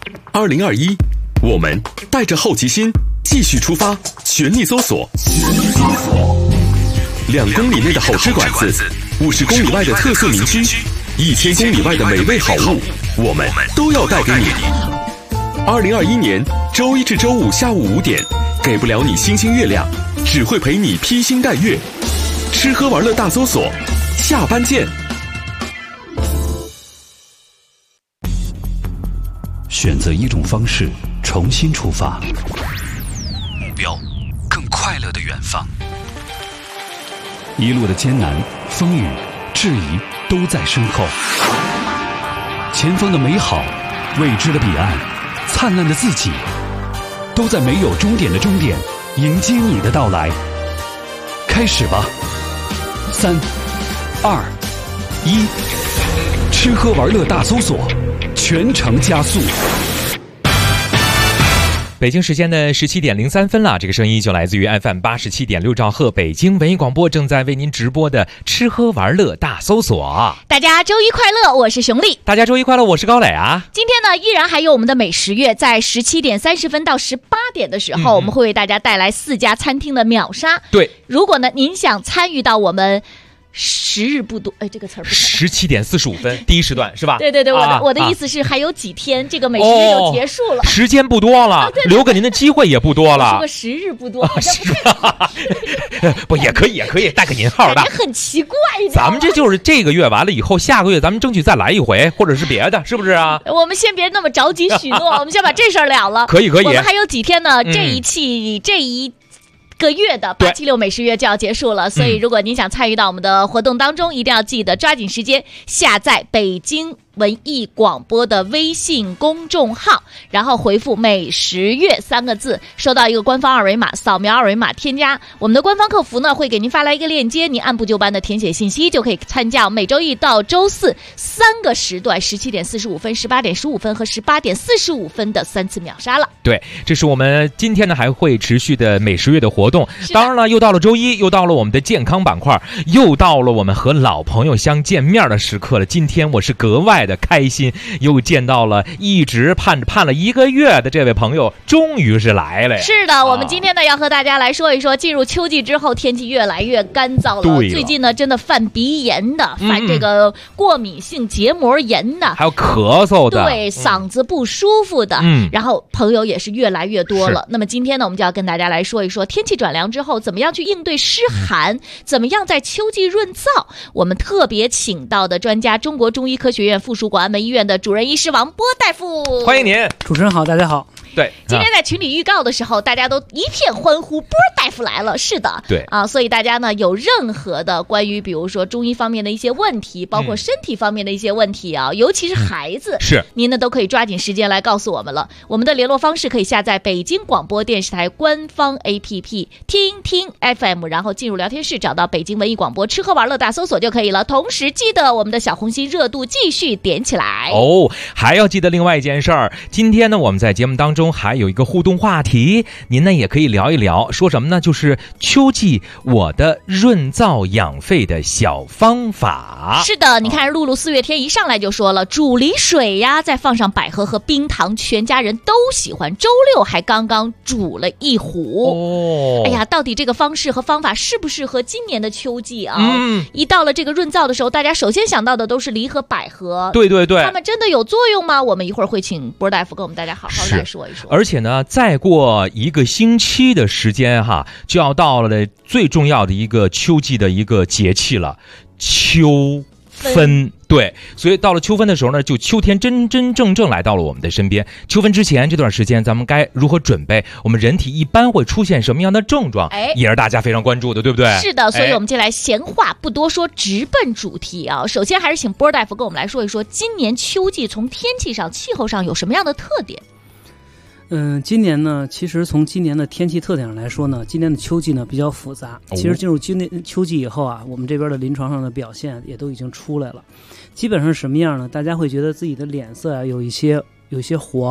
2021，我们带着好奇心继续出发，全力搜索。2公里内的好吃馆子，50公里外的特色名区，1000公里外的美味好物，我们都要带给你。2021年周一至周五下午5点，给不了你星星月亮，只会陪你披星戴月。吃喝玩乐大搜索，下班见。 选择一种方式，重新出发，目标更快乐的远方。一路的艰难、风雨、质疑都在身后，前方的美好、未知的彼岸、灿烂的自己，都在没有终点的终点迎接你的到来。开始吧，3、2、1，吃喝玩乐大搜索，全程加速。 北京时间的17点03分了，这个声音就来自于 FM 87.6兆赫北京文艺广播正在为您直播的吃喝玩乐大搜索。 大家周一快乐，我是熊丽。 大家周一快乐，我是高磊啊。 今天呢，依然还有我们的美食月，在17点30分到18点的时候，我们会为大家带来4家餐厅的秒杀。 对， 如果呢您想参与到我们时日不多，这个词儿不 17点45分第一时段是吧？ 对对对，我的意思是还有几天，这个美食月就结束了， 时间不多了，留给您的机会也不多了。 说个时日不多， 不也可以带个引号的， 感觉很奇怪。 咱们这就是这个月完了以后，下个月咱们争取再来一回，或者是别的，是不是啊？ 我们先别那么着急许诺，我们先把这事儿了了。 可以。 我们还有几天呢？这一个月的876美食月就要结束了，所以如果您想参与到我们的活动当中，一定要记得抓紧时间下载北京文艺广播的微信公众号，然后回复美食月3个字，收到一个官方二维码，扫描二维码添加我们的官方客服呢，会给您发来一个链接，您按部就班的填写信息，就可以参加每周一到周四3个时段，17点45分、18点15分和18点45分的3次秒杀了。 对，这是我们今天呢还会持续的美食月的活动。当然了，又到了周一，又到了我们的健康板块，又到了我们和老朋友相见面的时刻了。今天我是格外的开心，又见到了一直盼了1个月的这位朋友，终于是来了。 是的，我们今天呢要和大家来说一说，进入秋季之后，天气越来越干燥了。最近呢，真的犯鼻炎的，犯这个过敏性结膜炎的， 还有咳嗽的， 对，嗓子不舒服的，然后朋友也是越来越多了。那么今天呢，我们就要跟大家来说一说，天气转凉之后，怎么样去应对湿寒，怎么样在秋季润燥。我们特别请到的专家，中国中医科学院附属广安门医院的主任医师王波大夫， 欢迎您。 主持人好，大家好。 对， 今天在群里预告的时候，大家都一片欢呼，波大夫来了。是的， 对啊，所以大家呢有任何的关于比如说中医方面的一些问题，包括身体方面的一些问题啊，尤其是孩子， 是您呢都可以抓紧时间来告诉我们了。我们的联络方式可以下载北京广播电视台官方 APP 听听 FM， 然后进入聊天室找到北京文艺广播吃喝玩乐大搜索就可以了。同时记得我们的小红心热度继续点起来哦，还要记得另外一件事儿，今天呢我们在节目当中还有一个互动话题，您呢也可以聊一聊，说什么呢？就是秋季我的润燥养肺的小方法。 是的，你看露露4月天一上来就说了，煮梨水呀，再放上百合和冰糖，全家人都喜欢。周6还刚刚煮了1壶。哎呀，到底这个方式和方法适不适合今年的秋季啊？一到了这个润燥的时候，大家首先想到的都是梨和百合。 对对对， 它们真的有作用吗？我们一会儿会请波大夫跟我们大家好好来说一说。 而且呢，再过1个星期的时间哈，就要到了最重要的一个秋季的一个节气了，秋分。对，所以到了秋分的时候呢，就秋天真正来到了我们的身边。秋分之前这段时间，咱们该如何准备？我们人体一般会出现什么样的症状？也是大家非常关注的，对不对？ 是的，所以我们就来闲话不多说，直奔主题啊。首先还是请波大夫跟我们来说一说，今年秋季从天气上、气候上有什么样的特点？ 今年呢，其实从今年的天气特点上来说呢，今年的秋季呢比较复杂。其实进入今年秋季以后啊，我们这边的临床上的表现也都已经出来了。基本上是什么样呢？大家会觉得自己的脸色啊有一些黄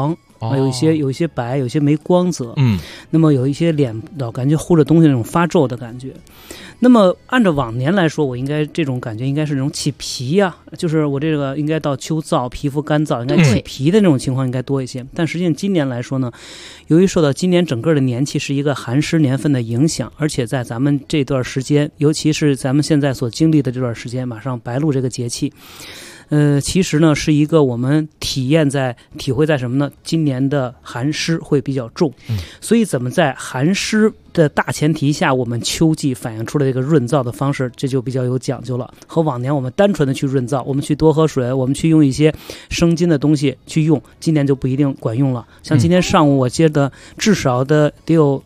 有一些白，有一些没光泽，那么有一些脸老感觉糊着东西那种发皱的感觉。那么按照往年来说，我应该这种感觉应该是那种起皮呀，就是我这个应该到秋燥，皮肤干燥，应该起皮的那种情况应该多一些。但实际上今年来说呢，由于受到今年整个的年气是一个寒湿年份的影响，而且在咱们这段时间，尤其是咱们现在所经历的这段时间，马上白露这个节气。其实呢是一个我们体会在什么呢？今年的寒湿会比较重，所以怎么在寒湿的大前提下，我们秋季反映出来这个润燥的方式，这就比较有讲究了。和往年我们单纯的去润燥，我们去多喝水，我们去用一些生津的东西去用，今年就不一定管用了。像今天上午我接的至少得有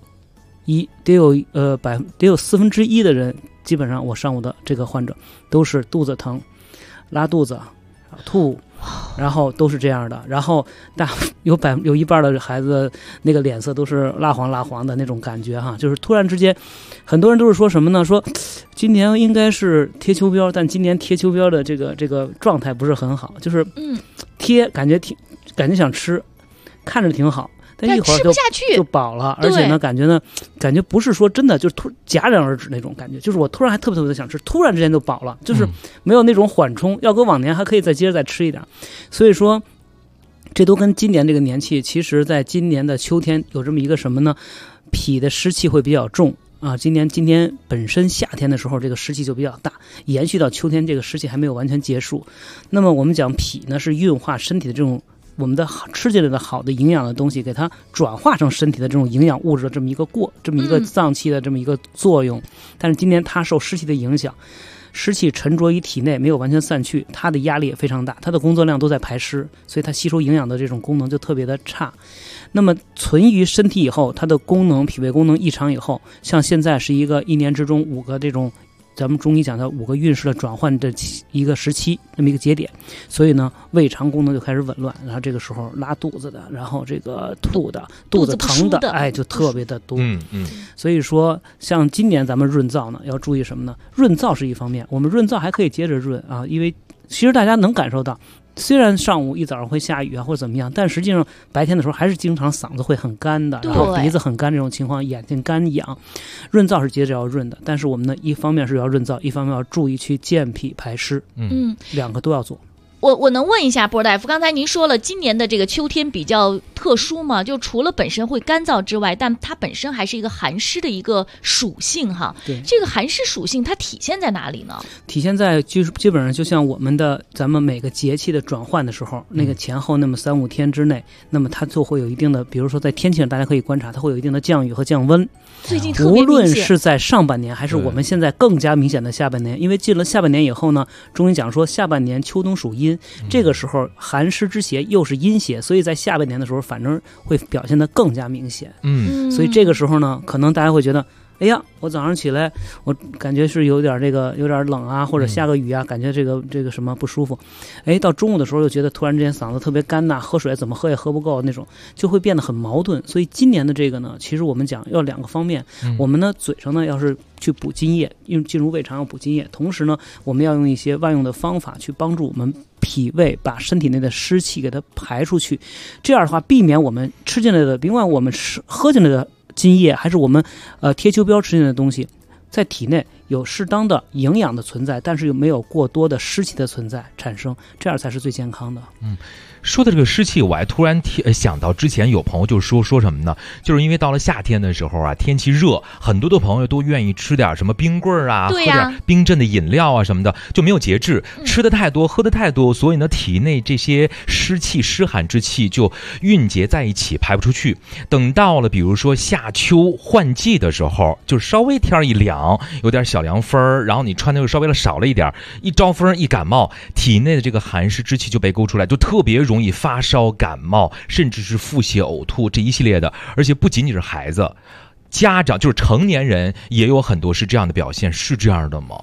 1/4的人，基本上我上午的这个患者都是肚子疼、拉肚子、吐，然后都是这样的，然后有一半的孩子那个脸色都是蜡黄的那种感觉哈，就是突然之间，很多人都是说什么呢？说今年应该是贴秋膘，但今年贴秋膘的这个状态不是很好，就是贴感觉想吃，看着挺好。但一会儿就饱了，而且呢，感觉不是说真的就是戛然而止那种感觉，就是我突然还特别的想吃，突然之间就饱了，就是没有那种缓冲。要搁往年还可以再接着再吃一点，所以说这都跟今年这个年气，其实在今年的秋天有这么一个什么呢？脾的湿气会比较重啊。今天本身夏天的时候这个湿气就比较大，延续到秋天这个湿气还没有完全结束。那么我们讲脾呢是运化身体的这种。我们的吃进来的好的营养的东西，给它转化成身体的这种营养物质的这么一个脏器的这么一个作用。但是今年它受湿气的影响，湿气沉着于体内，没有完全散去，它的压力也非常大，它的工作量都在排湿，所以它吸收营养的这种功能就特别的差。那么存于身体以后，它的功能脾胃功能异常以后，像现在是一个1年之中5个这种。咱们中医讲的5个运势的转换的一个时期，这么一个节点，所以呢，胃肠功能就开始紊乱，然后这个时候拉肚子的，然后这个吐的、肚子疼的，哎，就特别的多。所以说，像今年咱们润燥呢，要注意什么呢？润燥是一方面，我们润燥还可以接着润啊，因为其实大家能感受到。虽然上午一早上会下雨啊或者怎么样，但实际上白天的时候还是经常嗓子会很干的，然后鼻子很干这种情况，眼睛干痒，润燥是接着要润的。但是我们呢，一方面是要润燥，一方面要注意去健脾排湿，两个都要做。 我能问一下波大夫，刚才您说了今年的这个秋天比较特殊嘛，就除了本身会干燥之外，但它本身还是一个寒湿的一个属性哈。 对， 这个寒湿属性它体现在哪里呢？ 体现在就是基本上就像咱们每个节气的转换的时候，那个前后那么3-5天之内，那么它就会有一定的，比如说在天气上大家可以观察，它会有一定的降雨和降温。 最近特别明显， 无论是在上半年还是我们现在更加明显的下半年，因为进了下半年以后呢，中医讲说下半年秋冬属阴，这个时候寒湿之邪又是阴邪，所以在下半年的时候反正会表现得更加明显。所以这个时候呢，可能大家会觉得哎呀，我早上起来我感觉是有点冷啊，或者下个雨啊，感觉这个什么不舒服。哎，到中午的时候又觉得突然之间嗓子特别干呐，喝水怎么喝也喝不够那种，就会变得很矛盾。所以今年的这个呢，其实我们讲要2个方面，我们呢嘴上呢要是去补津液，因为进入胃肠要补津液，同时呢我们要用一些万用的方法去帮助我们脾胃把身体内的湿气给它排出去，这样的话避免我们吃进来的，甭管我们喝进来的津液还是我们贴秋膘吃进来的东西，在体内有适当的营养的存在，但是又没有过多的湿气的存在产生，这样才是最健康的。 说的这个湿气，我还突然想到之前有朋友就说什么呢？就是因为到了夏天的时候啊，天气热，很多的朋友都愿意吃点什么冰棍啊，喝点冰镇的饮料啊什么的，就没有节制，吃的太多，喝的太多，所以呢，体内这些湿气、湿寒之气就蕴结在一起，排不出去。等到了比如说夏秋换季的时候，就稍微天一凉，有点小凉风，然后你穿的又稍微少了一点，一招风一感冒，体内的这个寒湿之气就被勾出来，就特别容易发烧感冒，甚至是腹泻呕吐这一系列的。而且不仅仅是孩子，家长就是成年人也有很多是这样的表现，是这样的吗？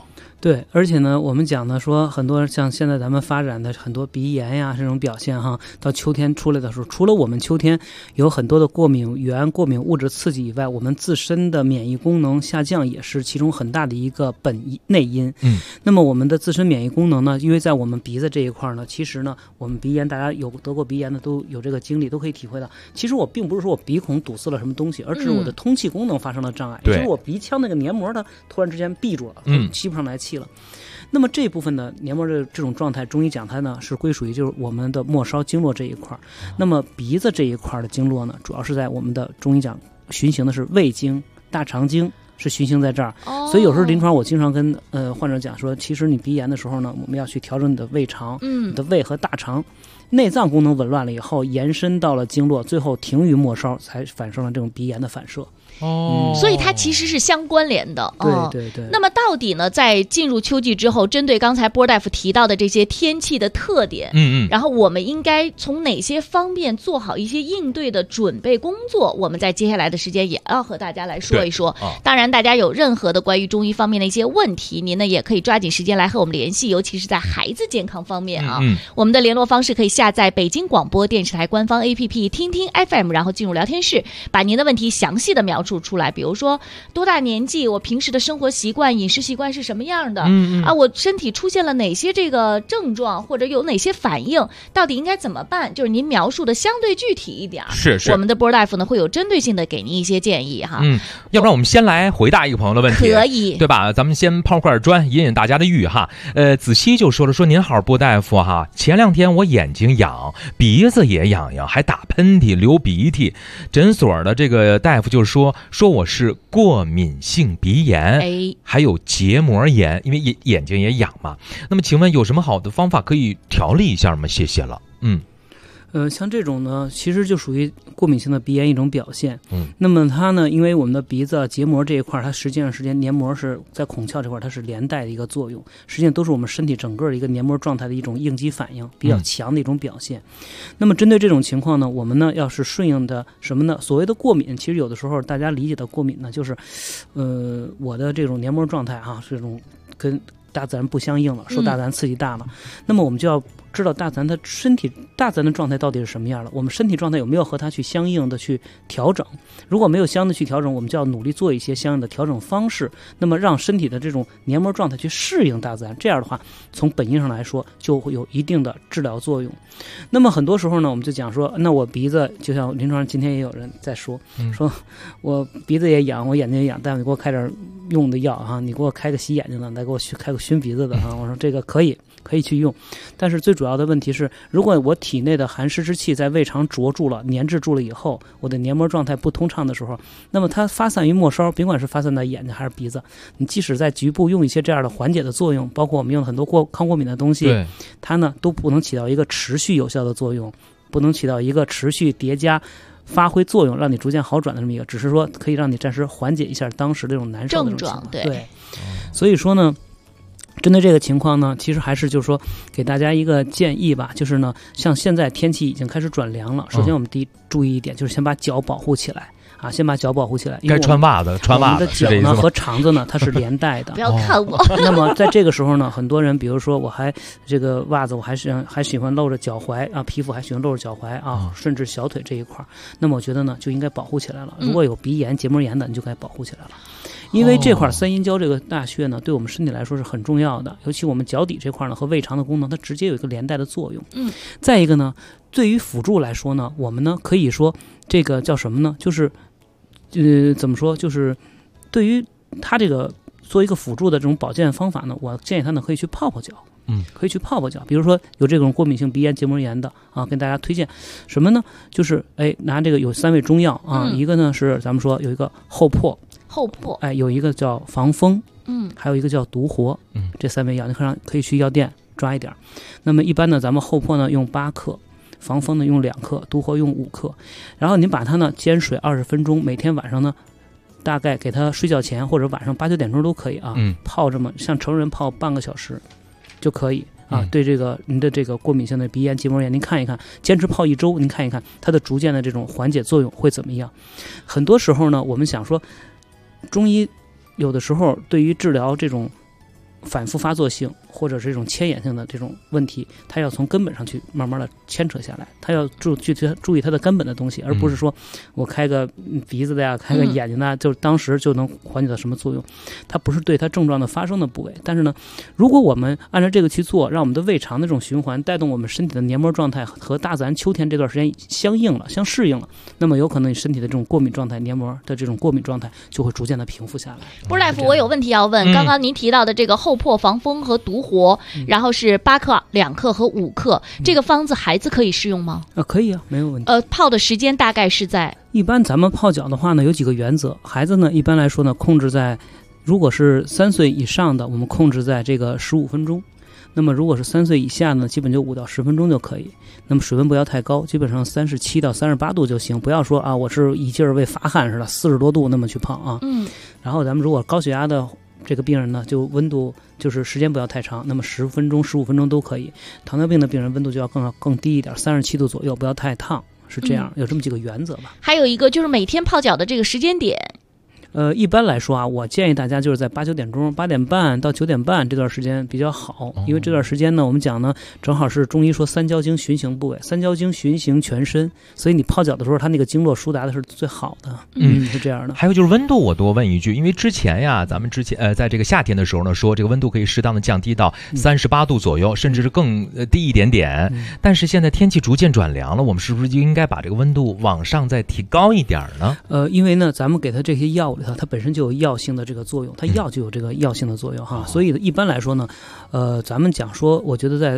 对，而且呢，我们讲呢说很多像现在咱们发展的很多鼻炎呀这种表现哈，到秋天出来的时候，除了我们秋天有很多的过敏源、过敏物质刺激以外，我们自身的免疫功能下降也是其中很大的一个内因。那么我们的自身免疫功能呢，因为在我们鼻子这一块呢，其实呢，我们鼻炎大家有得过鼻炎的都有这个经历，都可以体会到，其实我并不是说我鼻孔堵塞了什么东西，而是我的通气功能发生了障碍，也就是我鼻腔那个黏膜它突然之间闭住了，吸不上来气了。那么这部分的黏膜的这种状态，中医讲它呢是归属于就是我们的末梢经络这一块。那么鼻子这一块的经络呢，主要是在我们的中医讲循行的是胃经、大肠经，是循行在这儿。所以有时候临床我经常跟患者讲说，其实你鼻炎的时候呢，我们要去调整你的胃肠，你的胃和大肠。内脏功能紊乱了以后，延伸到了经络，最后停于末梢，才产生了这种鼻炎的反射。 所以它其实是相关联的。 对。 那么到底呢，在进入秋季之后，针对刚才波大夫提到的这些天气的特点，然后我们应该从哪些方面做好一些应对的准备工作？我们在接下来的时间也要和大家来说一说。当然，大家有任何的关于中医方面的一些问题，您呢也可以抓紧时间来和我们联系，尤其是在孩子健康方面啊。我们的联络方式可以下载北京广播电视台官方 APP 听听 FM， 然后进入聊天室，把您的问题详细的描述出来，比如说多大年纪，我平时的生活习惯、饮食习惯是什么样的，我身体出现了哪些这个症状，或者有哪些反应，到底应该怎么办？就是您描述的相对具体一点， 是我们的波大夫呢会有针对性的给您一些建议哈。 要不然我们先来回答一个朋友的问题， 可以， 对吧？咱们先抛块砖，引大家的欲哈。子熙就说了，说您好，波大夫哈，前2天我眼睛痒，鼻子也痒痒，还打喷嚏、流鼻涕，诊所的这个大夫就说我是过敏性鼻炎，还有结膜炎，因为眼睛也痒嘛。那么请问有什么好的方法可以调理一下吗？谢谢了。 像这种呢，其实就属于过敏性的鼻炎一种表现。那么它呢，因为我们的鼻子结膜这一块，它实际上黏膜是在孔窍这块，它是连带的一个作用，实际上都是我们身体整个一个黏膜状态的一种应激反应，比较强的一种表现。那么针对这种情况呢，我们呢要是顺应的什么呢？所谓的过敏，其实有的时候大家理解的过敏呢，就是我的这种黏膜状态这种跟大自然不相应了，受大自然刺激大了，那么我们就要知道大自然的状态到底是什么样的，我们身体状态有没有和它去相应的去调整。如果没有相应的去调整，我们就要努力做一些相应的调整方式，那么让身体的这种黏膜状态去适应大自然，这样的话从本因上来说就会有一定的治疗作用。那么很多时候呢，我们就讲说，那我鼻子就像临床上今天也有人在说我鼻子也痒，我眼睛也痒，但是你给我开点用的药你给我开个洗眼睛的，来给我开个熏鼻子的我说这个可以去用，但是最主要的问题是，如果我体内的寒湿之气在胃肠着住了、粘滞住了以后，我的黏膜状态不通畅的时候，那么它发散于末梢，甭管是发散在眼睛还是鼻子，你即使在局部用一些这样的缓解的作用，包括我们用很多抗过敏的东西，它呢都不能起到一个持续有效的作用，不能起到一个持续叠加发挥作用，让你逐渐好转的这么一个，只是说可以让你暂时缓解一下当时这种难受的症状。对，所以说呢，针对这个情况呢，其实还是就是说给大家一个建议吧，就是呢，像现在天气已经开始转凉了，首先我们第一注意一点，就是先把脚保护起来先把脚保护起来。该穿袜子，我们的脚呢和肠子呢它是连带的。 不要看我。 那么在这个时候呢，很多人比如说我还这个袜子我还喜欢露着脚踝皮肤还喜欢露着脚踝甚至小腿这一块，那么我觉得呢就应该保护起来了。如果有鼻炎、结膜炎的，你就该保护起来了。因为这块三阴交这个大穴呢，对我们身体来说是很重要的，尤其我们脚底这块呢和胃肠的功能，它直接有一个连带的作用。再一个呢，对于辅助来说呢，我们呢可以说这个叫什么呢？就是怎么说？就是对于它这个做一个辅助的这种保健方法呢，我建议他呢可以去泡泡脚。可以去泡泡脚。比如说有这种过敏性鼻炎、结膜炎的跟大家推荐什么呢？就是拿这个有3味中药一个呢是咱们说有一个厚朴，有一个叫防风，还有一个叫独活，这3味药你可以去药店抓一点。那么一般呢，咱们厚朴呢用8克。防风呢用2克，独活用5克，然后您把它呢煎水20分钟，每天晚上呢大概给它睡觉前或者晚上8、9点钟都可以泡这么像成人泡半个小时就可以对这个您的这个过敏性的鼻炎、结膜炎，您看一看，坚持泡1周，您看一看它的逐渐的这种缓解作用会怎么样。很多时候呢，我们想说中医有的时候对于治疗这种反复发作性或者是这种牵引性的这种问题，它要从根本上去慢慢的牵扯下来，它要注意它的根本的东西，而不是说我开个鼻子的呀，开个眼睛的，就当时就能缓解到什么作用，它不是对它症状的发生的部位。但是呢，如果我们按照这个去做，让我们的胃肠的这种循环带动我们身体的黏膜状态和大自然秋天这段时间相应了、相适应了，那么有可能你身体的这种过敏状态、黏膜的这种过敏状态就会逐渐的平复下来。 不是大夫，我有问题要问。刚刚您提到的这个厚朴防风和独活，然后是8克、2克和5克，这个方子孩子可以适用吗？ 可以啊，没有问题。 泡的时间大概是在？ 一般咱们泡脚的话呢，有几个原则。孩子呢，一般来说呢，控制在，如果是3岁以上的，我们控制在这个15分钟。那么如果是3岁以下呢，基本就5到10分钟就可以。那么水温不要太高，基本上37到38度就行，不要说啊，我是一劲儿为发汗似的40多度那么去泡啊。然后咱们如果高血压的这个病人呢，就温度就是时间不要太长，那么10分钟、15分钟都可以。糖尿病的病人温度就要更低一点，37度左右，不要太烫，是这样，有这么几个原则吧。 还有一个就是每天泡脚的这个时间点。 一般来说啊，我建议大家就是在8、9点钟，8点半到9点半这段时间比较好，因为这段时间呢，我们讲呢，正好是中医说三焦经循行部位，三焦经循行全身，所以你泡脚的时候，它那个经络疏达的是最好的，是这样的。 还有就是温度，我多问一句，因为之前呀，咱们在这个夏天的时候呢，说这个温度可以适当的降低到38度左右，甚至是更低一点点。但是现在天气逐渐转凉了，我们是不是就应该把这个温度往上再提高一点呢？ 因为呢，咱们给它这些药物它本身就有药性的这个作用，它药就有这个药性的作用哈，所以一般来说呢，咱们讲说，我觉得在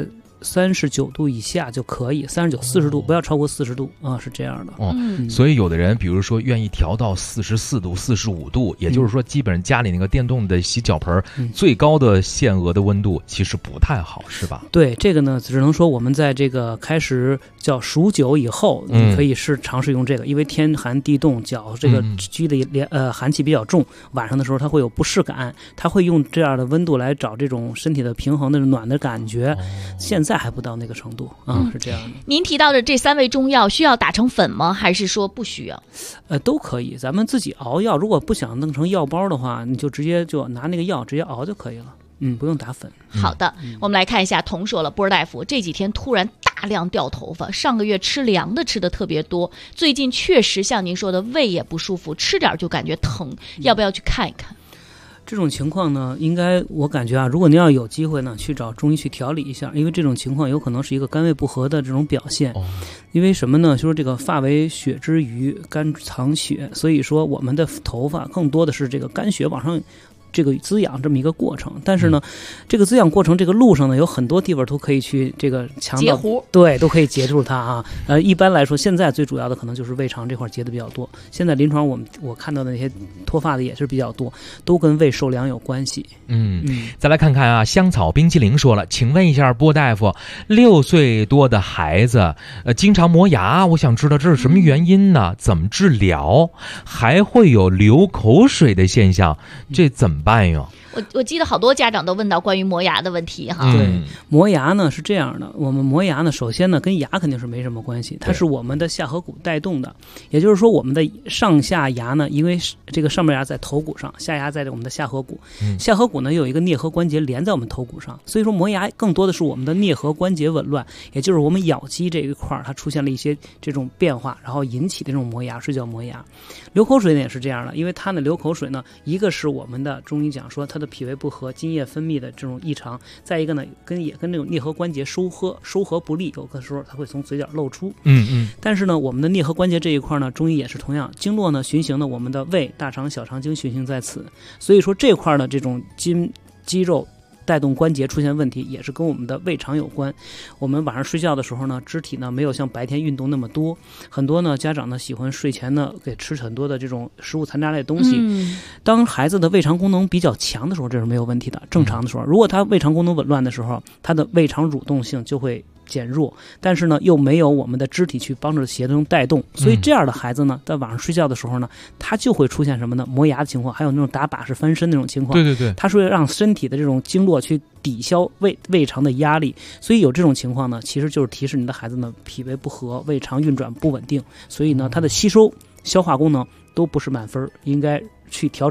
39度以下就可以，39、40度不要超过40度啊，是这样的。 所以有的人，比如说愿意调到44度、45度，也就是说，基本上家里那个电动的洗脚盆最高的限额的温度其实不太好，是吧？ 对，这个呢，只能说我们在这个开始叫数9以后，你可以尝试用这个，因为天寒地冻，脚这个居的寒气比较重，晚上的时候它会有不适感，它会用这样的温度来找这种身体的平衡的暖的感觉。现在还不到那个程度是这样的。 您提到的这3味中药需要打成粉吗？还是说不需要？ 都可以，咱们自己熬药。如果不想弄成药包的话，你就直接就拿那个药直接熬就可以了。不用打粉。 好的，我们来看一下童说了，波尔大夫这几天突然大量掉头发，上个月吃凉的吃的特别多，最近确实像您说的胃也不舒服，吃点就感觉疼，要不要去看一看？ 这种情况呢，应该我感觉啊，如果您要有机会呢，去找中医去调理一下，因为这种情况有可能是一个肝胃不和的这种表现。因为什么呢？就是这个发为血之余，肝藏血，所以说我们的头发更多的是这个肝血往上这个滋养这么一个过程，但是呢，这个滋养过程这个路上呢，有很多地方都可以去这个强截胡， 对，都可以截住它啊。一般来说，现在最主要的可能就是胃肠这块截的比较多。现在临床我看到的那些脱发的也是比较多，都跟胃受凉有关系。 再来看看啊，香草冰淇淋说了，请问一下波大夫，6岁多的孩子经常磨牙，我想知道这是什么原因呢？怎么治疗？还会有流口水的现象，这怎么办呀？ 我记得好多家长都问到关于磨牙的问题哈。 对，磨牙呢是这样的，我们磨牙呢，首先呢跟牙肯定是没什么关系，它是我们的下颌骨带动的，也就是说我们的上下牙呢，因为这个上面牙在头骨上，下牙在我们的下颌骨，下颌骨呢有一个颞颌关节连在我们头骨上，所以说磨牙更多的是我们的颞颌关节紊乱，也就是我们咬肌这一块它出现了一些这种变化，然后引起的这种磨牙，睡觉磨牙。流口水呢也是这样的，因为它呢流口水呢，一个是我们的中医讲说它的脾胃不和，津液分泌的这种异常，再一个呢也跟那种颞颌关节收合不利，有的时候它会从嘴角露出。但是呢我们的颞颌关节这一块呢，中医也是同样，经络呢循行呢，我们的胃、大肠、小肠经循行在此，所以说这块的这种肌肉带动关节出现问题，也是跟我们的胃肠有关。我们晚上睡觉的时候呢，肢体呢没有像白天运动那么多，很多呢家长呢喜欢睡前呢给吃很多的这种食物残渣类的东西。当孩子的胃肠功能比较强的时候，这是没有问题的，正常的时候。如果他胃肠功能紊乱的时候，他的胃肠蠕动性就会减弱，但是呢又没有我们的肢体去帮助协同带动，所以这样的孩子呢，在晚上睡觉的时候呢，他就会出现什么呢？磨牙的情况，还有那种打把式翻身那种情况。 对， 他是让身体的这种经络去抵消胃肠的压力，所以有这种情况呢，其实就是提示你的孩子呢脾胃不和，胃肠运转不稳定，所以呢他的吸收消化功能都不是满分，应该去调整。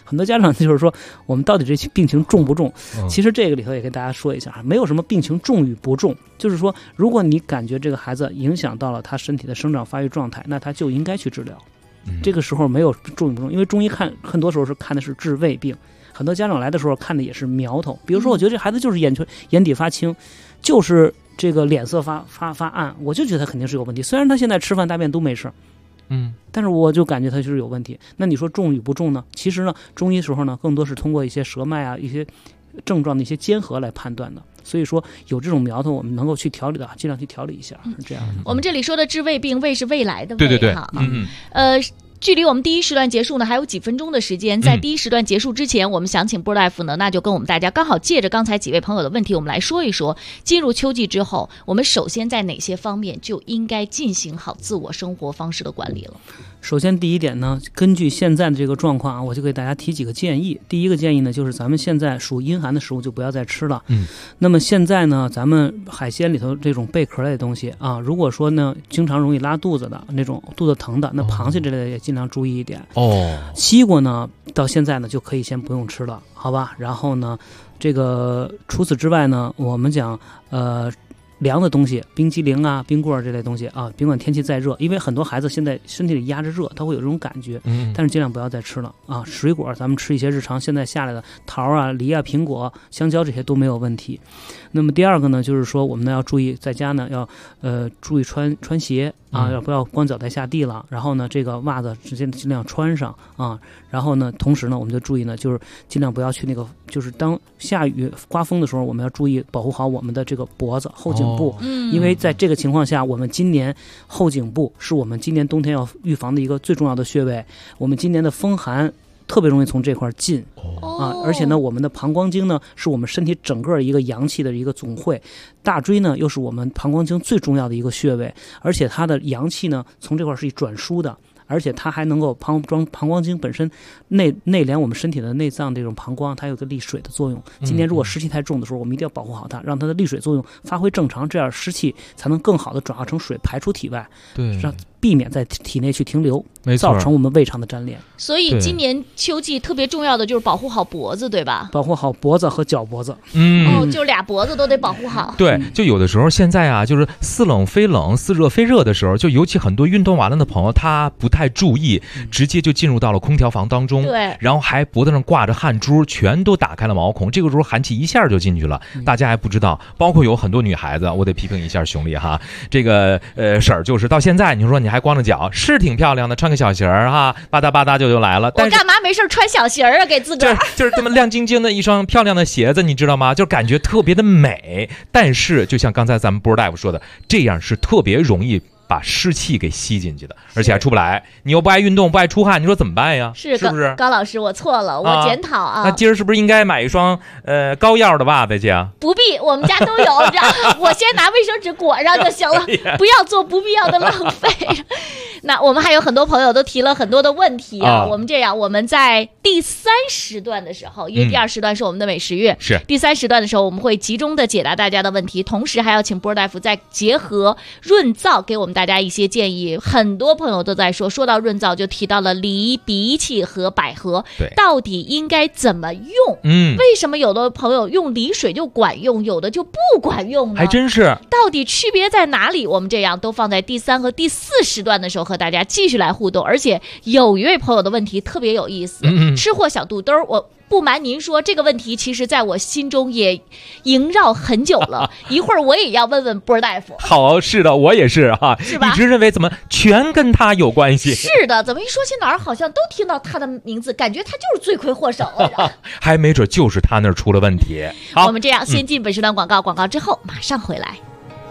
很多家长就是说，我们到底这病情重不重？其实这个里头也跟大家说一下，没有什么病情重与不重，就是说，如果你感觉这个孩子影响到了他身体的生长发育状态，那他就应该去治疗。这个时候没有重与不重，因为中医看很多时候是看的是治未病，很多家长来的时候看的也是苗头。比如说，我觉得这孩子就是眼底发青，就是这个脸色发暗，我就觉得他肯定是有问题。虽然他现在吃饭大便都没事，但是我就感觉他就是有问题。那你说重与不重呢？其实呢，中医时候呢，更多是通过一些舌脉啊、一些症状的一些间隔来判断的。所以说有这种苗头，我们能够去调理的，尽量去调理一下，是这样的。 我们这里说的治未病，未是未来的未， 对对对， 距离我们第一时段结束呢，还有几分钟的时间。在第一时段结束之前，我们想请波大夫呢，那就跟我们大家刚好借着刚才几位朋友的问题，我们来说一说，进入秋季之后，我们首先在哪些方面就应该进行好自我生活方式的管理了？ 首先第一点呢，根据现在的这个状况啊，我就给大家提几个建议。第一个建议呢，就是咱们现在属阴寒的食物就不要再吃了。那么现在呢，咱们海鲜里头这种贝壳类的东西啊，如果说呢经常容易拉肚子的那种肚子疼的，那螃蟹这类的也尽量注意一点。西瓜呢，到现在呢就可以先不用吃了，好吧？然后呢，这个除此之外呢，我们讲凉的东西，冰激凌啊、冰棍儿这类东西啊，尽管天气再热，因为很多孩子现在身体里压着热，他会有这种感觉，但是尽量不要再吃了啊。水果咱们吃一些日常现在下来的桃啊、梨啊、苹果、香蕉这些都没有问题。那么第二个呢，就是说我们呢要注意在家呢要注意穿鞋啊，不要光脚在下地了。然后呢，这个袜子直接尽量穿上啊。然后呢，同时呢，我们就注意呢，就是尽量不要去那个，就是当下雨刮风的时候，我们要注意保护好我们的这个脖子后颈部，因为在这个情况下，我们今年后颈部是我们今年冬天要预防的一个最重要的穴位。我们今年的风寒特别容易从这块进啊，而且呢，我们的膀胱经呢是我们身体整个一个阳气的一个总会，大椎呢又是我们膀胱经最重要的一个穴位，而且它的阳气呢从这块是转输的。而且它还能够膀胱经本身内连我们身体的内脏，这种膀胱它有个利水的作用。今年如果湿气太重的时候，我们一定要保护好它，让它的利水作用发挥正常，这样湿气才能更好的转化成水排出体外，对，让避免在体内去停留，造成我们胃肠的粘连。 所以今年秋季特别重要的就是保护好脖子，对吧？ 保护好脖子和脚脖子。 就俩脖子都得保护好。 对，就有的时候现在啊，就是似冷非冷，似热非热的时候，就尤其很多运动完了的朋友，他不太注意，直接就进入到了空调房当中， 对， 然后还脖子上挂着汗珠，全都打开了毛孔，这个时候寒气一下就进去了，大家还不知道。包括有很多女孩子，我得批评一下熊丽哈，这个婶儿就是到现在，你说你还光着脚，是挺漂亮的，穿个小鞋儿哈，吧嗒吧嗒就来了。但是我干嘛没事穿小鞋啊？给自个儿就是这么亮晶晶的一双漂亮的鞋子，你知道吗？就感觉特别的美。但是就像刚才咱们波大夫说的，这样是特别容易把湿气给吸进去的，而且还出不来。你又不爱运动，不爱出汗，你说怎么办呀？是不是？ 高老师，我错了，我检讨啊。 那今儿是不是应该买一双高腰的袜子去啊？ 不必，我们家都有，我先拿卫生纸裹上就行了，不要做不必要的浪费。那我们还有很多朋友都提了很多的问题啊。我们这样，我们在第3时段的时候，因为第2时段是我们的美食月， 是第3时段的时候，我们会集中的解答大家的问题，同时还要请波大夫再结合润燥给我们大家一些建议。很多朋友都在说到润燥就提到了梨、荸荠和百合，到底应该怎么用？为什么有的朋友用梨水就管用，有的就不管用呢？ 还真是， 到底区别在哪里？我们这样都放在第3和第4时段的时候和大家继续来互动。而且有一位朋友的问题特别有意思，吃货小肚兜，我不瞒您说，这个问题其实在我心中也萦绕很久了。一会儿我也要问问波大夫。 好，是的，我也是哈，是吧？一直认为怎么全跟他有关系。 是的，怎么一说起哪儿好像都听到他的名字，感觉他就是罪魁祸首了。 还没准就是他那儿出了问题。好， 我们这样先进本时段广告，广告之后马上回来。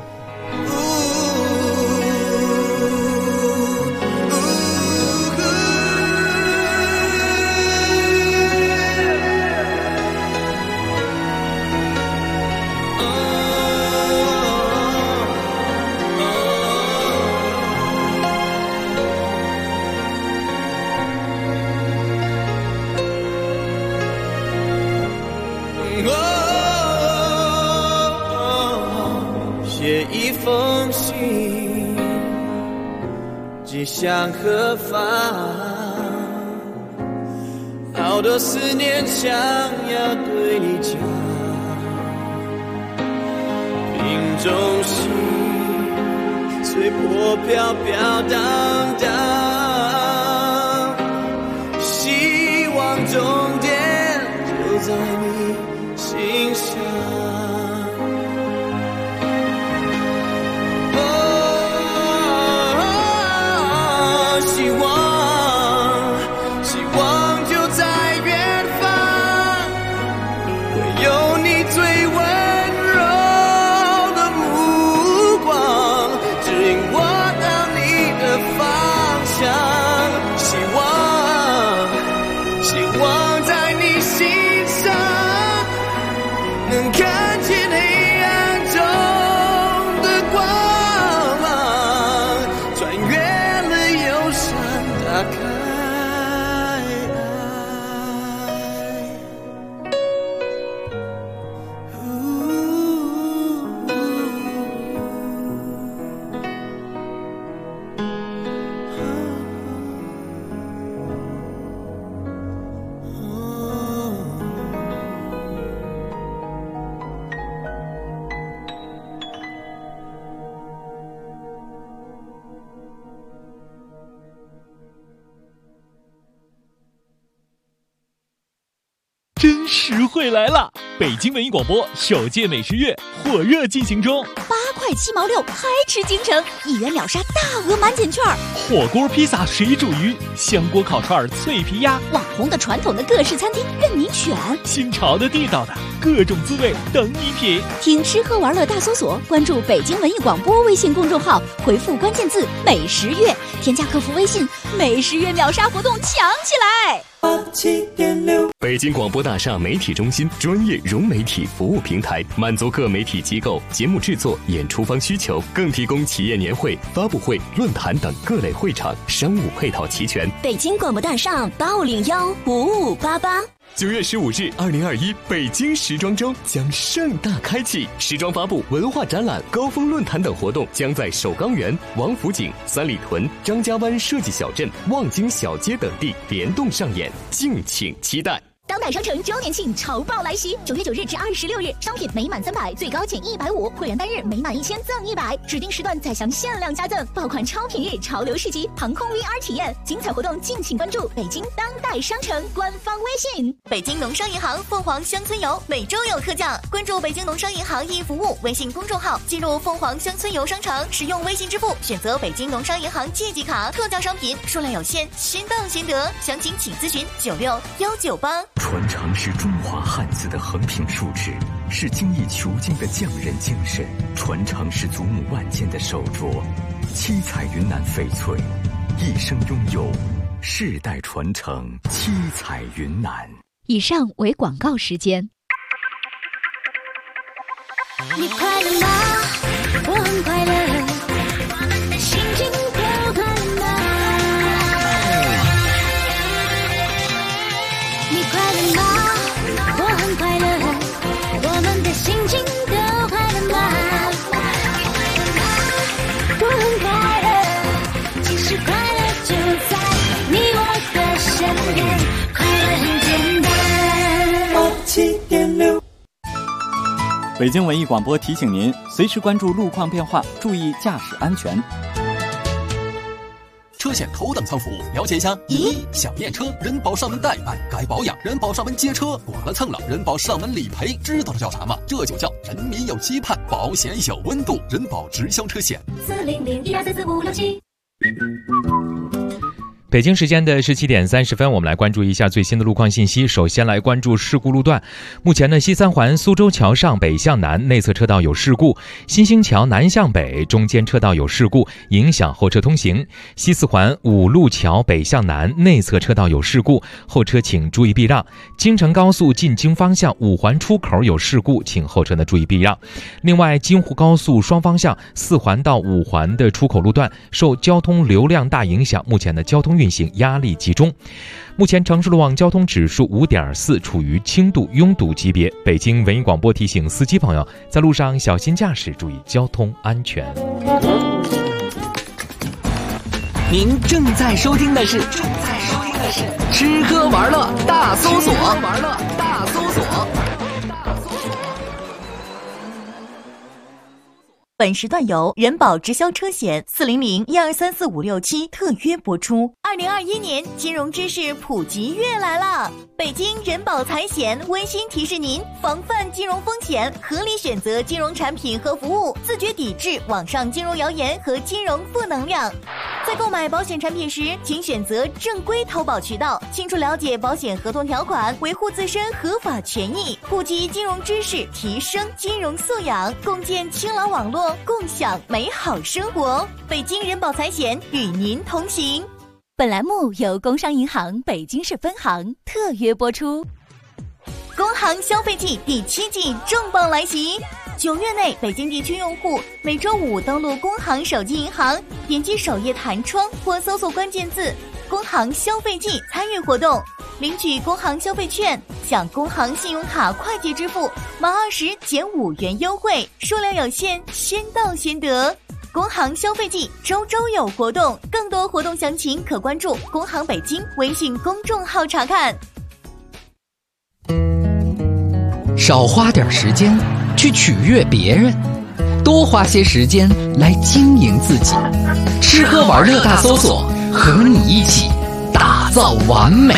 写一封信，寄向何方？好好多思念想要对你讲，瓶中信随波飘飘荡荡，希望终点就在你心上。 真实惠来了！北京文艺广播首届美食月火热进行中 ，8块7毛6，嗨吃京城，1元秒杀大额满减券， 火锅、披萨、水煮鱼、香锅、烤串、脆皮鸭， 网红的、传统的各式餐厅任您选， 新潮的、地道的各种滋味等你品。 听吃喝玩乐大搜索，关注北京文艺广播微信公众号，回复关键字美食月，添加客服微信，美食月秒杀活动抢起来。 北京广播大厦媒体中心专业融媒体服务平台，满足各媒体机构节目制作、演出方需求，更提供企业年会、发布会、论坛等各类会场，商务配套齐全。 北京广播大厦850-5588。 9月15日，2021北京时装周将盛大开启，时装发布、文化展览、高峰论坛等活动将在首钢园、王府井、三里屯、张家湾设计小镇、望京小街等地联动上演，敬请期待。 当代商城周年庆潮爆来袭，9月9日至26日，商品每满300最高减150，会员单日每满1000赠100，指定时段再享限量加赠，爆款超品日、潮流市集、航空 VR 体验，精彩活动敬请关注北京当代商城官方微信。北京农商银行凤凰乡村游每周有特价，关注北京农商银行易服务微信公众号，进入凤凰乡村游商城，使用微信支付，选择北京农商银行借记卡，特价商品数量有限，先到先得，详情请咨询96198。 传承是中华汉字的横平竖直，是精益求精的匠人精神；传承是祖母万千的手镯，七彩云南翡翠，一生拥有，世代传承，七彩云南。 以上为广告时间。 你快乐吗？我很快乐，心情都快乐吗？你快乐吗？我很快乐，我们的心情都快乐吗？我很快乐，其实快乐就在你我的身边，快乐很简单。87.6 北京文艺广播提醒您，随时关注路况变化，注意驾驶安全。 车险头等舱服务，了解一下。1. 想验车，人保上门代办，该保养，人保上门接车，剐了蹭了，人保上门理赔，知道这叫啥吗？这就叫人民有期盼，保险有温度，人保直销车险。400-1244567。 北京时间的17点30分，我们来关注一下最新的路况信息。首先来关注事故路段。目前呢，西三环苏州桥上北向南内侧车道有事故，新兴桥南向北中间车道有事故，影响后车通行。西四环五路桥北向南内侧车道有事故，后车请注意避让。京承高速进京方向五环出口有事故，请后车呢注意避让。另外，京沪高速双方向4环到5环的出口路段受交通流量大影响，目前的交通运行压力集中。目前城市路网交通指数5.4，处于轻度拥堵级别。北京文艺广播提醒司机朋友，在路上小心驾驶，注意交通安全。 您正在收听的是吃喝玩乐大搜索。 本时段由人保直销车险400-1234567特约播出。2021年金融知识普及月来了，北京人保财险温馨提示您：防范金融风险，合理选择金融产品和服务，自觉抵制网上金融谣言和金融负能量。在购买保险产品时，请选择正规投保渠道，清楚了解保险合同条款，维护自身合法权益，普及金融知识，提升金融素养，共建清朗网络，共享美好生活。北京人保财险与您同行。本栏目由工商银行北京市分行特约播出。工行消费季第7季重磅来袭！9月内，北京地区用户每周5登录工行手机银行，点击首页弹窗或搜索关键字“工行消费季”参与活动，领取工行消费券，享工行信用卡快捷支付满20减5元优惠，数量有限，先到先得。工行消费季周有活动，更多活动详情可关注工行北京微信公众号查看。 少花点时间去取悦别人，多花些时间来经营自己。吃喝玩乐大搜索，和你一起打造完美。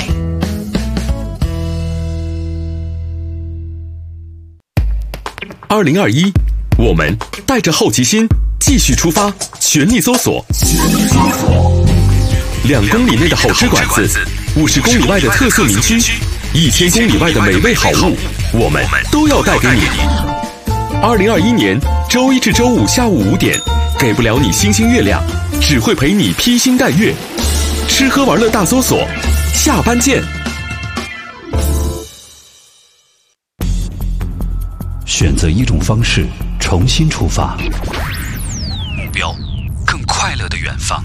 2021，我们带着好奇心继续出发，全力搜索。2公里内的好吃馆子，50公里外的特色民居，1000公里外的美味好物，我们都要带给你。2021年周一至周五下午5点，给不了你星星月亮，只会陪你披星戴月。吃喝玩乐大搜索，下班见。 选择一种方式，重新出发， 目标更快乐的远方。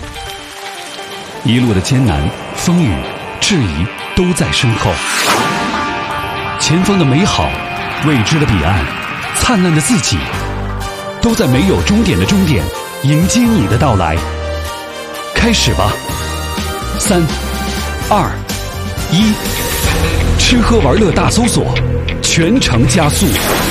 一路的艰难、风雨、质疑都在身后，前方的美好、未知的彼岸、灿烂的自己，都在没有终点的终点迎接你的到来。开始吧，3、2、1，吃喝玩乐大搜索，全程加速。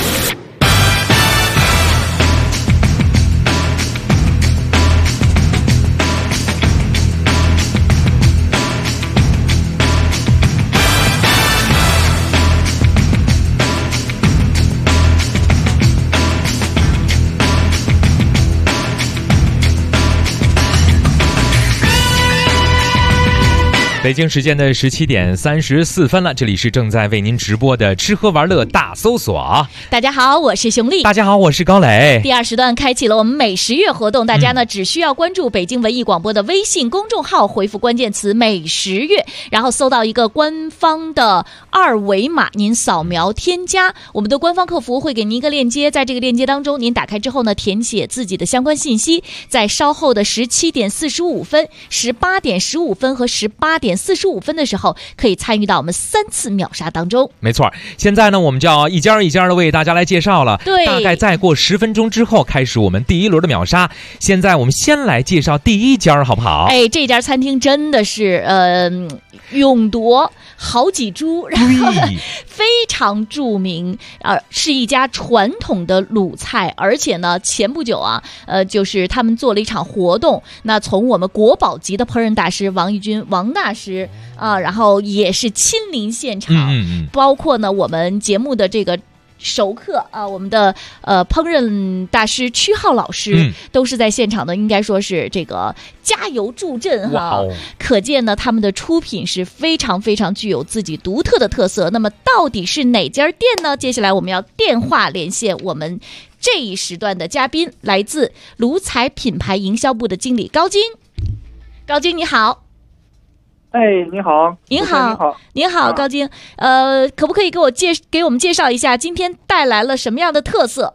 北京时间的17点34分了，这里是正在为您直播的吃喝玩乐大搜索。 大家好，我是熊丽。 大家好，我是高磊。 第2时段开启了我们美食月活动，大家呢只需要关注北京文艺广播的微信公众号，回复关键词美食月，然后搜到一个官方的2维码，您扫描添加，我们的官方客服会给您一个链接，在这个链接当中，您打开之后呢，填写自己的相关信息，在稍后的17点45分、18点15分和18点45分的时候，可以参与到我们3次秒杀当中。 没错，现在呢，我们就要一家一家的为大家来介绍了。 对， 大概再过10分钟之后开始我们第1轮的秒杀。现在我们先来介绍第1家，好不好？ 哎，这家餐厅真的是勇夺好几株，然后非常著名，是一家传统的鲁菜，而且呢，前不久啊，就是他们做了一场活动，那从我们国宝级的烹饪大师王玉军王大师啊，然后也是亲临现场，包括呢我们节目的这个熟客啊，我们的烹饪大师曲浩老师都是在现场的，应该说是这个加油助阵哈。可见呢，他们的出品是非常非常具有自己独特的特色。那么到底是哪家店呢？接下来我们要电话连线我们这一时段的嘉宾，来自鲁彩品牌营销部的经理高金。高金你好。 哎，你好， 您好，您好，高金，可不可以给我们介绍一下今天带来了什么样的特色？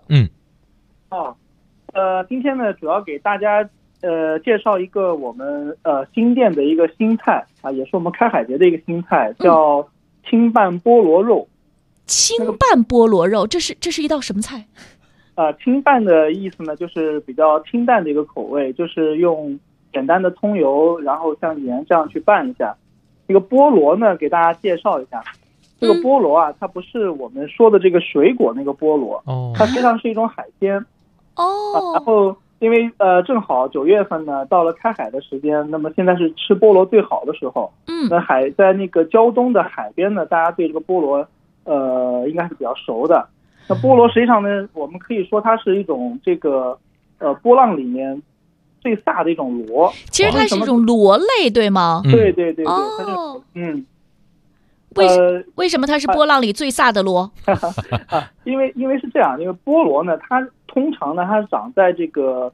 今天呢，主要给大家介绍一个我们新店的一个新菜啊，也是我们开海节的一个新菜，叫清拌菠萝肉。 清拌菠萝肉，这是一道什么菜？ 清拌的意思呢，就是比较清淡的一个口味，就是用简单的葱油，然后像盐这样去拌一下， 这个菠萝呢，给大家介绍一下。这个菠萝啊，它不是我们说的这个水果那个菠萝，它实际上是一种海鲜。然后因为正好9月份呢，到了开海的时间，那么现在是吃菠萝最好的时候。那在那个胶东的海边呢，大家对这个菠萝应该是比较熟的。那菠萝实际上呢，我们可以说它是一种这个波浪里面最飒的一种螺。其实它是一种螺类，对吗？ 对，它是为什么它是波浪里最飒的螺？ 因为是这样，因为菠萝呢，它通常呢，它是长在这个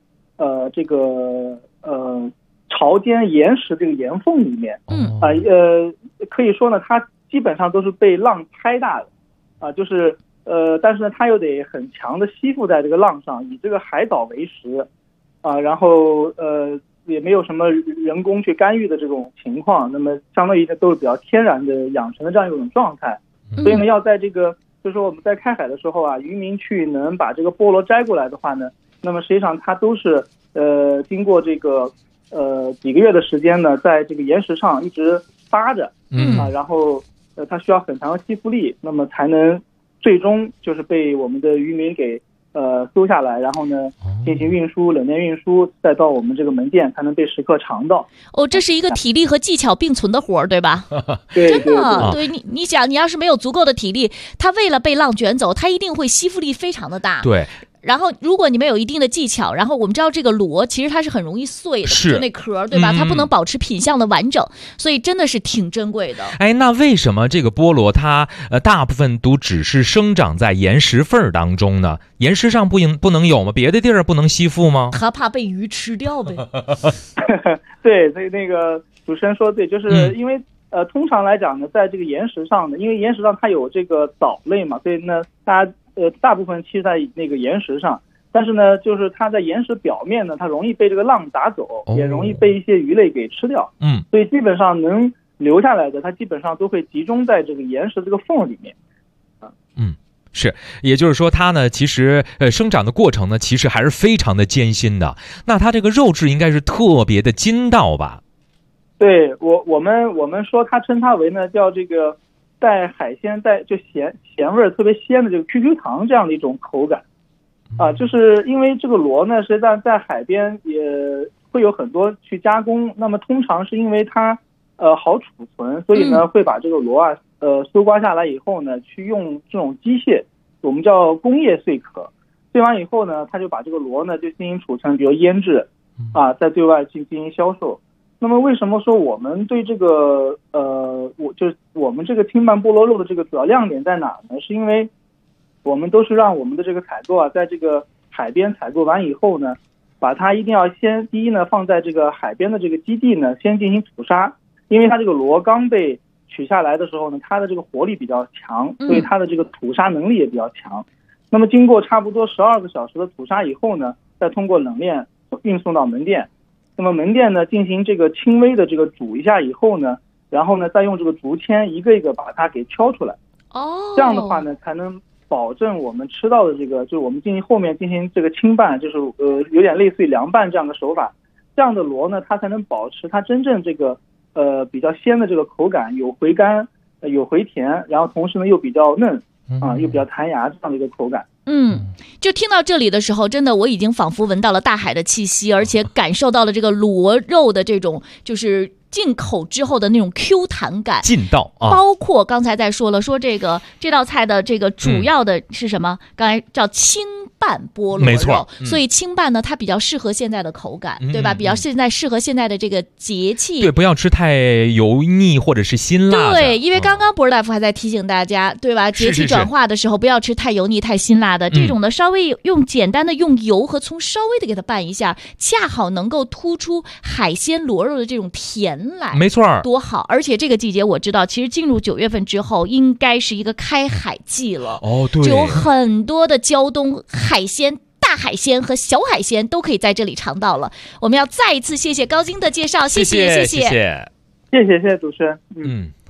潮间岩石这个岩缝里面。可以说呢，它基本上都是被浪拍大的就是但是呢，它又得很强的吸附在这个浪上，以这个海藻为食然后也没有什么人工去干预的这种情况，那么相当于都是比较天然的养成的这样一种状态。所以呢，要在这个就是说我们在开海的时候啊，渔民去能把这个菠萝摘过来的话呢，那么实际上它都是经过这个几个月的时间呢，在这个岩石上一直扒着然后它需要很强的吸附力，那么才能最终就是被我们的渔民给收下来，然后呢进行运输，冷链运输，再到我们这个门店才能被食客尝到。 这是一个体力和技巧并存的活儿，对吧？ 对， 真的，对你想，你要是没有足够的体力，它为了被浪卷走，它一定会吸附力非常的大。 对。 然后，如果你们有一定的技巧，然后我们知道这个螺其实它是很容易碎的，就那壳，对吧？它不能保持品相的完整，所以真的是挺珍贵的。 那为什么这个菠萝它大部分都只是生长在岩石缝当中呢？岩石上不能有吗？别的地儿不能吸附吗？ 它怕被鱼吃掉呗。 对，所以那个主持人说的对，就是因为通常来讲呢，在这个岩石上呢，因为岩石上它有这个藻类嘛，所以呢，大部分栖在那个岩石上，但是呢，就是它在岩石表面呢，它容易被这个浪打走，也容易被一些鱼类给吃掉。所以基本上能留下来的，它基本上都会集中在这个岩石这个缝里面。 是，也就是说它呢，其实生长的过程呢，其实还是非常的艰辛的。那它这个肉质应该是特别的筋道吧？ 对，我们说它称它为呢叫这个带海鲜就咸味儿特别鲜的这个 QQ 糖这样的一种口感就是因为这个螺呢，实际上在海边也会有很多去加工，那么通常是因为它好储存，所以呢会把这个螺搜刮下来以后呢，去用这种机械，我们叫工业碎壳，碎完以后呢，他就把这个螺呢就进行储存，比如腌制再对外进行销售。那么为什么说我们对这个我们这个清拌菠萝肉的这个主要亮点在哪呢？是因为我们都是让我们的这个采购在这个海边采购完以后呢，把它一定要第一呢放在这个海边的这个基地呢先进行土杀，因为它这个螺刚被取下来的时候呢，它的这个活力比较强，所以它的这个土杀能力也比较强。那么经过差不多12个小时的土杀以后呢，再通过冷链运送到门店。那么门店呢进行这个轻微的这个煮一下以后呢，然后呢再用这个竹签一个一个把它给敲出来。这样的话呢才能保证我们吃到的这个，就是我们后面进行这个清拌，就是有点类似于凉拌这样的手法，这样的螺呢它才能保持它真正这个比较鲜的这个口感，有回甘有回甜，然后同时呢又比较嫩又比较弹牙这样的一个口感。 就听到这里的时候，真的我已经仿佛闻到了大海的气息，而且感受到了这个螺肉的这种就是进口之后的那种 Q 弹感， 劲道包括刚才在说了，说这道菜的这个主要的是什么？刚才叫清拌菠萝肉， 没错。 所以清拌呢，它比较适合现在的口感，对吧？比较适合现在的这个节气。 对，不要吃太油腻或者是辛辣的。 对，因为刚刚博士大夫还在提醒大家，对吧？节气转化的时候，不要吃太油腻、太辛辣的。这种呢，稍微简单的用油和葱稍微的给它拌一下，恰好能够突出海鲜螺肉的这种甜来。 没错， 多好！而且这个季节我知道，其实进入9月份之后，应该是一个开海季了。 对， 就有很多的胶东海鲜。大海鲜和小海鲜都可以在这里尝到了。我们要再一次谢谢高晶的介绍，谢谢主持人。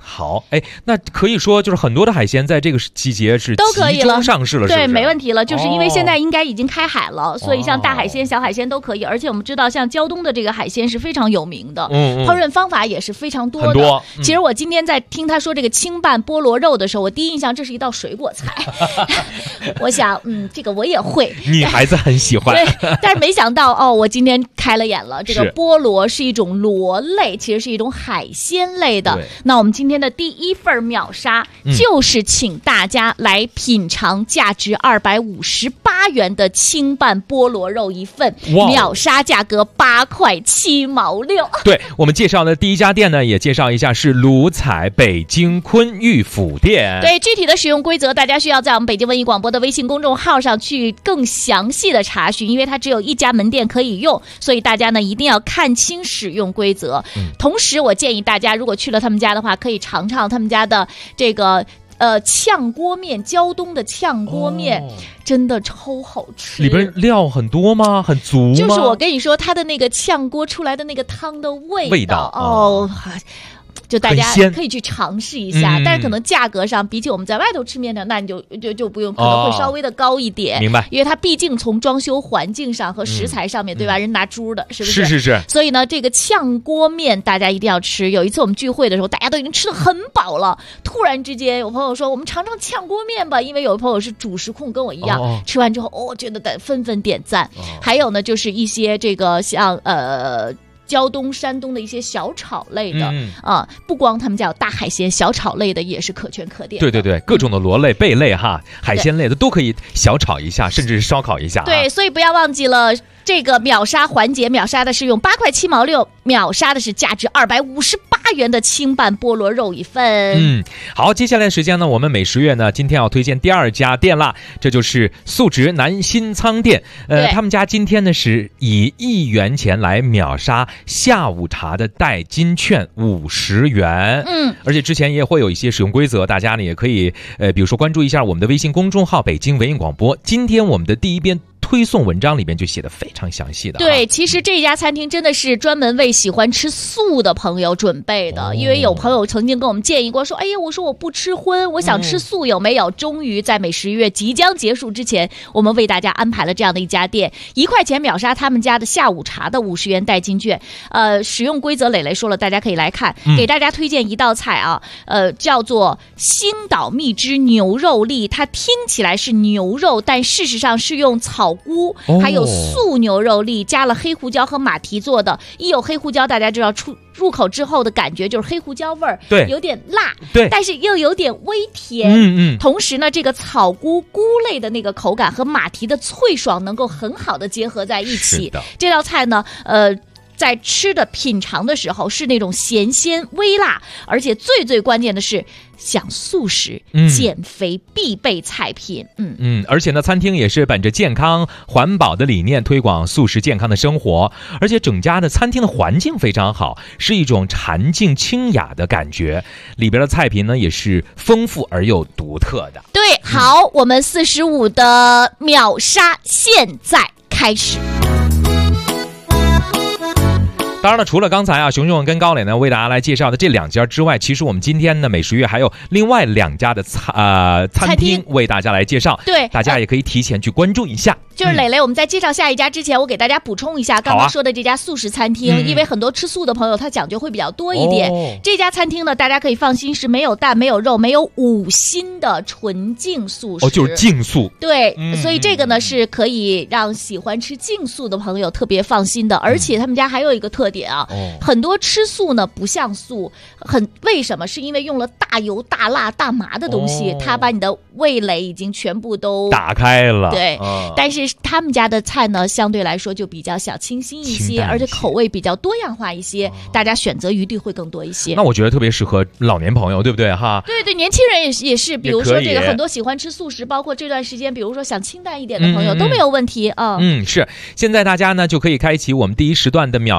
好，哎，那可以说就是很多的海鲜在这个季节是都可以了， 集中上市了，是不是？ 对，没问题了。就是因为现在应该已经开海了，所以像大海鲜、小海鲜都可以。而且我们知道，像胶东的这个海鲜是非常有名的，烹饪方法也是非常多的。 很多。 其实我今天在听他说这个清拌菠萝肉的时候，我第一印象这是一道水果菜，我想，这个我也会。 女孩子很喜欢。 对，但是没想到哦，我今天开了眼了。这个菠萝是一种螺类，其实是一种海鲜类的。那我们今天的第一份秒杀就是请大家来品尝价值258元的清拌菠萝肉一份，秒杀价格8块7毛6。 对，我们介绍的第一家店呢，也介绍一下是卢彩北京昆玉府店。 对，具体的使用规则，大家需要在我们北京文艺广播的微信公众号上去更详细的查询，因为它只有一家门店可以用，所以大家呢一定要看清使用规则。同时，我建议大家如果去了他们家的话，可以尝尝他们家的这个炝锅面，胶东的炝锅面，真的超好吃。 里边料很多吗？很足吗？ 就是我跟你说，它的那个炝锅出来的那个汤的味道就大家可以去尝试一下，但是可能价格上比起我们在外头吃面条，那你就不用，可能会稍微的高一点。 明白？ 因为它毕竟从装修环境上和食材上面，对吧？人拿猪的，是不是？ 是。 所以呢，这个炝锅面大家一定要吃。有一次我们聚会的时候，大家都已经吃得很饱了，突然之间有朋友说我们尝尝炝锅面吧，因为有朋友是主食控，跟我一样，吃完之后觉得纷纷点赞。还有呢，就是一些这个像胶东、山东的一些小炒类的不光他们家有大海鲜，小炒类的也是可圈可点的。 对，各种的螺类、贝类海鲜类的都可以小炒一下，甚至是烧烤一下。 对，所以不要忘记了。这个秒杀环节，秒杀的是用8块7毛6，秒杀的是价值258元的清拌菠萝肉一份。 好，接下来的时间呢，我们美食月呢今天要推荐第2家店啦，这就是素食南新仓店。他们家今天呢是以1元钱来秒杀下午茶的代金券50元。而且之前也会有一些使用规则，大家呢也可以比如说关注一下我们的微信公众号北京文艺广播。今天我们的第一篇推送文章里面就写得非常详细的。 对，其实这家餐厅真的是专门为喜欢吃素的朋友准备的，因为有朋友曾经跟我们建议过说，哎呀，我说我不吃荤，我想吃素，有没有？终于在美食月即将结束之前，我们为大家安排了这样的一家店，1块钱秒杀他们家的下午茶的50元代金券。使用规则磊磊说了，大家可以来看，给大家推荐一道菜啊，叫做星岛蜜汁牛肉粒，它听起来是牛肉，但事实上是用草菇还有素牛肉粒加了黑胡椒和马蹄做的。一有黑胡椒，大家知道入口之后的感觉就是黑胡椒味儿， 对， 有点辣， 对， 但是又有点微甜。同时呢，这个草菇菇类的那个口感和马蹄的脆爽能够很好的结合在一起。这道菜呢，在吃的品尝的时候是那种咸鲜微辣，而且最关键的是想素食减肥必备菜品。 而且呢，餐厅也是本着健康环保的理念推广素食健康的生活，而且整家的餐厅的环境非常好，是一种禅静清雅的感觉。里边的菜品呢也是丰富而又独特的。 对，好，我们45的秒杀现在开始。 当然了，除了刚才熊熊跟高磊呢为大家来介绍的这2家之外，其实我们今天的美食月还有另外2家的餐厅为大家来介绍。 对， 大家也可以提前去关注一下。 就是磊磊，我们在介绍下一家之前，我给大家补充一下刚刚说的这家素食餐厅，因为很多吃素的朋友他讲究会比较多一点。这家餐厅呢，大家可以放心，是没有蛋、没有肉、没有5辛的纯净素食。 就是净素。 对，所以这个呢是可以让喜欢吃净素的朋友特别放心的。而且他们家还有一个特点啊，很多吃素呢不像素，为什么？是因为用了大油、大辣、大麻的东西，它把你的味蕾已经全部都打开了。 对，但是他们家的菜呢，相对来说就比较小清新一些，而且口味比较多样化一些，大家选择余地会更多一些。 那我觉得特别适合老年朋友，对不对哈？ 对，年轻人也是，比如说这个很多喜欢吃素食，包括这段时间，比如说想清淡一点的朋友都没有问题啊。 是。现在大家呢就可以开启我们第一时段的秒杀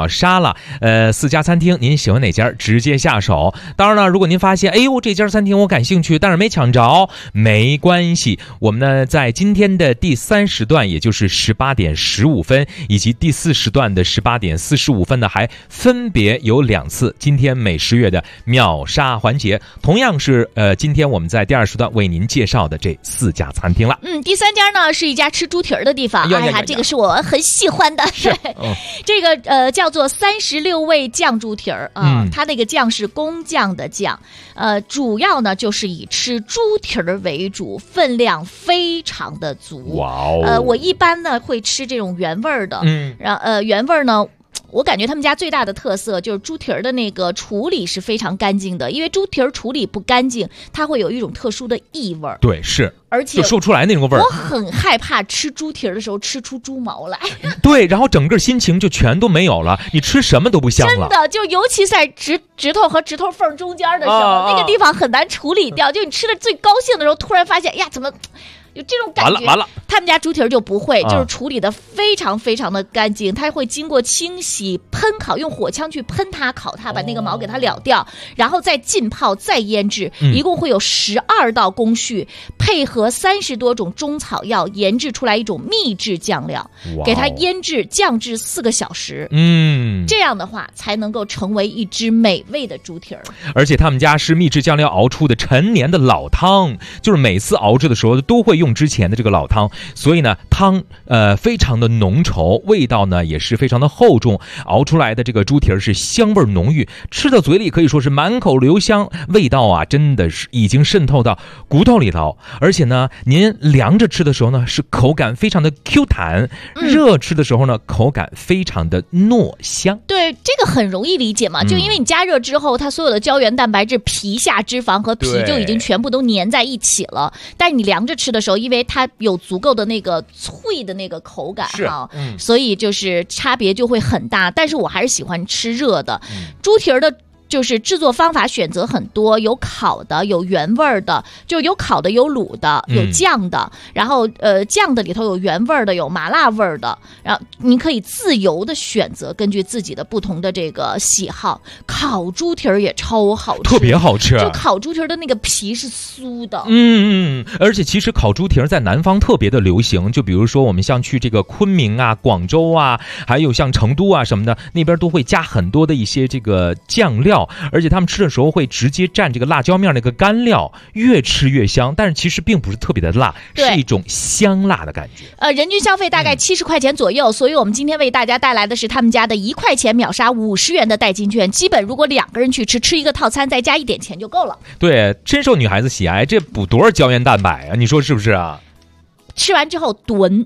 了。4家餐厅您喜欢哪家直接下手。当然了，如果您发现哎呦这家餐厅我感兴趣，但是没抢着，没关系，我们呢在今天的第3时段，也就是18点15分，以及第4时段的18点45分呢，还分别有2次今天美食月的秒杀环节，同样是今天我们在第2时段为您介绍的这4家餐厅了。 第3家呢是一家吃猪蹄儿的地方，这个是我很喜欢的。这个叫做36味酱猪蹄儿啊，它那个酱是工匠的酱，主要呢就是以吃猪蹄儿为主，分量非常的足。 哇哦！ 我一般呢会吃这种原味儿的，原味儿呢。我感觉他们家最大的特色就是猪蹄儿的那个处理是非常干净的，因为猪蹄儿处理不干净，它会有一种特殊的异味。 对，是， 而且就说不出来那种味儿。 我很害怕吃猪蹄儿的时候吃出猪毛来。 对，然后整个心情就全都没有了，你吃什么都不香了。 真的，就尤其在指头和指头缝中间的时候，那个地方很难处理掉。就你吃的最高兴的时候，突然发现，呀，怎么？有这种感觉， 完了！ 他们家猪蹄儿就不会，就是处理的非常非常的干净，它会经过清洗、喷烤，用火枪去喷它、烤它，把那个毛给它燎掉，然后再浸泡、再腌制，一共会有12道工序，配合30多种中草药研制出来一种秘制酱料，给它腌制酱制4个小时。这样的话才能够成为一只美味的猪蹄儿。 而且他们家是秘制酱料熬出的陈年的老汤，就是每次熬制的时候都会用之前的这个老汤，所以呢汤非常的浓稠，味道呢也是非常的厚重，熬出来的这个猪蹄儿是香味浓郁，吃到嘴里可以说是满口留香，味道啊真的是已经渗透到骨头里头。而且呢您凉着吃的时候呢是口感非常的 Q 弹，热吃的时候呢口感非常的糯香。 对，这个很容易理解嘛，就因为你加热之后，它所有的胶原蛋白质、皮下脂肪和皮就已经全部都粘在一起了，但是你凉着吃的时候，因为它有足够的那个脆的那个口感哈，所以就是差别就会很大。但是我还是喜欢吃热的。猪蹄儿的就是制作方法选择很多，有烤的，有原味的，就有烤的，有卤的，有酱的，然后酱的里头有原味的，有麻辣味的，然后你可以自由的选择，根据自己的不同的这个喜好。烤猪蹄儿也超好吃， 特别好吃。 就烤猪蹄儿的那个皮是酥的， 而且其实烤猪蹄儿在南方特别的流行，就比如说我们像去这个昆明啊、广州啊，还有像成都啊什么的，那边都会加很多的一些这个酱料。而且他们吃的时候会直接蘸这个辣椒面那个干料，越吃越香，但是其实并不是特别的辣，是一种香辣的感觉。 人均消费大概70块钱左右，所以我们今天为大家带来的是他们家的1块钱秒杀50元的代金券，基本如果2个人去吃一个套餐，再加一点钱就够了。 对，深受女孩子喜爱，这补多少胶原蛋白啊？你说是不是啊？ 吃完之后短，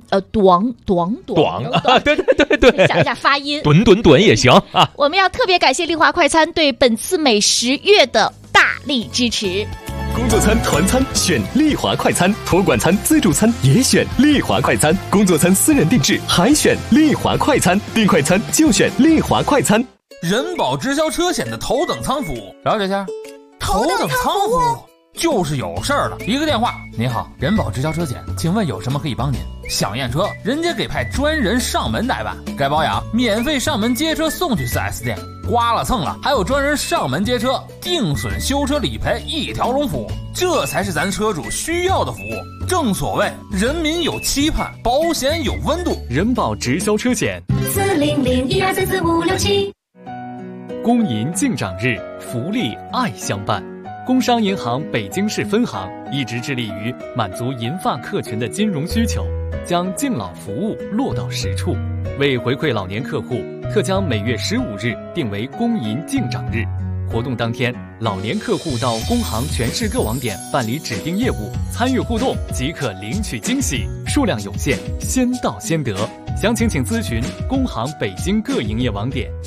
对，想一下发音， 短也行啊。 我们要特别感谢丽华快餐对本次美食月的大力支持。 工作餐、团餐选丽华快餐，托管餐、自助餐也选丽华快餐，工作餐私人定制还选丽华快餐，订快餐就选丽华快餐。 人保直销车险的头等舱服务，了解一下。头等舱服务就是有事儿了，一个电话，您好，人保直销车险，请问有什么可以帮您？想验车，人家给派专人上门代办，该保养免费上门接车送去 4S 店，刮了蹭了还有专人上门接车，定损修车理赔一条龙服务，这才是咱车主需要的服务。正所谓人民有期盼，保险有温度。 人保直销车险 400-1234567。 公银敬长日，福利爱相伴。工商银行北京市分行一直致力于满足银发客群的金融需求，将敬老服务落到实处。为回馈老年客户，特将每月15日定为公银敬长日。活动当天，老年客户到工行全市各网点办理指定业务，参与互动即可领取惊喜，数量有限，先到先得。详情请咨询工行北京各营业网点。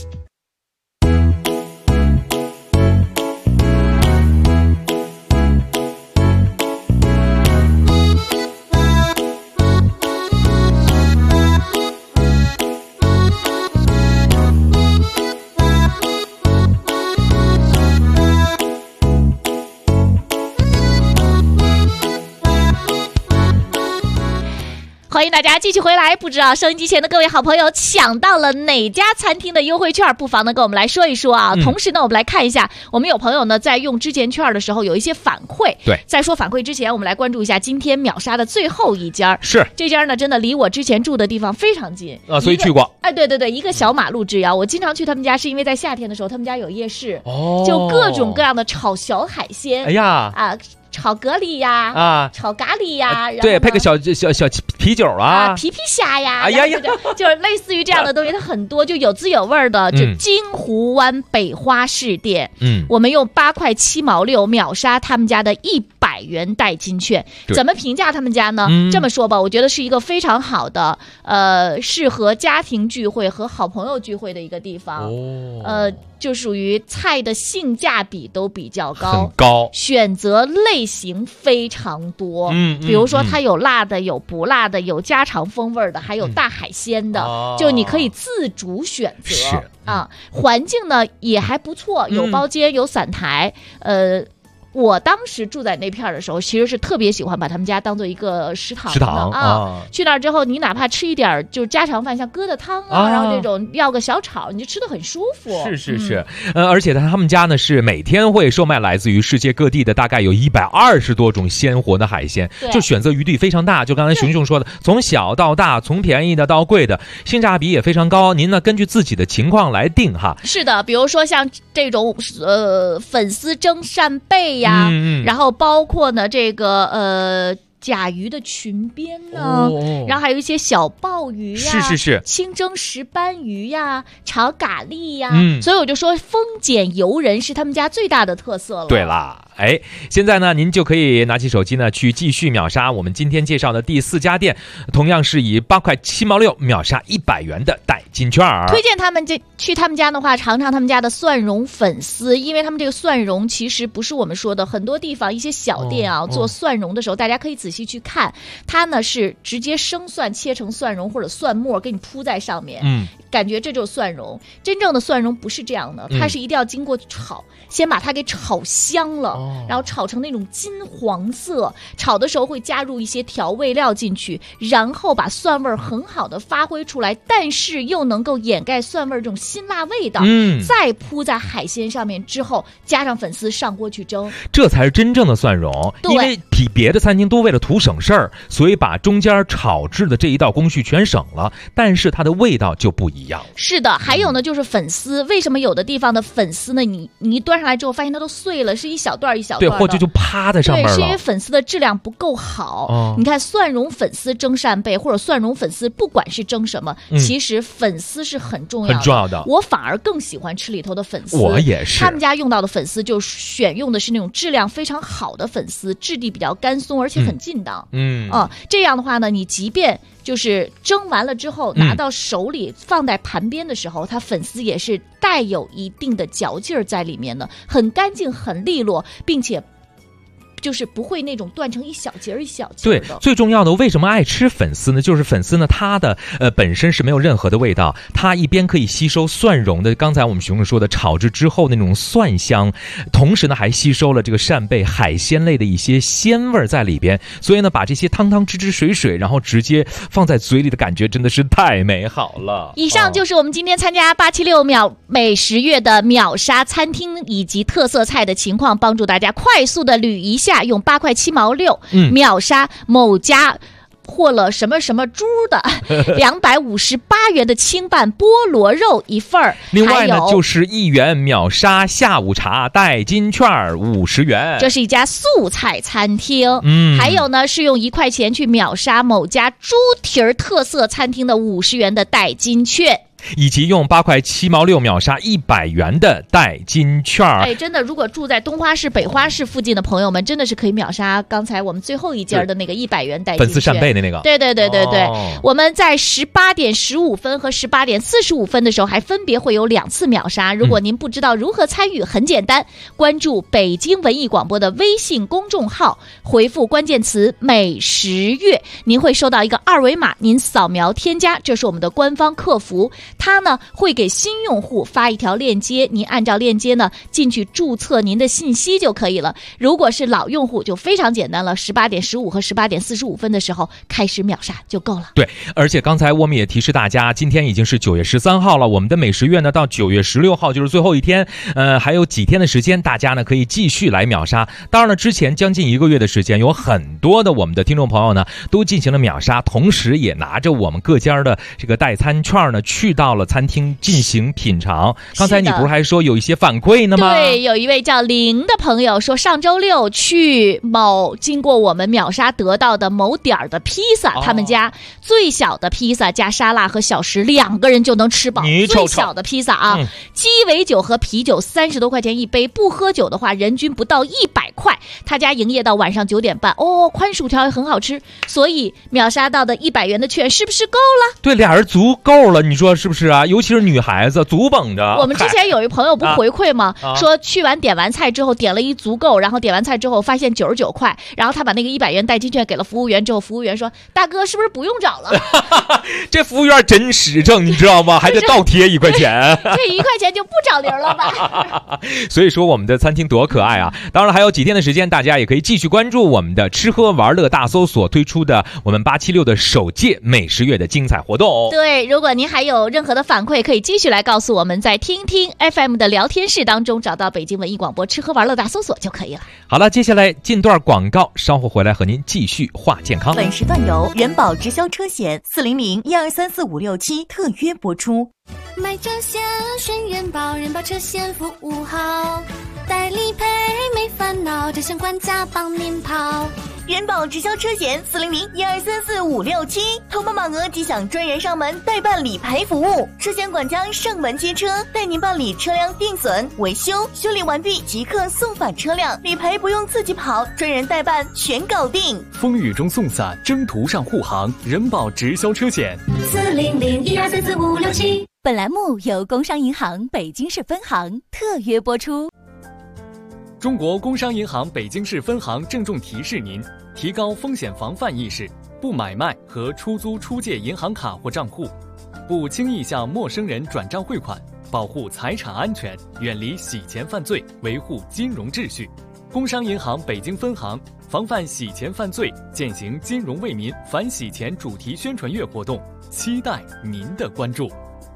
欢迎迎大家继续回来。不知道收音机前的各位好朋友抢到了哪家餐厅的优惠券，不妨呢跟我们来说一说啊。同时呢，我们来看一下，我们有朋友呢在用之前券的时候有一些反馈。 对， 在说反馈之前，我们来关注一下今天秒杀的最后一家。 是这家呢，真的离我之前住的地方非常近啊，所以去过。 哎，对对对，一个小马路之遥。我经常去他们家，是因为在夏天的时候，他们家有夜市，就各种各样的炒小海鲜。 哎呀啊。炒蛤蜊呀，炒咖喱呀， 对，配个小啤酒啊， 皮虾呀， 哎呀呀， 就是类似于这样的东西，它很多，就有滋有味的。就金湖湾北花市店，我们用8块7毛6秒杀他们家的100元代金券。怎么评价他们家呢？这么说吧，我觉得是一个非常好的，适合家庭聚会和好朋友聚会的一个地方。就属于菜的性价比都比较高， 很高， 选择类型非常多。比如说它有辣的，有不辣的，有家常风味的，还有大海鲜的，就你可以自主选择啊。环境呢也还不错，有包间，有散台，我当时住在那片的时候，其实是特别喜欢把他们家当做一个食堂啊。去那儿之后，你哪怕吃一点就是家常饭，像疙瘩汤啊，然后这种要个小炒，你就吃得很舒服。 是，而且他们家呢是每天会售卖来自于世界各地的大概有120多种鲜活的海鲜，就选择余地非常大。就刚才熊熊说的，从小到大，从便宜的到贵的，性价比也非常高。您呢根据自己的情况来定哈。 是的，比如说像这种粉丝蒸扇贝呀，然后包括呢这个甲鱼的裙边呢，然后还有一些小鲍鱼呀， 是清蒸石斑鱼呀，炒蛤蜊呀，所以我就说丰俭由人是他们家最大的特色了。 对啦。哎，现在呢，您就可以拿起手机呢，去继续秒杀我们今天介绍的第4家店，同样是以8块7毛6秒杀100元的代金券。 推荐他们去他们家的话，尝尝他们家的蒜蓉粉丝，因为他们这个蒜蓉其实不是我们说的很多地方一些小店啊，做蒜蓉的时候，大家可以仔细去看，它呢是直接生蒜切成蒜蓉或者蒜末给你铺在上面，感觉这就是蒜蓉。真正的蒜蓉不是这样的，它是一定要经过炒，先把它给炒香了。然后炒成那种金黄色，炒的时候会加入一些调味料进去，然后把蒜味很好的发挥出来，但是又能够掩盖蒜味这种辛辣味道，再铺在海鲜上面之后，加上粉丝上锅去蒸， 这才是真正的蒜蓉。因为比别的餐厅都为了图省事儿，所以把中间炒制的这一道工序全省了，但是它的味道就不一样。 是的，还有呢就是粉丝，为什么有的地方的粉丝呢，你一端上来之后发现它都碎了，是一小段一小段的， 对，或者就趴在上面了。 对，是因为粉丝的质量不够好。你看蒜蓉粉丝蒸扇贝或者蒜蓉粉丝，不管是蒸什么，其实粉丝是很重要的。我反而更喜欢吃里头的粉丝。 我也是。 他们家用到的粉丝就选用的是那种质量非常好的粉丝，质地比较干松，而且很劲道。这样的话呢，你即便就是蒸完了之后拿到手里放在盘边的时候，它粉丝也是带有一定的嚼劲儿在里面的，很干净很利落，并且就是不会那种断成一小节一小节的。 对，最重要的，为什么爱吃粉丝呢？就是粉丝呢，它的本身是没有任何的味道，它一边可以吸收蒜蓉的，刚才我们熊熊说的炒制之后那种蒜香，同时呢还吸收了这个扇贝海鲜类的一些鲜味在里边，所以呢把这些汤汤汁汁水水，然后直接放在嘴里的感觉真的是太美好了。 以上就是我们今天参加876秒美食月的秒杀餐厅以及特色菜的情况，帮助大家快速的捋一下，用8块7毛6秒杀某家获了什么什么猪的258元的清拌菠萝肉一份儿。 另外呢，就是1元秒杀下午茶代金券50元。 这是一家素菜餐厅。还有呢，是用1块钱去秒杀某家猪蹄儿特色餐厅的50元的代金券。 以及用8块7毛6秒杀100元的代金券。 哎，真的，如果住在东花市、北花市附近的朋友们，真的是可以秒杀刚才我们最后一家的那个100元代金券。 粉丝扇贝的那个。 对。我们在18点15分和18点45分的时候还分别会有2次秒杀。如果您不知道如何参与，很简单，关注北京文艺广播的微信公众号，回复关键词美食月，您会收到一个2维码，您扫描添加，这是我们的官方客服。 它呢会给新用户发一条链接，您按照链接呢进去注册您的信息就可以了。如果是老用户就非常简单了，18点15和18点45分的时候开始秒杀就够了。 对，而且刚才我们也提示大家，今天已经是9月13号了，我们的美食月呢到9月16号就是最后一天，还有几天的时间，大家呢可以继续来秒杀。当然了，之前将近1个月的时间，有很多的我们的听众朋友呢都进行了秒杀，同时也拿着我们各家的这个代餐券呢去到了餐厅进行品尝。刚才你不是还说有一些反馈呢吗？ 对，有一位叫林的朋友说，上周6去经过我们秒杀得到的某点的披萨，他们家最小的披萨加沙拉和小食2个人就能吃饱。最小的披萨啊，鸡尾酒和啤酒30多块钱一杯，不喝酒的话人均不到100块。他家营业到晚上9点半，宽薯条也很好吃，所以秒杀到的100元的券是不是够了？ 对，俩人足够了，你说是不是啊？尤其是女孩子足绷着。 我们之前有一朋友不回馈吗？说去完点完菜之后点了一足够，然后点完菜之后发现99块，然后他把那个100元代金券给了服务员之后，服务员说：“大哥，是不是不用找了？” 这服务员真实诚，你知道吗？还得倒贴1块钱。 这1块钱就不找零了吧？ 所以说我们的餐厅多可爱啊！当然还有几天的时间，大家也可以继续关注我们的吃喝玩乐大搜索推出的我们876的首届美食月的精彩活动。 对，如果您还有任何的反馈，可以继续来告诉我们，在听听 FM 的聊天室当中找到北京文艺广播吃喝玩乐大搜索就可以了。 好了，接下来进段广告，稍后回来和您继续话健康。 本时段由人保直销车险400-1234567特约播出。 买车险选人保，人保车险服务好，代理赔没烦恼，这险管家帮您跑。 人保直销车险400-1234567，投保满额即享专人上门代办理赔服务，车险管家上门接车，带您办理车辆定损、维修、修理完毕即刻送返车辆，理赔不用自己跑，专人代办全搞定。 风雨中送伞，征途上护航，人保直销车险 400-1234567。 本栏目由工商银行北京市分行特约播出。 中国工商银行北京市分行郑重提示您：提高风险防范意识，不买卖和出租出借银行卡或账户，不轻易向陌生人转账汇款，保护财产安全，远离洗钱犯罪，维护金融秩序。工商银行北京分行防范洗钱犯罪，践行金融为民反洗钱主题宣传月活动，期待您的关注。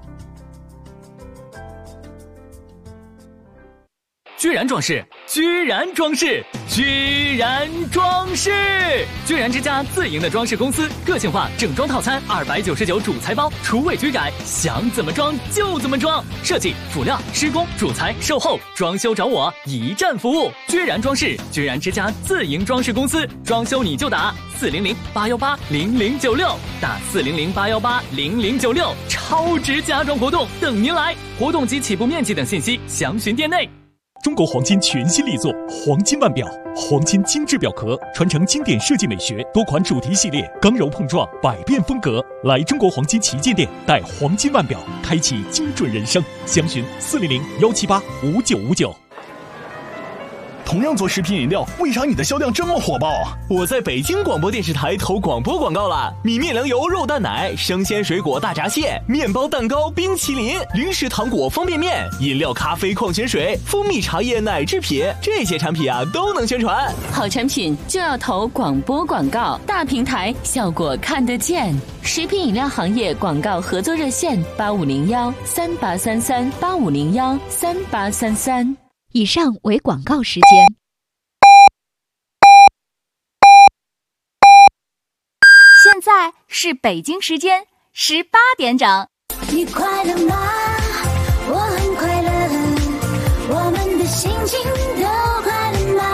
居然装饰，居然装饰，居然装饰！居然之家自营的装饰公司，个性化整装套餐299主材包，厨卫居改，想怎么装就怎么装。设计、辅料、施工、主材、售后、装修找我，一站服务。居然装饰，居然之家自营装饰公司，装修你就打400-818-0096，打400-818-0096，超值家装活动等您来。活动及起步面积等信息详询店内。 中国黄金全新力作黄金腕表，黄金精致表壳，传承经典设计美学，多款主题系列，刚柔碰撞，百变风格。来中国黄金旗舰店，带黄金腕表，开启精准人生。详询400-178-5959。 同样做食品饮料，为啥你的销量这么火爆？我在北京广播电视台投广播广告了，米面粮油肉蛋奶，生鲜水果大闸蟹，面包蛋糕冰淇淋，零食糖果方便面，饮料咖啡矿泉水，蜂蜜茶叶奶制品，这些产品啊都能宣传。 好产品就要投广播广告，大平台效果看得见。食品饮料行业广告合作热线8501-3833-8501-3833。 以上为广告时间。现在是北京时间18点整。 你快乐吗？我很快乐，我们的心情都快乐吗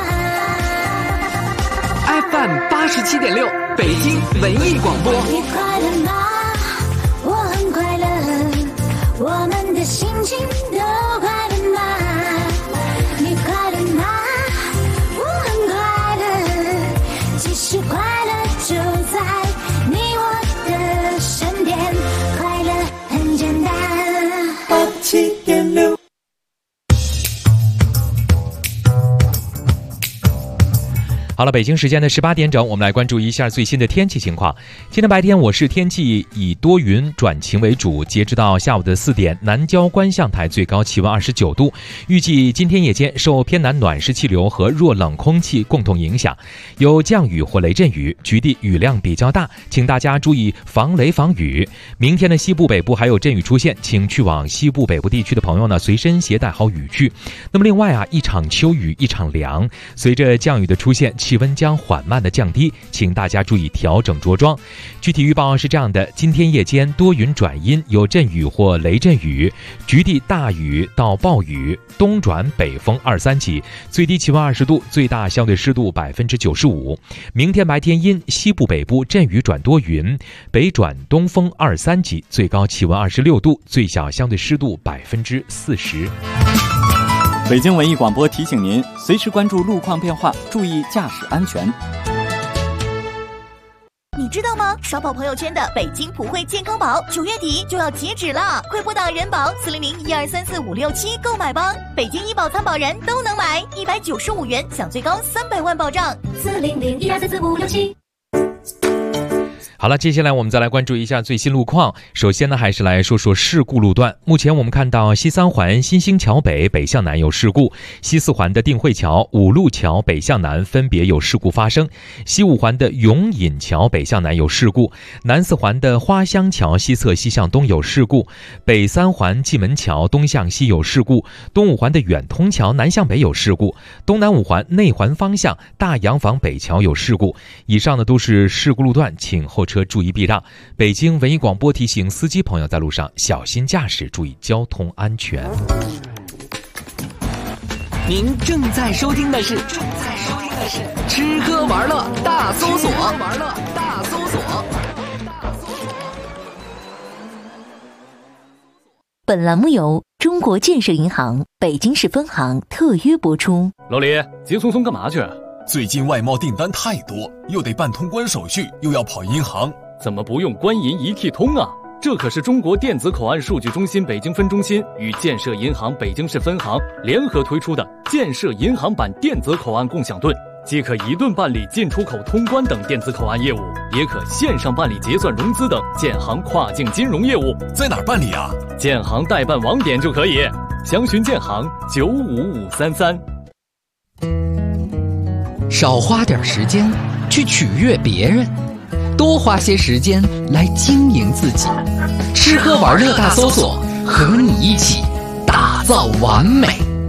？FM 87.6，北京文艺广播。 你快乐吗？我很快乐，我们的心情都快乐吗？你快乐吗？我很快乐，其实快乐就在你我的身边，快乐很简单。87.6。 好了，北京时间的18点整，我们来关注一下最新的天气情况。今天白天我市天气以多云转晴为主，截止到下午的4点，南郊观象台最高气温29度。预计今天夜间受偏南暖湿气流和弱冷空气共同影响，有降雨或雷阵雨，局地雨量比较大，请大家注意防雷防雨。明天的西部北部还有阵雨出现，请去往西部北部地区的朋友呢，随身携带好雨具。那么另外啊，一场秋雨一场凉，随着降雨的出现，气温将缓慢的降低，请大家注意调整着装。具体预报是这样的：今天夜间多云转阴，有阵雨或雷阵雨，局地大雨到暴雨，东转北风2-3级，最低气温20度，最大相对湿度95%。明天白天阴，西部北部阵雨转多云，北转东风2-3级，最高气温26度，最小相对湿度40%。 北京文艺广播提醒您，随时关注路况变化，注意驾驶安全。 你知道吗？刷爆朋友圈的北京普惠健康宝9月底就要截止了，快拨打人保400-1234567购买吧！北京医保参保人都能买，195元享最高300万保障。 400-1234567。 好了，接下来我们再来关注一下最新路况。首先呢，还是来说说事故路段。目前我们看到西3环新兴桥北北向南有事故，西4环的定慧桥、五路桥北向南分别有事故发生，西5环的永隐桥北向南有事故，南4环的花乡桥西侧西向东有事故，北3环蓟门桥东向西有事故，东5环的远通桥南向北有事故，东南5环内环方向大洋坊北桥有事故。以上呢都是事故路段，请后车注意避让。北京文艺广播提醒司机朋友在路上小心驾驶，注意交通安全。 您正在收听的是吃喝玩乐大搜索。 本栏目由中国建设银行北京市分行特约播出。 老李，急匆匆干嘛去？ 最近外贸订单太多，又得办通关手续，又要跑银行， 怎么不用官银一体通啊？这可是中国电子口岸数据中心北京分中心与建设银行北京市分行联合推出的建设银行版电子口岸共享盾，既可一盾办理进出口通关等电子口岸业务，也可线上办理结算融资等建行跨境金融业务。 在哪儿办理啊？ 建行代办网点就可以，详询建行95533。 少花点时间去取悦别人，多花些时间来经营自己。吃喝玩乐大搜索，和你一起打造完美。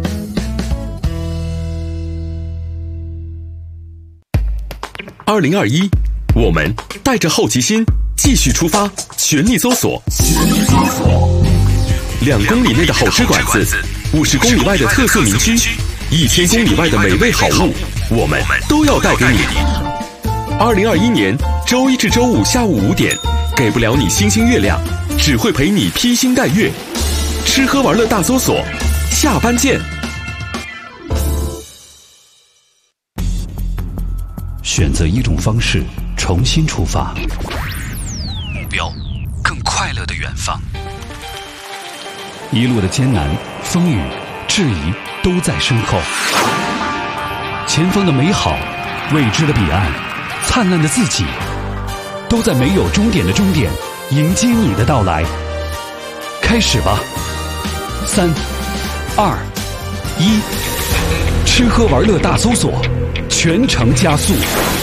2021，我们带着好奇心继续出发，全力搜索。2公里内的好吃馆子，50公里外的特色名区，1000公里外的美味好物，我们都要带给你。2021年周一至周五下午5点，给不了你星星月亮，只会陪你披星戴月。吃喝玩乐大搜索，下班见。 选择一种方式，重新出发， 目标更快乐的远方。 一路的艰难、风雨、质疑都在身后，前方的美好、未知的彼岸、灿烂的自己，都在没有终点的终点迎接你的到来。开始吧，3、2、1，吃喝玩乐大搜索，全程加速。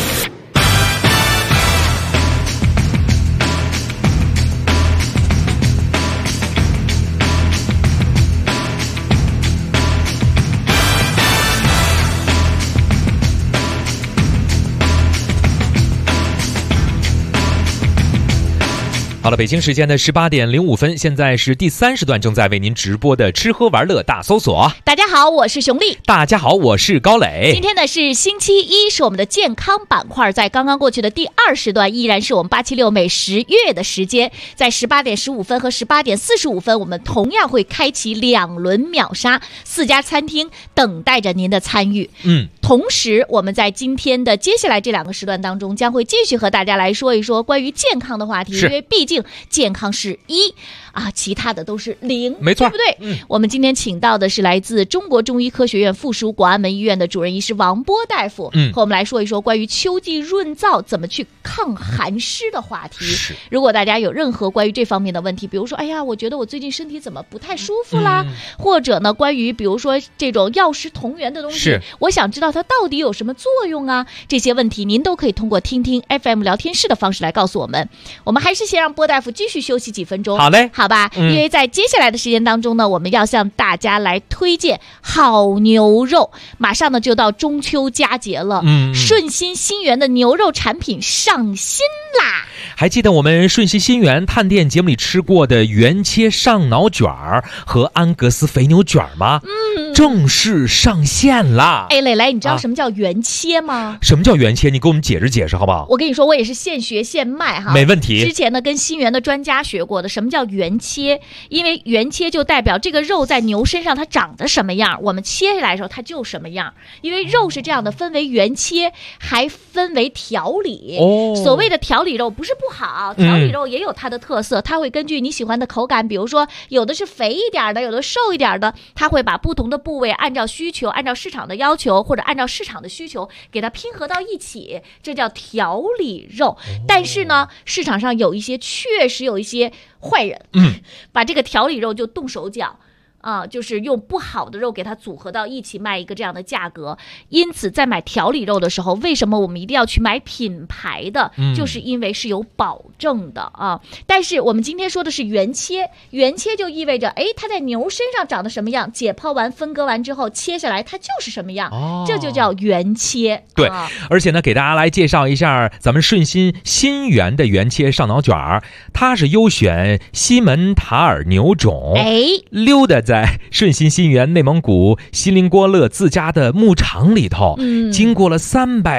好了，北京时间的18点05分，现在是第3时段正在为您直播的吃喝玩乐大搜索。 大家好，我是熊丽。 大家好，我是高磊。 今天呢是星期一，是我们的健康板块，在刚刚过去的第2时段，依然是我们876美食月的时间，在18点15分和18点45分，我们同样会开启2轮秒杀，4家餐厅等待着您的参与。同时我们在今天的接下来这2个时段当中，将会继续和大家来说一说关于健康的话题，因为毕竟性，健康是1啊，其他的都是0， 没错， 对不对？我们今天请到的是来自中国中医科学院附属广安门医院的主任医师王波大夫，和我们来说一说关于秋季润燥怎么去抗寒湿的话题。如果大家有任何关于这方面的问题，比如说，哎呀，我觉得我最近身体怎么不太舒服啦，或者呢，关于比如说这种药食同源的东西，我想知道它到底有什么作用啊，这些问题您都可以通过听听 FM 聊天室的方式来告诉我们。我们还是先让波大夫继续休息几分钟， 好嘞， 好吧？因为在接下来的时间当中呢，我们要向大家来推荐好牛肉。马上呢就到中秋佳节了，顺心新源的牛肉产品上新啦！ 还记得我们顺心新源探店节目里吃过的原切上脑卷儿和安格斯肥牛卷吗？正式上线啦！ 哎，磊磊，你知道什么叫原切吗？ 什么叫原切？你给我们解释解释好不好？ 我跟你说，我也是现学现卖哈， 没问题。 之前呢跟新源的专家学过的，什么叫原切？因为原切就代表这个肉在牛身上它长得什么样，我们切下来的时候它就什么样。因为肉是这样的，分为原切，还分为调理。所谓的调理肉不是不好，调理肉也有它的特色，它会根据你喜欢的口感，比如说有的是肥一点的，有的瘦一点的，它会把不同的部位按照需求，按照市场的要求，或者按照市场的需求给它拼合到一起，这叫调理肉。但是呢，市场上确实有一些坏人，把这个调理肉就动手脚。就是用不好的肉给它组合到一起卖一个这样的价格。因此在买调理肉的时候，为什么我们一定要去买品牌的？就是因为是有保证的啊。但是我们今天说的是原切，原切就意味着它在牛身上长得什么样，解剖完分割完之后切下来它就是什么样，这就叫原切。 对，而且呢给大家来介绍一下咱们顺心新源的原切上脑卷儿，它是优选西门塔尔牛种，溜达在顺心新源内蒙古锡林郭勒自家的牧场里头，经过了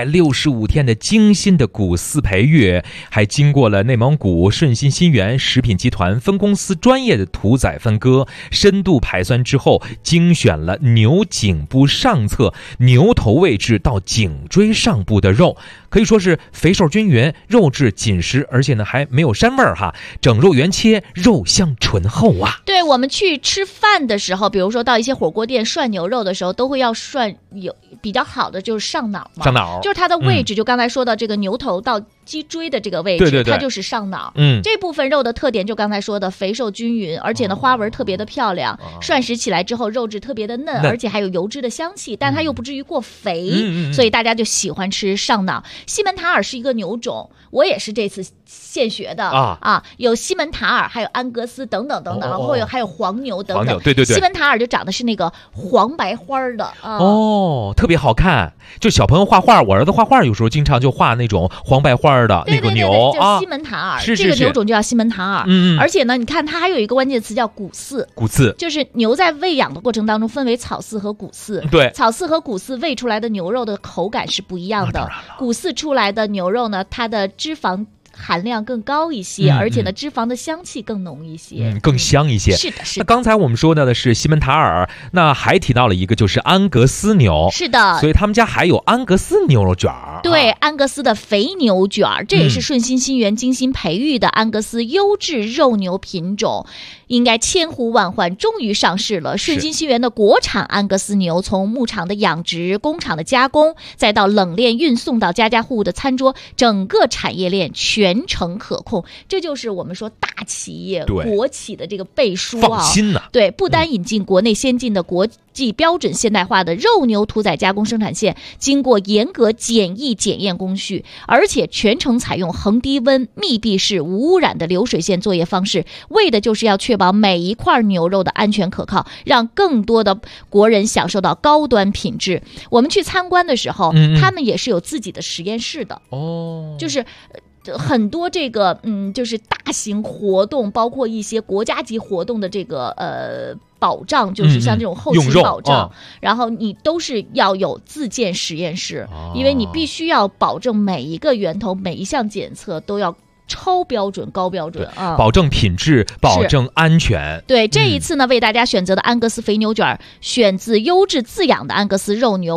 365天的精心的谷饲培育，还经过了内蒙古顺心新源食品集团分公司专业的屠宰分割，深度排酸之后，精选了牛颈部上侧牛头位置到颈椎上部的肉，可以说是肥瘦均匀，肉质紧实，而且呢还没有膻味儿哈，整肉原切，肉香醇厚啊。 对，我们去吃饭的时候，比如说到一些火锅店涮牛肉的时候，都会要涮有比较好的就是上脑嘛， 上脑就是它的位置，就刚才说的这个牛头到脊椎的这个位置， 对， 它就是上脑。这部分肉的特点就刚才说的肥瘦均匀，而且呢花纹特别的漂亮，涮食起来之后肉质特别的嫩，而且还有油脂的香气，但它又不至于过肥，所以大家就喜欢吃上脑。西门塔尔是一个牛种，我也是这次现学的有西门塔尔，还有安格斯等等等等，还有黄牛等等。 对， 西门塔尔就长的是那个黄白花的特别好看。就小朋友画画，我儿子画画有时候经常就画那种黄白花的那个牛叫西门塔尔， 是这个牛种就叫西门塔尔。而且呢，你看它还有一个关键词叫谷饲，就是牛在喂养的过程当中分为草饲和谷饲。 对， 草饲和谷饲喂出来的牛肉的口感是不一样的。谷饲出来的牛肉呢，它的脂肪含量更高一些，而且呢脂肪的香气更浓一些， 更香一些。 是的。 那刚才我们说到的是西门塔尔，那还提到了一个就是安格斯牛。 是的， 所以他们家还有安格斯牛肉卷儿。 对，安格斯的肥牛卷儿，这也是顺心新源精心培育的安格斯优质肉牛品种，应该千呼万唤，终于上市了。顺心新源的国产安格斯牛，从牧场的养殖、工厂的加工，再到冷链运送到家家户户的餐桌，整个产业链全程可控。这就是我们说大企业国企的这个背书放心呐。 对，不单引进国内先进的国际标准现代化的肉牛屠宰加工生产线，经过严格检疫检验工序，而且全程采用恒低温密闭式无污染的流水线作业方式，为的就是要确保每一块牛肉的安全可靠，让更多的国人享受到高端品质。我们去参观的时候，他们也是有自己的实验室的就是很多这个就是大型活动，包括一些国家级活动的这个保障，就是像这种后勤保障，然后你都是要有自建实验室，因为你必须要保证每一个源头每一项检测都要超标准、高标准保证品质，保证安全。 对，这一次呢，为大家选择的安格斯肥牛卷，选自优质自养的安格斯肉牛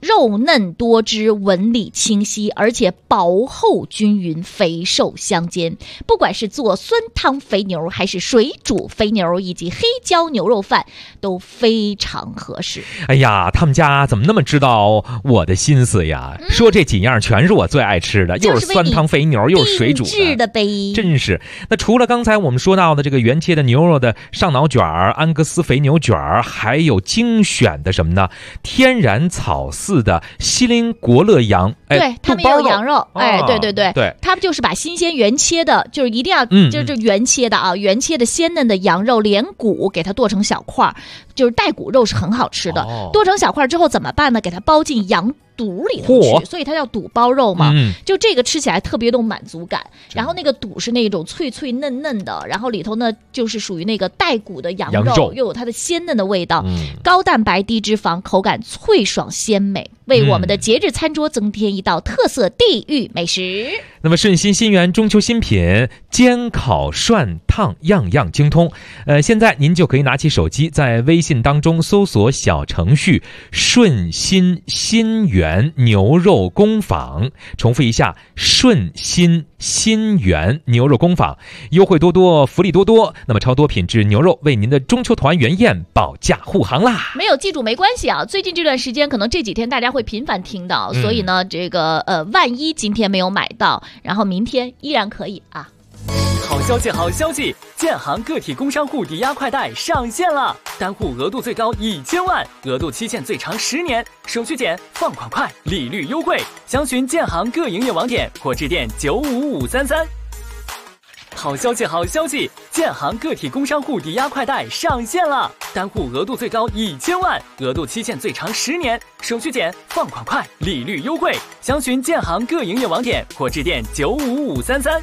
肉嫩多汁，纹理清晰，而且薄厚均匀，肥瘦相间。不管是做酸汤肥牛，还是水煮肥牛，以及黑椒牛肉饭，都非常合适。 哎呀，他们家怎么那么知道我的心思呀？说这几样全是我最爱吃的，又是酸汤肥牛，又是水煮的呗。 真是。那除了刚才我们说到的这个原切的牛肉的上脑卷儿、安格斯肥牛卷儿，还有精选的什么呢？天然草饲的西林国乐羊， 对，他们也有羊肉，对，他们就是把新鲜原切的，就是一定要就是原切的啊，原切的鲜嫩的羊肉连骨给它剁成小块，就是带骨肉是很好吃的。剁成小块之后怎么办呢？给它包进羊肚里头去，所以它叫肚包肉嘛。就这个吃起来特别有满足感。然后那个肚是那种脆脆嫩嫩的，然后里头呢就是属于那个带骨的羊肉，又有它的鲜嫩的味道，高蛋白低脂肪，口感脆爽鲜美，为我们的节日餐桌增添一道特色地域美食。 那么顺心新源中秋新品，煎烤涮烫样样精通。现在您就可以拿起手机，在微信当中搜索小程序顺心新源牛肉工坊，重复一下，顺心新源牛肉工坊，优惠多多，福利多多。那么超多品质牛肉为您的中秋团圆宴保驾护航啦！ 没有记住没关系啊，最近这段时间可能这几天大家会频繁听到，所以呢，这个万一今天没有买到，然后明天依然可以啊。 好消息，好消息！建行个体工商户抵押快贷上线了，单户额度最高1000万，额度期限最长10年，手续简，放款快，利率优惠。详询建行各营业网点或致电95533。好消息，好消息！建行个体工商户抵押快贷上线了，单户额度最高1000万，额度期限最长10年，手续简，放款快，利率优惠。详询建行各营业网点或致电95533。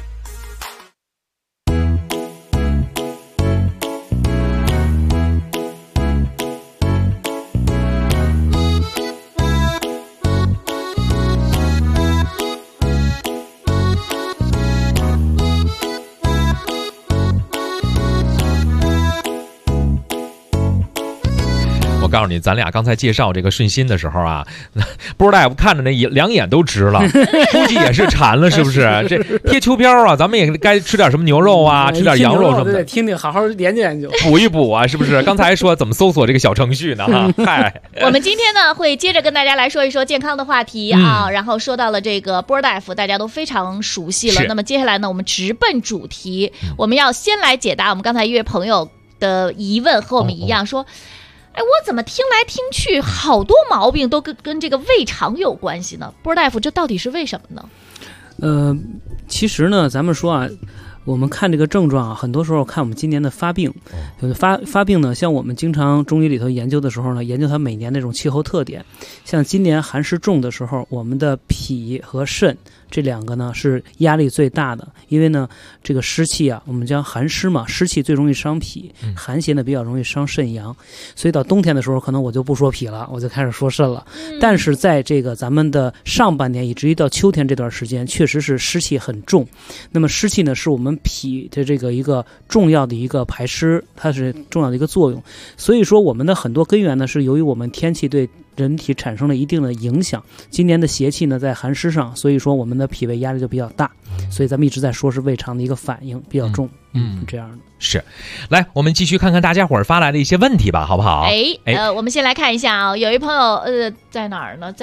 我告诉你，咱俩刚才介绍这个顺心的时候啊，波大夫看着那两眼都直了，估计也是馋了，是不是？这贴秋膘啊，咱们也该吃点什么牛肉啊，吃点羊肉什么的， 听听，好好研究研究， 补一补啊，是不是？刚才说怎么搜索这个小程序呢？哈，嗨， 我们今天呢会接着跟大家来说一说健康的话题啊，然后说到了这个波大夫，大家都非常熟悉了。那么接下来呢，我们直奔主题，我们要先来解答我们刚才一位朋友的疑问，和我们一样说。哎，我怎么听来听去，好多毛病都跟这个胃肠有关系呢？波大夫，这到底是为什么呢？其实呢，咱们说啊，我们看这个症状啊，很多时候看我们今年的发病，发病呢，像我们经常中医里头研究的时候呢，研究它每年那种气候特点。像今年寒湿重的时候，我们的脾和肾这两个呢是压力最大的，因为呢这个湿气啊，我们叫寒湿嘛，湿气最容易伤脾，寒邪呢比较容易伤肾阳，所以到冬天的时候，可能我就不说脾了，我就开始说肾了。但是在这个咱们的上半年以至于到秋天这段时间，确实是湿气很重。那么湿气呢，是我们脾的这个一个重要的一个排湿，它是重要的一个作用。所以说我们的很多根源呢，是由于我们天气对人体产生了一定的影响。今年的邪气呢在寒湿上，所以说我们的脾胃压力就比较大，所以咱们一直在说是胃肠的一个反应比较重，这样的。 是，来，我们继续看看大家伙儿发来的一些问题吧，好不好？ 我们先来看一下啊，有一朋友在哪儿呢？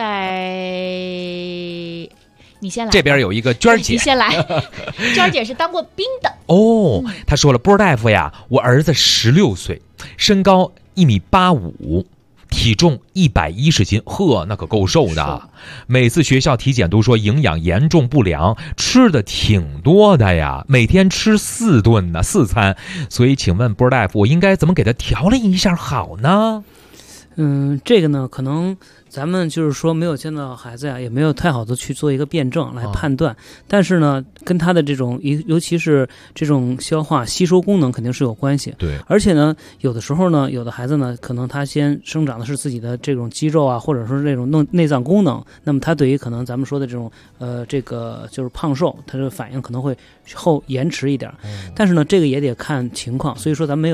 你先来。这边有一个娟姐， 你先来。娟姐是当过兵的哦。她说了，波大夫呀，我儿子16岁，身高1.85米。体重110斤，呵，那可够瘦的。每次学校体检都说营养严重不良，吃的挺多的呀，每天吃4顿呢，4餐。所以请问波大夫，我应该怎么给他调理一下好呢？ 这个呢，可能咱们就是说没有见到孩子呀，也没有太好的去做一个辩证来判断。但是呢，跟他的这种尤其是这种消化吸收功能肯定是有关系。 对， 而且呢，有的时候呢，有的孩子呢，可能他先生长的是自己的这种肌肉啊，或者说是这种内脏功能，那么他对于可能咱们说的这种这个就是胖瘦，他的反应可能会后延迟一点。但是呢，这个也得看情况，所以说咱们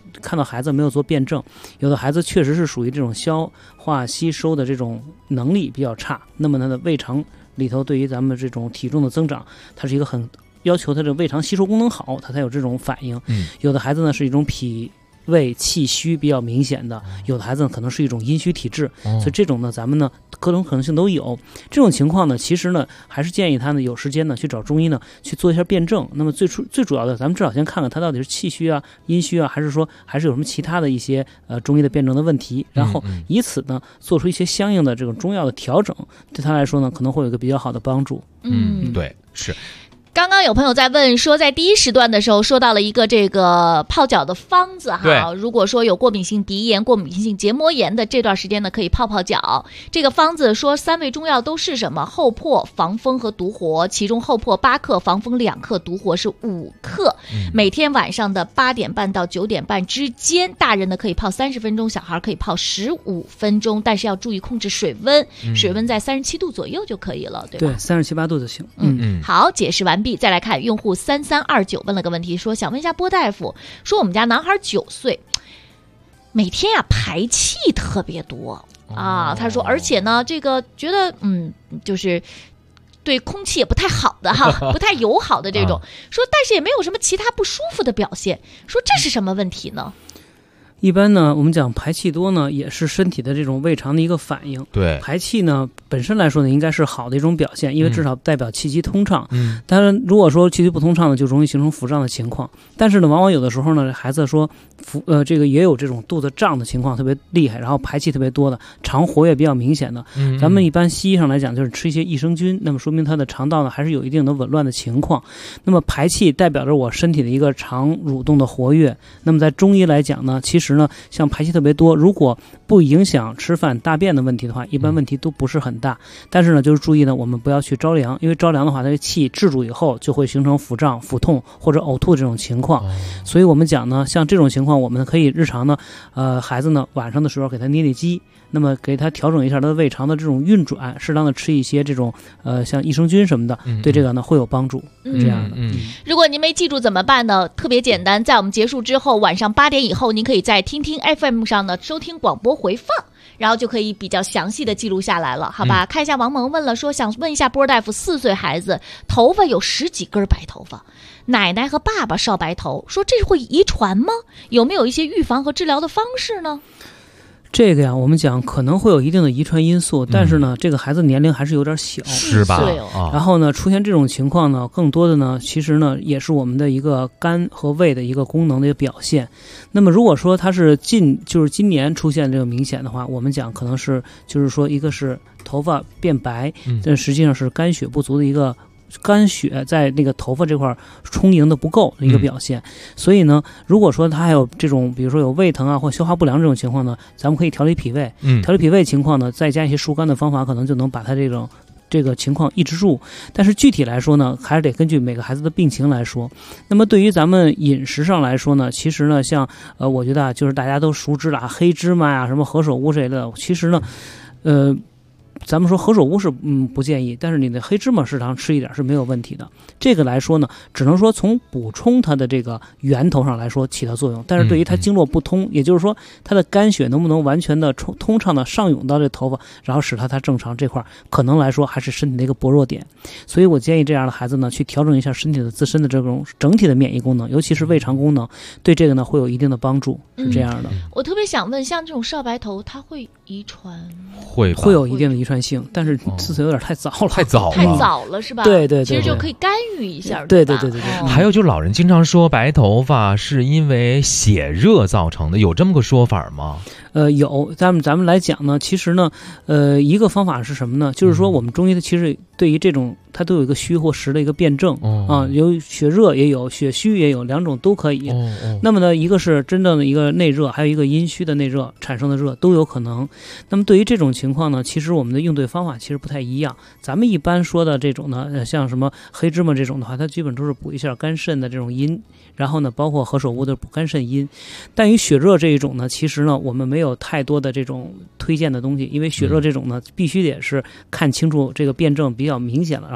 看到孩子没有做辩证，有的孩子确实是属于这种消化吸收的这种能力比较差，那么他的胃肠里头对于咱们这种体重的增长，它是一个很要求他的胃肠吸收功能好，他才有这种反应。有的孩子呢是一种脾胃气虚比较明显的，有的孩子呢可能是一种阴虚体质，所以这种呢咱们呢各种可能性都有。这种情况呢，其实呢还是建议他呢有时间呢去找中医呢去做一下辩证。那么最主要的，咱们至少先看看他到底是气虚啊、阴虚啊，还是说还是有什么其他的一些中医的辩证的问题，然后以此呢做出一些相应的这种中药的调整，对他来说呢可能会有一个比较好的帮助。 对，是。 刚刚有朋友在问说，在第一时段的时候说到了一个这个泡脚的方子哈，如果说有过敏性鼻炎、过敏性结膜炎的这段时间呢，可以泡泡脚。这个方子说3味中药都是什么？厚朴、防风和独活，其中厚朴8克，防风2克，独活是5克。每天晚上的8点半到9点半之间，大人呢可以泡30分钟，小孩可以泡15分钟，但是要注意控制水温，水温在37度左右就可以了，对吧？ 对，37、8度就行。 好，解释完毕。再来看用户3329问了个问题，说想问一下波大夫，说我们家男孩9岁，每天呀排气特别多啊，他说而且呢这个觉得就是对空气也不太好的哈，不太友好的这种，说但是也没有什么其他不舒服的表现，说这是什么问题呢？ 一般呢，我们讲排气多呢，也是身体的这种胃肠的一个反应。 对， 排气呢本身来说呢，应该是好的一种表现，因为至少代表气机通畅。当然，如果说气机不通畅呢，就容易形成腹胀的情况。但是呢，往往有的时候呢，孩子说这个也有这种肚子胀的情况特别厉害，然后排气特别多的，肠活跃比较明显的。咱们一般西医上来讲，就是吃一些益生菌，那么说明他的肠道呢还是有一定的紊乱的情况。那么排气代表着我身体的一个肠蠕动的活跃。那么在中医来讲呢，其实呢，像排气特别多，如果不影响吃饭大便的问题的话，一般问题都不是很大。但是呢，就是注意呢，我们不要去着凉，因为着凉的话，它的气滞住以后就会形成腹胀、腹痛或者呕吐这种情况。所以我们讲呢，像这种情况，我们可以日常呢，孩子呢晚上的时候给他捏捏肌，那么给他调整一下他的胃肠的这种运转，适当的吃一些这种像益生菌什么的，对这个呢会有帮助。这样的。 如果您没记住怎么办呢？特别简单，在我们结束之后，晚上8点以后，您可以在听听 FM 上呢收听广播回放，然后就可以比较详细的记录下来了，好吧？看一下王萌问了，说想问一下波大夫，4岁孩子头发有10几根白头发，奶奶和爸爸少白头，说这是会遗传吗？有没有一些预防和治疗的方式呢？ 这个呀，我们讲可能会有一定的遗传因素，但是呢，这个孩子年龄还是有点小， 是吧？ 然后呢，出现这种情况呢，更多的呢，其实呢，也是我们的一个肝和胃的一个功能的一个表现。那么，如果说它是就是今年出现这个明显的话，我们讲可能是就是说，一个是头发变白，但实际上是肝血不足的一个。肝血在那个头发这块充盈的不够的一个表现，所以呢，如果说他还有这种，比如说有胃疼啊或消化不良这种情况呢，咱们可以调理脾胃，调理脾胃情况呢，再加一些疏肝的方法，可能就能把他这个情况抑制住。但是具体来说呢，还是得根据每个孩子的病情来说。那么对于咱们饮食上来说呢，其实呢，像我觉得啊，就是大家都熟知的黑芝麻呀、什么何首乌这类的，其实呢，咱们说何首乌是不建议，但是你的黑芝麻适当吃一点是没有问题的。这个来说呢，只能说从补充它的这个源头上来说起到作用，但是对于它经络不通，也就是说它的肝血能不能完全的通畅的上涌到这头发，然后使它正常，这块可能来说还是身体的一个薄弱点。所以我建议这样的孩子呢，去调整一下身体的自身的这种整体的免疫功能，尤其是胃肠功能，对这个呢会有一定的帮助，是这样的。 我特别想问，像这种少白头，它会遗传？ 会有一定的遗传性，但是4岁有点太早了， 太早了是吧？ 对， 其实就可以干预一下。 对。 还有就老人经常说白头发是因为血热造成的，有这么个说法吗？ 有，咱们来讲呢，其实呢，一个方法是什么呢？就是说我们中医的其实对于这种它都有一个虚或实的一个辩证啊，有血热也有，血虚也有，两种都可以。那么呢，一个是真正的一个内热，还有一个阴虚的内热产生的热都有可能。那么对于这种情况呢，其实我们的应对方法其实不太一样。咱们一般说的这种呢，像什么黑芝麻这种的话，它基本都是补一下肝肾的这种阴，然后呢，包括何首乌的补肝肾阴。但于血热这一种呢，其实呢，我们没有太多的这种推荐的东西，因为血热这种呢，必须得是看清楚这个辩证比较明显了，然后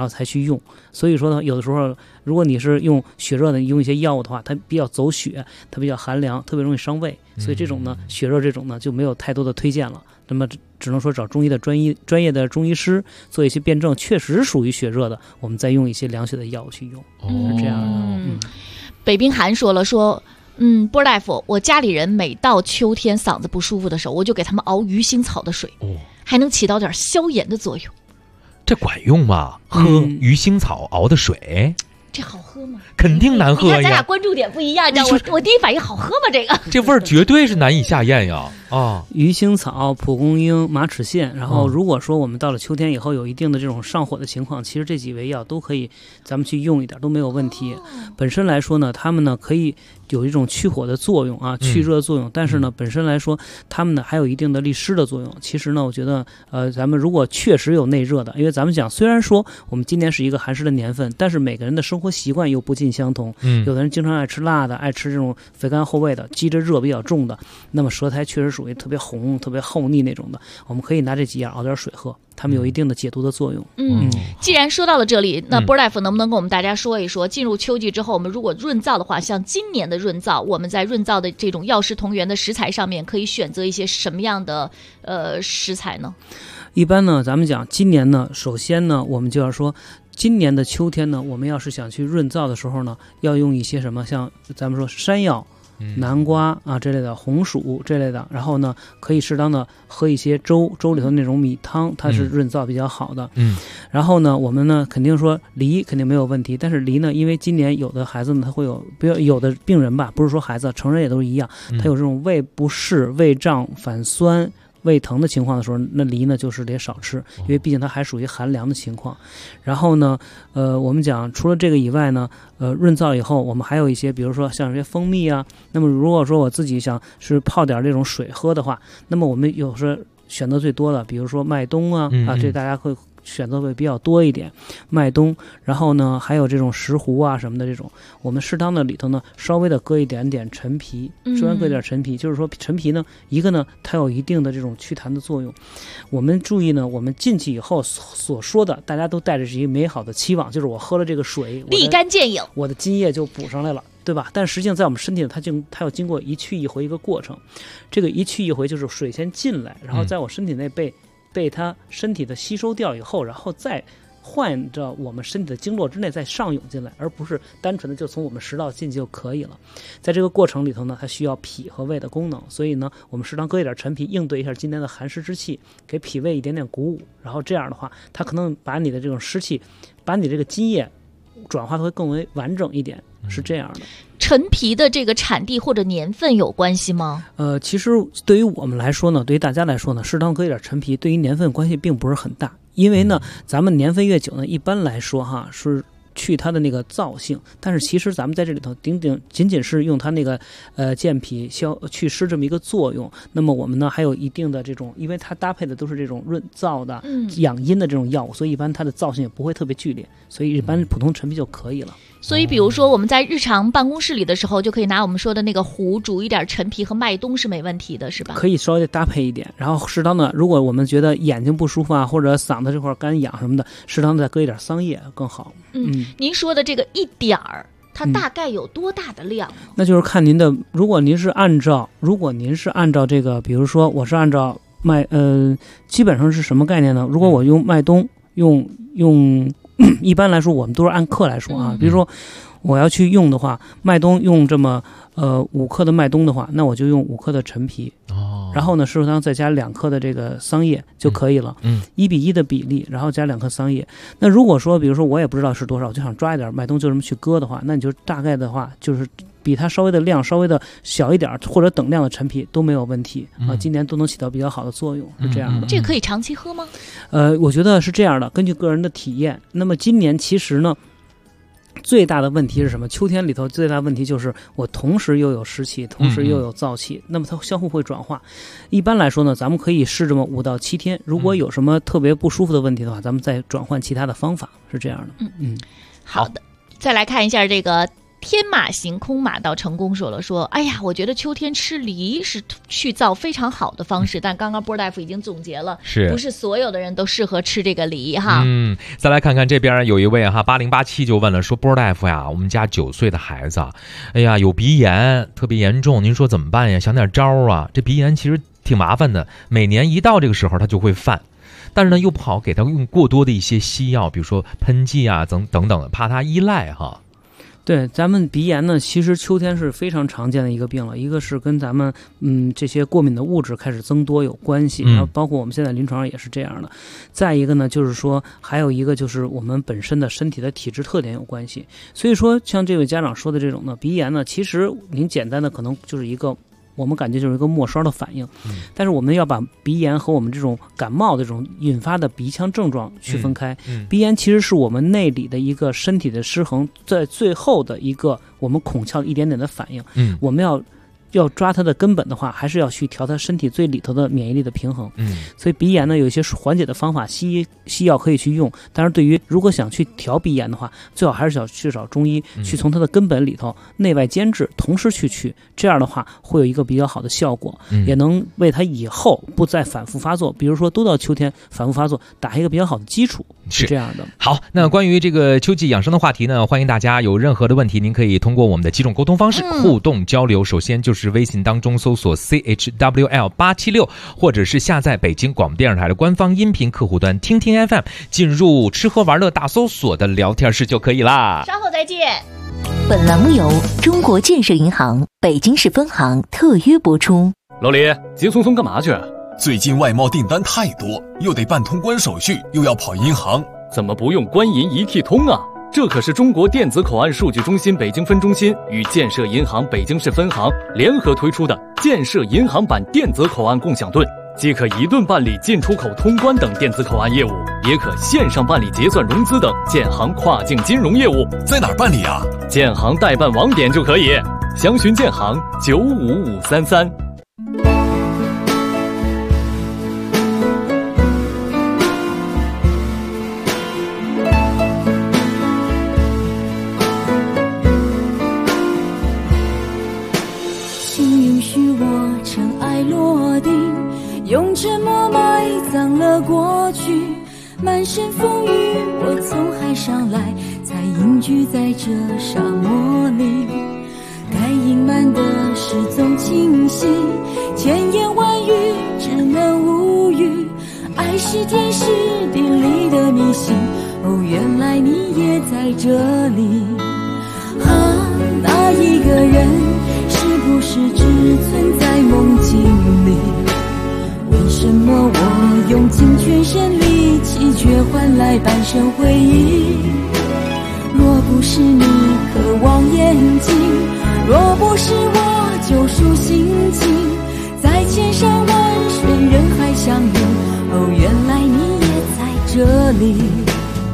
后才去用。所以说呢，有的时候如果你是用血热的，用一些药物的话，它比较走血，它比较寒凉，特别容易伤胃，所以这种呢，血热这种呢就没有太多的推荐了。那么只能说找中医的专业的中医师做一些辩证，确实属于血热的，我们再用一些凉血的药物去用，是这样的。 北冰寒说了说。波大夫，我家里人每到秋天嗓子不舒服的时候，我就给他们熬鱼腥草的水，还能起到点消炎的作用。 这管用吗？喝鱼腥草熬的水， 这好喝吗？ 肯定难喝呀！ 你看咱俩关注点不一样，你知道我第一反应好喝吗？这个这味儿绝对是难以下咽呀！ 鱼腥草、蒲公英、马齿苋，然后如果说我们到了秋天以后有一定的这种上火的情况，其实这几味药都可以咱们去用一点，都没有问题。本身来说呢，它们呢可以有一种去火的作用啊，去热作用，但是呢本身来说它们呢还有一定的利湿的作用。其实呢我觉得咱们如果确实有内热的，因为咱们讲虽然说我们今年是一个寒湿的年份，但是每个人的生活习惯又不尽相同，有的人经常爱吃辣的，爱吃这种肥甘厚味的，积着热比较重的，那么舌苔确实属于特别红特别厚腻那种的，我们可以拿这几样熬点水喝，它们有一定的解毒的作用。 既然说到了这里，那波大夫能不能跟我们大家说一说，进入秋季之后，我们如果润燥的话，像今年的润燥，我们在润燥的这种药食同源的食材上面，可以选择一些什么样的食材呢？ 一般呢，咱们讲今年呢，首先呢，我们就要说，今年的秋天呢，我们要是想去润燥的时候呢，要用一些什么，像咱们说山药、南瓜啊这类的，红薯这类的，然后呢可以适当的喝一些粥里头那种米汤，它是润燥比较好的。然后呢我们呢肯定说梨肯定没有问题，但是梨呢，因为今年有的孩子呢他会有，比如有的病人吧，不是说孩子，成人也都是一样，他有这种胃不适、胃胀、反酸、胃疼的情况的时候，那梨呢就是得少吃，因为毕竟它还属于寒凉的情况。然后呢我们讲除了这个以外呢润燥以后，我们还有一些比如说像这些蜂蜜啊，那么如果说我自己想是泡点这种水喝的话，那么我们有时候选择最多的比如说麦冬啊，这大家会选择会比较多一点，麦冬，然后呢还有这种石斛啊什么的，这种我们适当的里头呢稍微的搁一点点陈皮，虽然搁一点陈皮，就是说陈皮呢一个呢它有一定的这种祛痰的作用。我们注意呢，我们进去以后所说的大家都带着一个美好的期望，就是我喝了这个水立竿见影，我的津液就补上来了，对吧？但实际上在我们身体呢，它要经过一去一回一个过程，这个一去一回就是水先进来，然后在我身体内被它身体的吸收掉以后，然后再换着我们身体的经络之内再上涌进来，而不是单纯的就从我们食道进去就可以了。在这个过程里头呢，它需要脾和胃的功能，所以呢我们适当搁一点陈皮，应对一下今天的寒湿之气，给脾胃一点点鼓舞，然后这样的话它可能把你的这种湿气，把你这个津液转化的会更为完整一点，是这样的。 陈皮的这个产地或者年份有关系吗？ 其实对于我们来说呢，对于大家来说呢，适当搁一点陈皮，对于年份关系并不是很大，因为呢，咱们年份越久呢，一般来说哈是去它的那个燥性，但是其实咱们在这里头仅仅是用它那个健脾祛湿这么一个作用。那么我们呢还有一定的这种，因为它搭配的都是这种润燥的、养阴的这种药物，所以一般它的燥性也不会特别剧烈，所以一般普通陈皮就可以了。 所以比如说我们在日常办公室里的时候，就可以拿我们说的那个斛煮一点陈皮和麦冬是没问题的，是吧？ 可以稍微搭配一点，然后适当的，如果我们觉得眼睛不舒服啊，或者嗓子这块干痒什么的，适当的再搁一点桑叶更好。 您说的这个一点儿，它大概有多大的量？ 那就是看您的，如果您是按照这个，比如说我是按照基本上是什么概念呢？如果我用麦冬，用一般来说我们都是按克来说啊，比如说我要去用的话，麦冬用这么5克的麦冬的话，那我就用5克的陈皮，然后呢适当再加2克的这个桑叶就可以了，1比1的比例，然后加2克桑叶。那如果说比如说我也不知道是多少，就想抓一点麦冬就这么去割的话，那你就大概的话就是比它稍微的量稍微的小一点或者等量的陈皮都没有问题啊，今年都能起到比较好的作用，是这样的。 这个可以长期喝吗？ 我觉得是这样的，根据个人的体验。那么今年其实呢最大的问题是什么？秋天里头最大的问题就是我同时又有湿气，同时又有燥气，那么它相互会转化。一般来说呢，咱们可以试这么5到7天，如果有什么特别不舒服的问题的话，咱们再转换其他的方法，是这样的。 好的，再来看一下这个天马行空马到成功说，哎呀，我觉得秋天吃梨是去燥非常好的方式，但刚刚波大夫已经总结了，不是所有的人都适合吃这个梨哈。 再来看看这边有一位哈8087就问了，说波大夫呀，我们家9岁的孩子，哎呀有鼻炎特别严重，您说怎么办呀？想点招啊。这鼻炎其实挺麻烦的，每年一到这个时候他就会犯。但是呢，又不好给他用过多的一些西药，比如说喷剂啊，等等的，怕他依赖哈。 对，咱们鼻炎呢，其实秋天是非常常见的一个病了。一个是跟咱们这些过敏的物质开始增多有关系，然后包括我们现在临床上也是这样的。再一个呢，就是说还有一个就是我们本身的身体的体质特点有关系。所以说，像这位家长说的这种呢，鼻炎呢，其实您简单的可能就是一个。我们感觉就是一个末梢的反应，但是我们要把鼻炎和我们这种感冒的这种引发的鼻腔症状区分开。鼻炎其实是我们内里的一个身体的失衡，在最后的一个我们孔窍一点点的反应。我们要抓它的根本的话，还是要去调它身体最里头的免疫力的平衡。所以鼻炎呢，有一些缓解的方法，西药可以去用。但是对于如果想去调鼻炎的话，最好还是要去找中医，去从它的根本里头内外兼治，同时去取。这样的话会有一个比较好的效果，也能为它以后不再反复发作。比如说都到秋天反复发作，打一个比较好的基础，是这样的。 好，那关于这个秋季养生的话题呢，欢迎大家有任何的问题，您可以通过我们的几种沟通方式互动交流。首先就是微信当中搜索 CHWL876，或者是下载北京广播电视台的官方音频客户端听听 FM， 进入吃喝玩乐大搜索的聊天室就可以啦。 稍后再见。 本栏目由中国建设银行北京市分行特约播出。 老李，急匆匆干嘛去？ 最近外贸订单太多，又得办通关手续，又要跑银行， 怎么不用官银一体通啊？这可是中国电子口岸数据中心北京分中心与建设银行北京市分行联合推出的建设银行版电子口岸共享盾，既可一盾办理进出口通关等电子口岸业务，也可线上办理结算融资等建行跨境金融业务。 在哪儿办理啊？ 建行代办网点就可以，详询建行95533。 用沉默埋葬了过去，满身风雨我从海上来，才隐居在这沙漠里。该隐瞒的事总清晰，千言万语只能无语。爱是天时地利的迷信，哦，原来你也在这里。那一个人是不是只存在梦境里？为什么我用尽全身力气，却换来半生回忆？若不是你渴望眼睛，若不是我救赎心情，在千山万水人海相遇，哦，原来你也在这里。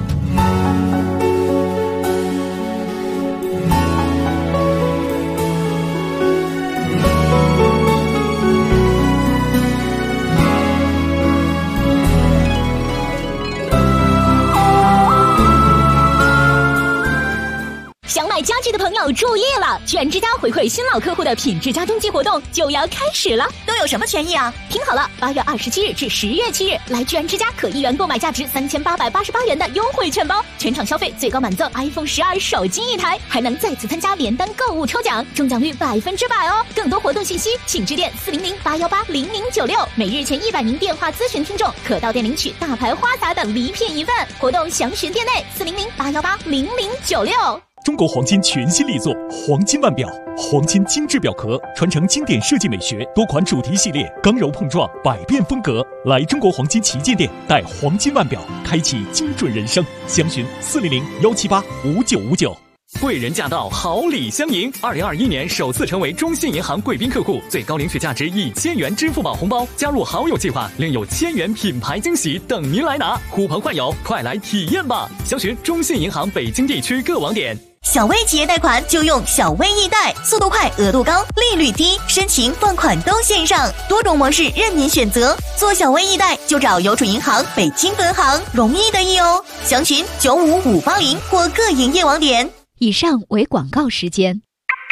想买家具的朋友注意了，全之家回馈新老客户的品质家中季活动就要开始了。 都有什么权益啊？ 听好了，8月27日至10月7日，来居然之家可1元购买价值3888元的优惠券包，全场消费最高满赠 iPhone 12手机1台，还能再次参加连单购物抽奖，中奖率100%哦！更多活动信息，请致电400-818-0096，每日前100名电话咨询听众可到店领取大牌花洒等礼品一份。活动详询店内400-818-0096。 中国黄金全新力作黄金腕表，黄金精致表壳，传承经典设计美学，多款主题系列，刚柔碰撞，百变风格。来中国黄金旗舰店，带黄金腕表，开启精准人生。详询400-178-5959。 贵人驾到，好礼相迎。2021年首次成为中信银行贵宾客户，最高领取价值1000元支付宝红包。加入好友计划，另有1000元品牌惊喜等您来拿。呼朋唤友，快来体验吧！详询中信银行北京地区各网点。 小微企业贷款就用小微易贷，速度快，额度高，利率低，申请放款都线上，多种模式任您选择。做小微易贷就找邮储银行北京分行，容易得意哦。详询95580或各营业网点。 以上为广告时间。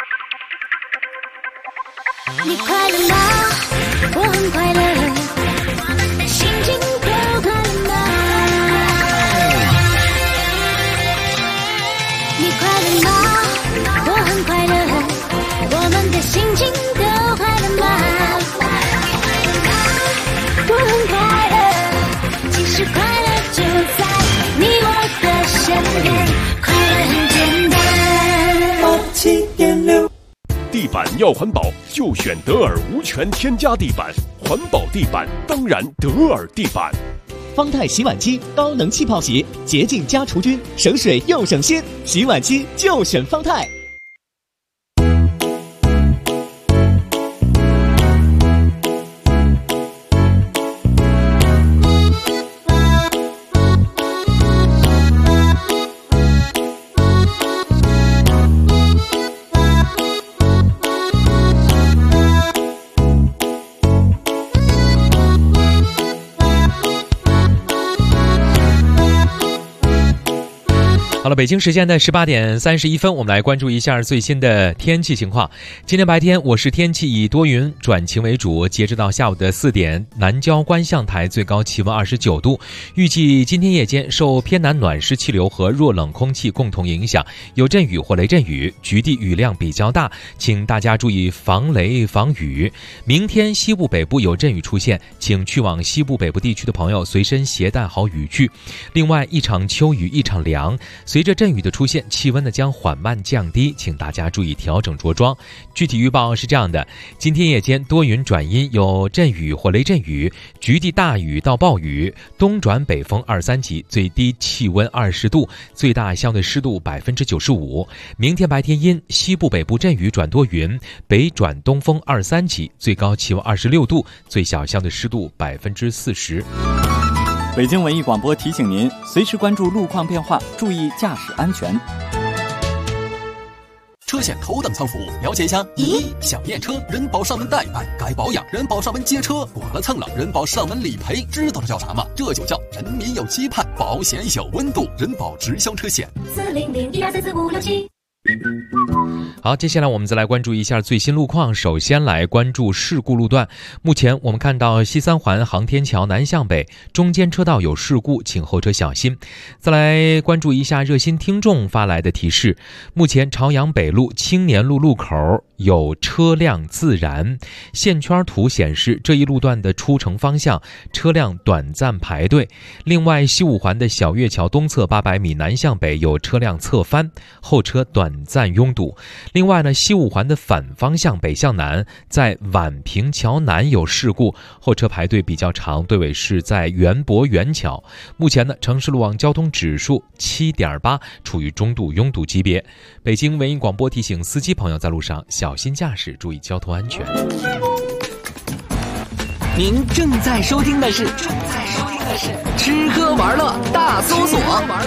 你快乐吗？我很快乐，心情都快乐吗？你快乐吗？我很快乐，我们的心情都快乐吗？我很快乐，其实快乐就在你我的身边，快乐很简单。87.6 地板要环保，就选德尔无醛添加地板，环保地板当然德尔地板。 方太洗碗机高能气泡洗，洁净加除菌，省水又省心，洗碗机就选方太。 好了，北京时间的18点31分，我们来关注一下最新的天气情况。今天白天，我市天气以多云转晴为主，截止到下午的4点，南郊观象台最高气温29度。预计今天夜间受偏南暖湿气流和弱冷空气共同影响，有阵雨或雷阵雨，局地雨量比较大，请大家注意防雷防雨。明天西部北部有阵雨出现，请去往西部北部地区的朋友随身携带好雨具。另外，一场秋雨一场凉，随着阵雨的出现，气温呢将缓慢降低，请大家注意调整着装。具体预报是这样的：今天夜间多云转阴，有阵雨或雷阵雨，局地大雨到暴雨，东转北风2-3级，最低气温20度，最大相对湿度95%。明天白天阴，西部北部阵雨转多云，北转东风2-3级，最高气温26度，最小相对湿度40%。 北京文艺广播提醒您，随时关注路况变化，注意驾驶安全。 车险头等舱服务，了解一下。1. 小验车，人保上门代办，该保养；人保上门接车，剐了蹭了，人保上门理赔。知道这叫啥吗？这就叫人民有期盼，保险有温度。人保直销车险。40012344567。 好，接下来我们再来关注一下最新路况。首先来关注事故路段。目前我们看到西三环航天桥南向北中间车道有事故，请后车小心。再来关注一下热心听众发来的提示。目前朝阳北路青年路路口有车辆自燃，线圈图显示这一路段的出城方向车辆短暂排队。另外，西五环的小月桥东侧800米南向北有车辆侧翻，后车短暂拥堵。另外呢，西五环的反方向北向南，在宛平桥南有事故，后车排队比较长，队尾是在园博园桥。目前呢，城市路网交通指数7.8，处于中度拥堵级别。北京文艺广播提醒司机朋友在路上小心驾驶，注意交通安全。 您正在收听的是吃喝玩乐大搜索。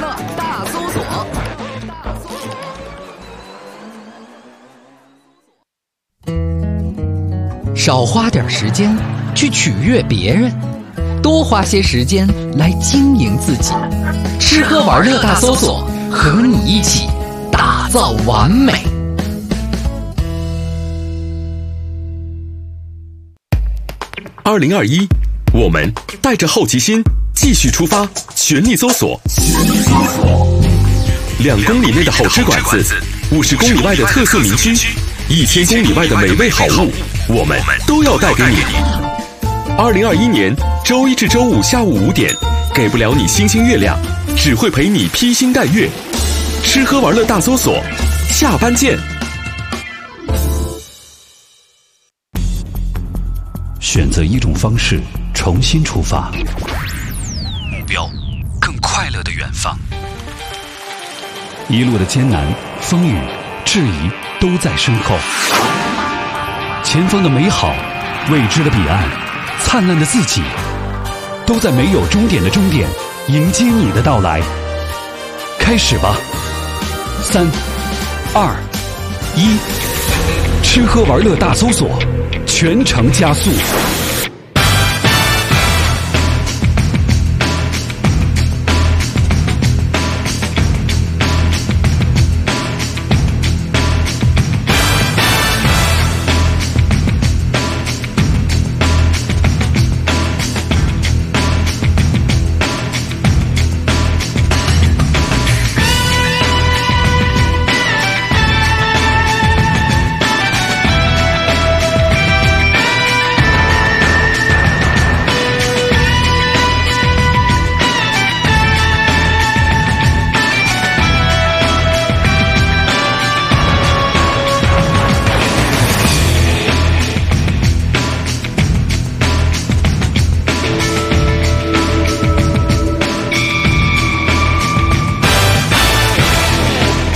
少花点时间去取悦别人，多花些时间来经营自己。吃喝玩乐大搜索，和你一起打造完美。 2021，我们带着好奇心继续出发，全力搜索。2公里内的好吃馆子，50公里外的特色名区，1000公里外的美味好物，我们都要带给你。2021年周一至周五下午5点，给不了你星星月亮，只会陪你披星戴月。吃喝玩乐大搜索，下班见。 选择一种方式，重新出发， 目标更快乐的远方。 一路的艰难、风雨、质疑都在身后，前方的美好、未知的彼岸、灿烂的自己，都在没有终点的终点迎接你的到来。开始吧！3、2、1，吃喝玩乐大搜索，全程加速。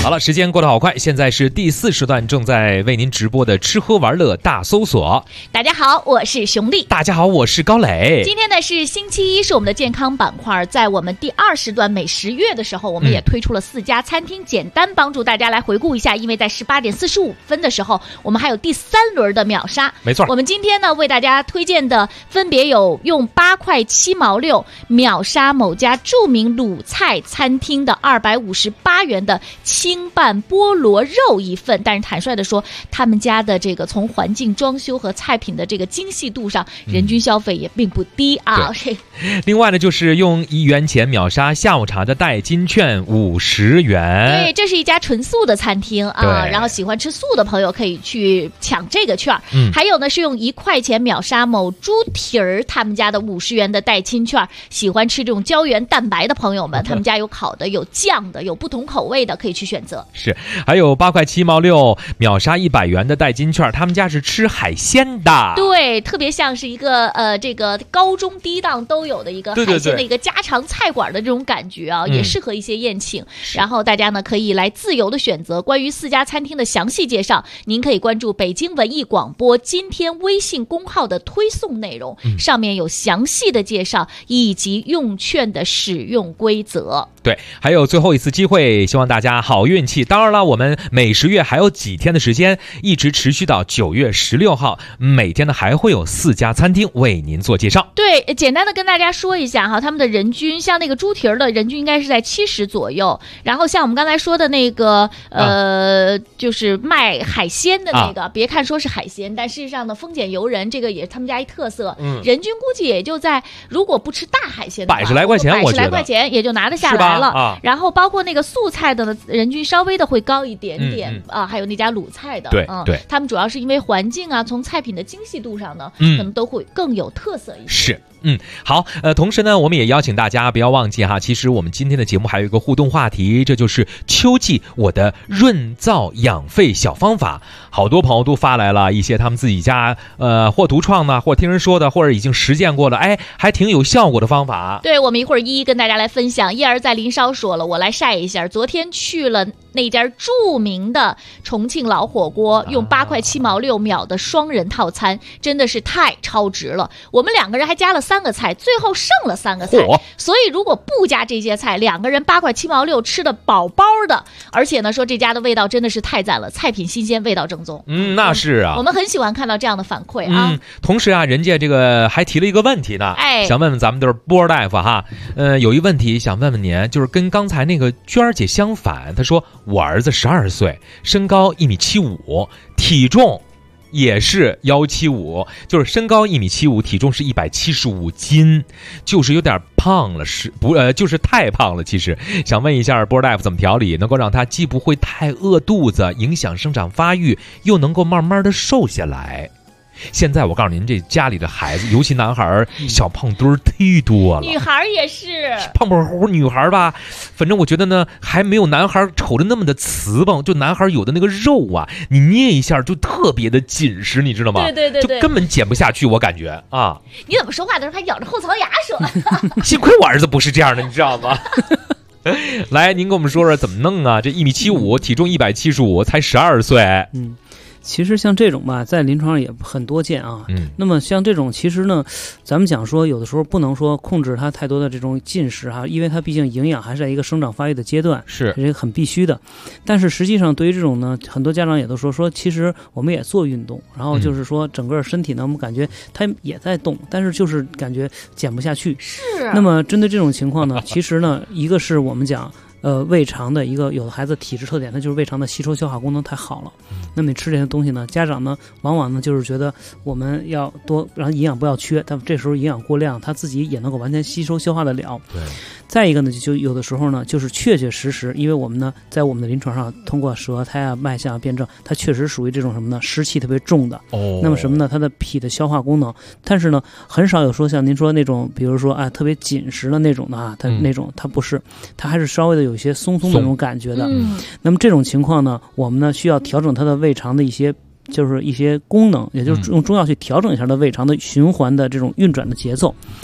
好了，时间过得好快，现在是第4时段正在为您直播的吃喝玩乐大搜索。 大家好，我是熊丽。 大家好，我是高磊。 今天呢是星期一，是我们的健康板块。在我们第2时段美食月的时候，我们也推出了4家餐厅，简单帮助大家来回顾一下。因为在18点45分的时候，我们还有第3轮的秒杀。 没错， 我们今天呢为大家推荐的分别有用8块7毛6秒杀某家著名鲁菜餐厅的258元的清拌菠萝肉一份。但是坦率的说，他们家的这个从环境装修和菜品的这个精细度上，人均消费也并不低啊。 另外呢，就是用1元钱秒杀下午茶的代金券50元。 对，这是一家纯素的餐厅啊，然后喜欢吃素的朋友可以去抢这个券。还有呢，是用1块钱秒杀某猪蹄儿他们家的50元的代金券。喜欢吃这种胶原蛋白的朋友们，他们家有烤的，有酱的，有不同口味的，可以去选择。 是，还有8块7毛6秒杀100元的代金券，他们家是吃海鲜的。 对，特别像是一个这个高中低档都有的一个海鲜的一个家常菜馆的这种感觉啊，也适合一些宴请。然后大家呢可以来自由的选择。关于4家餐厅的详细介绍，您可以关注北京文艺广播今天微信公号的推送内容，上面有详细的介绍以及用券的使用规则。 对，还有最后一次机会，希望大家好运气。当然了，我们美食月还有几天的时间，一直持续到9月16号，每天呢还会有4家餐厅为您做介绍。 对，简单的跟大家说一下哈，他们的人均，像那个猪蹄儿的人均应该是在70左右，然后像我们刚才说的那个就是卖海鲜的那个，别看说是海鲜，但事实上呢，丰俭由人这个也是他们家一特色，人均估计也就在，如果不吃大海鲜的话， 100来块钱，我觉得 100来块钱也就拿得下来了。然后包括那个素菜的呢，人均稍微的会高一点点还有那家鲁菜的， 对， 他们主要是因为环境啊，从菜品的精细度上呢，可能都会更有特色一些。 是。好，同时呢，我们也邀请大家不要忘记哈，其实我们今天的节目还有一个互动话题，这就是秋季我的润燥养肺小方法。好多朋友都发来了一些他们自己家或独创的，或听人说的，或者已经实践过的，还挺有效果的方法。 对，我们一会儿一一跟大家来分享。燕儿在林梢说了，我来晒一下，昨天去了那家著名的重庆老火锅，用8块7毛6秒的双人套餐，真的是太超值了。我们2个人还加了3个菜，最后剩了3个菜，所以如果不加这些菜，2个人8块7毛6吃的饱饱的。而且呢，说这家的味道真的是太赞了，菜品新鲜，味道正宗。 那是啊， 我们很喜欢看到这样的反馈啊。 同时啊，人家这个还提了一个问题呢，想问问咱们都是波儿大夫哈，有一问题想问问您，就是跟刚才那个娟儿姐相反，她说我儿子12岁，身高1.75米，体重也是175，就是身高1.75米，体重是175斤，就是有点胖了，就是太胖了。其实想问一下波大夫怎么调理，能够让他既不会太饿肚子，影响生长发育，又能够慢慢的瘦下来。现在我告诉您，这家里的孩子，尤其男孩，小胖墩儿忒多了， 女孩也是胖胖乎乎。女孩吧，反正我觉得呢，还没有男孩瞅着那么的瓷棒。就男孩有的那个肉啊，你捏一下就特别的紧实，你知道吗？ 对， 就根本减不下去，我感觉啊。 你怎么说话的时候还咬着后槽牙说？ 幸亏我儿子不是这样的，你知道吗？来，您跟我们说说怎么弄啊？这1.75米，体重175，才12岁。 其实像这种吧，在临床上也很多见啊。那么像这种，其实呢，咱们讲说，有的时候不能说控制它太多的这种进食哈，因为它毕竟营养还是在一个生长发育的阶段， 是这个很必须的。但是实际上，对于这种呢，很多家长也都说，其实我们也做运动，然后就是说整个身体呢，我们感觉它也在动，但是就是感觉减不下去。 是。 那么针对这种情况呢，其实呢，一个是我们讲。胃肠的一个有的孩子体质特点，那就是胃肠的吸收消化功能太好了。那么你吃这些东西呢，家长呢往往呢就是觉得我们要多让营养不要缺，但这时候营养过量，他自己也能够完全吸收消化得了。 对。 再一个呢，就有的时候呢，就是确实，因为我们呢在我们的临床上通过舌苔啊、脉象啊辩证，它确实属于这种什么呢，湿气特别重的。那么什么呢？它的脾的消化功能，但是呢，很少有说像您说那种，比如说特别紧实的那种的啊，它那种它不是，它还是稍微的有一些松的那种感觉的。那么这种情况呢，我们呢需要调整它的胃肠的一些。就是一些功能，也就是用中药去调整一下它胃肠的循环的这种运转的节奏。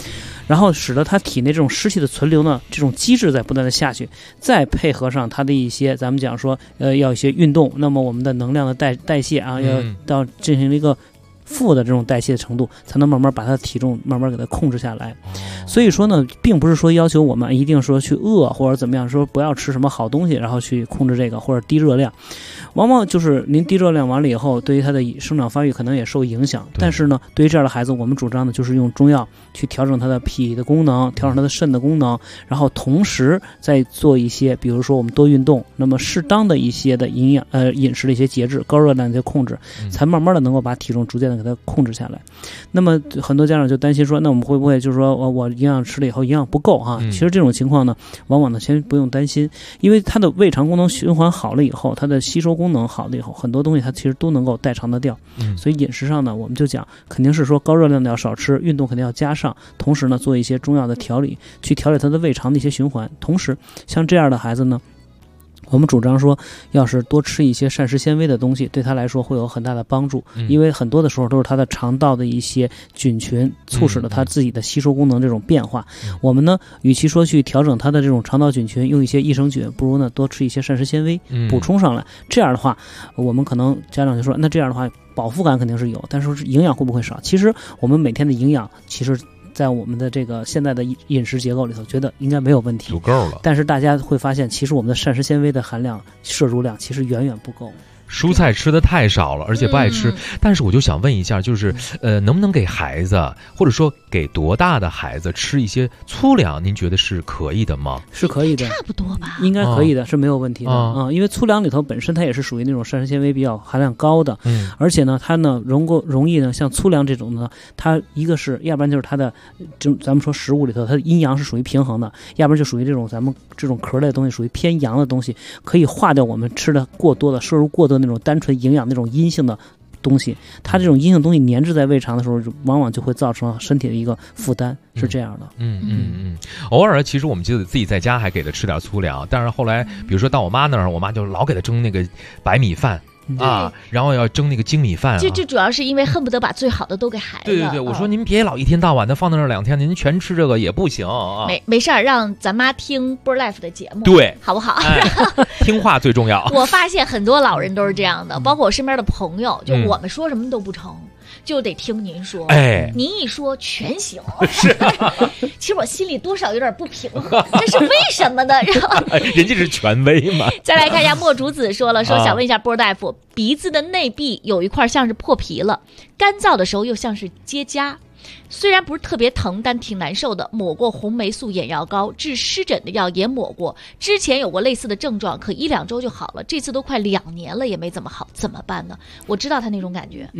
然后使得他体内这种湿气的存留呢，这种机制在不断的下去，再配合上他的一些咱们讲说要一些运动，那么我们的能量的代谢啊，要到进行一个负的这种代谢程度，才能慢慢把它的体重慢慢给它控制下来。所以说呢，并不是说要求我们一定说去饿或者怎么样，说不要吃什么好东西，然后去控制这个或者低热量。往往就是您低热量完了以后，对于他的生长发育可能也受影响。但是呢，对于这样的孩子，我们主张的就是用中药去调整他的脾的功能，调整他的肾的功能，然后同时再做一些，比如说我们多运动，那么适当的一些的营养饮食的一些节制，高热量的控制，才慢慢的能够把体重逐渐的给它控制下来。那么很多家长就担心说，那我们会不会就是说我营养吃了以后营养不够哈？其实这种情况呢，往往呢先不用担心，因为它的胃肠功能循环好了以后，它的吸收功能好了以后，很多东西它其实都能够代偿得掉。所以饮食上呢，我们就讲肯定是说高热量的要少吃，运动肯定要加上，同时呢做一些中药的调理，去调理它的胃肠的一些循环。同时像这样的孩子呢，我们主张说，要是多吃一些膳食纤维的东西，对他来说会有很大的帮助。因为很多的时候都是他的肠道的一些菌群促使了他自己的吸收功能这种变化。我们呢，与其说去调整他的这种肠道菌群，用一些益生菌，不如呢多吃一些膳食纤维补充上来。这样的话，我们可能家长就说，那这样的话饱腹感肯定是有，但是营养会不会少？其实我们每天的营养其实在我们的这个现在的饮食结构里头，觉得应该没有问题， 足够了。 但是大家会发现，其实我们的膳食纤维的含量、摄入量其实远远不够。 蔬菜吃的太少了，而且不爱吃。但是我就想问一下，就是能不能给孩子，或者说给多大的孩子吃一些粗粮？您觉得是可以的吗？ 是可以的， 差不多吧， 应该可以的，是没有问题的因为粗粮里头本身它也是属于那种膳食纤维比较含量高的，而且呢，它呢容易呢，像粗粮这种呢，它一个是，要不然就是它的，咱们说食物里头它的阴阳是属于平衡的，要不然就属于这种咱们这种壳类的东西属于偏阳的东西，可以化掉我们吃的过多的摄入过多的那种单纯营养那种阴性的东西，它这种阴性东西粘滞在胃肠的时候，往往就会造成身体的一个负担，是这样的。 偶尔其实我们就自己在家还给他吃点粗粮，但是后来比如说到我妈那儿，我妈就老给他蒸那个白米饭。然后要蒸那个精米饭， 这主要是因为恨不得把最好的都给孩子。 对，我说您别老一天到晚的放在那儿2天，您全吃这个也不行啊。 没事儿，让咱妈听波 Life 的节目， 对， 好不好？ 听话最重要。 我发现很多老人都是这样的，包括我身边的朋友，就我们说什么都不成。就得听您说，您一说全行。 是， 其实我心里多少有点不平衡，这是为什么呢？然后人家是权威嘛。 再来看一下莫竹子说了，说想问一下波大夫，鼻子的内壁有一块像是破皮了，干燥的时候又像是结痂。虽然不是特别疼，但挺难受的。抹过红霉素眼药膏，治湿疹的药也抹过。之前有过类似的症状，可1-2周就好了。这次都快2年了，也没怎么好，怎么办呢？我知道他那种感觉。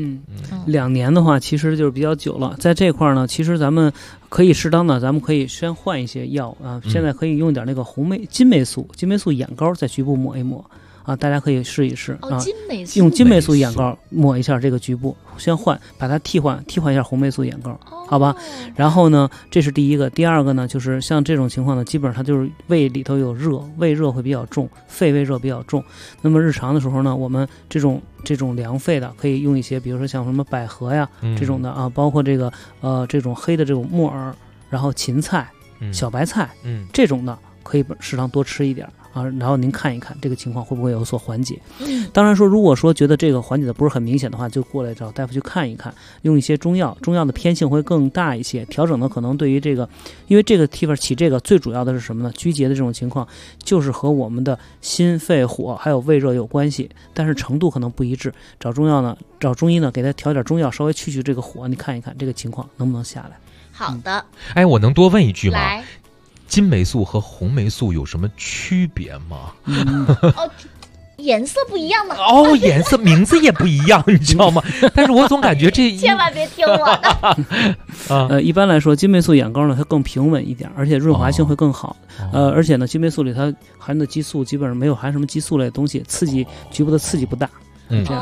2年的话，其实就是比较久了。在这块呢，其实咱们可以适当的，咱们可以先换一些药啊。现在可以用点那个金霉素眼膏，在局部抹一抹。大家可以试一试用金霉素眼膏抹一下这个局部，先把它替换一下红霉素眼膏，好吧？然后呢，这是第一个。第二个呢，就是像这种情况呢，基本上它就是胃里头有热，胃热会比较重，肺胃热比较重。那么日常的时候呢，我们这种凉肺的，可以用一些，比如说像什么百合呀这种的啊，包括这个这种黑的这种木耳，然后芹菜、小白菜，这种的可以适当多吃一点。然后您看一看这个情况会不会有所缓解。当然说，如果说觉得这个缓解的不是很明显的话，就过来找大夫去看一看，用一些中药的偏性会更大一些，调整的可能对于这个，因为这个地方起这个最主要的是什么呢？拘结的这种情况就是和我们的心肺火还有胃热有关系，但是程度可能不一致。找中医呢，给他调点中药，稍微去这个火，你看一看这个情况能不能下来。 好的。 我能多问一句吗？ 来。 金霉素和红霉素有什么区别吗？ 颜色不一样吗？ 颜色名字也不一样，你知道吗？但是我总感觉千万别听我的。一般来说，金霉素眼膏呢，它更平稳一点，而且润滑性会更好。而且呢，金霉素里它含的激素基本上没有含什么激素类的东西，局部的刺激不大。这样。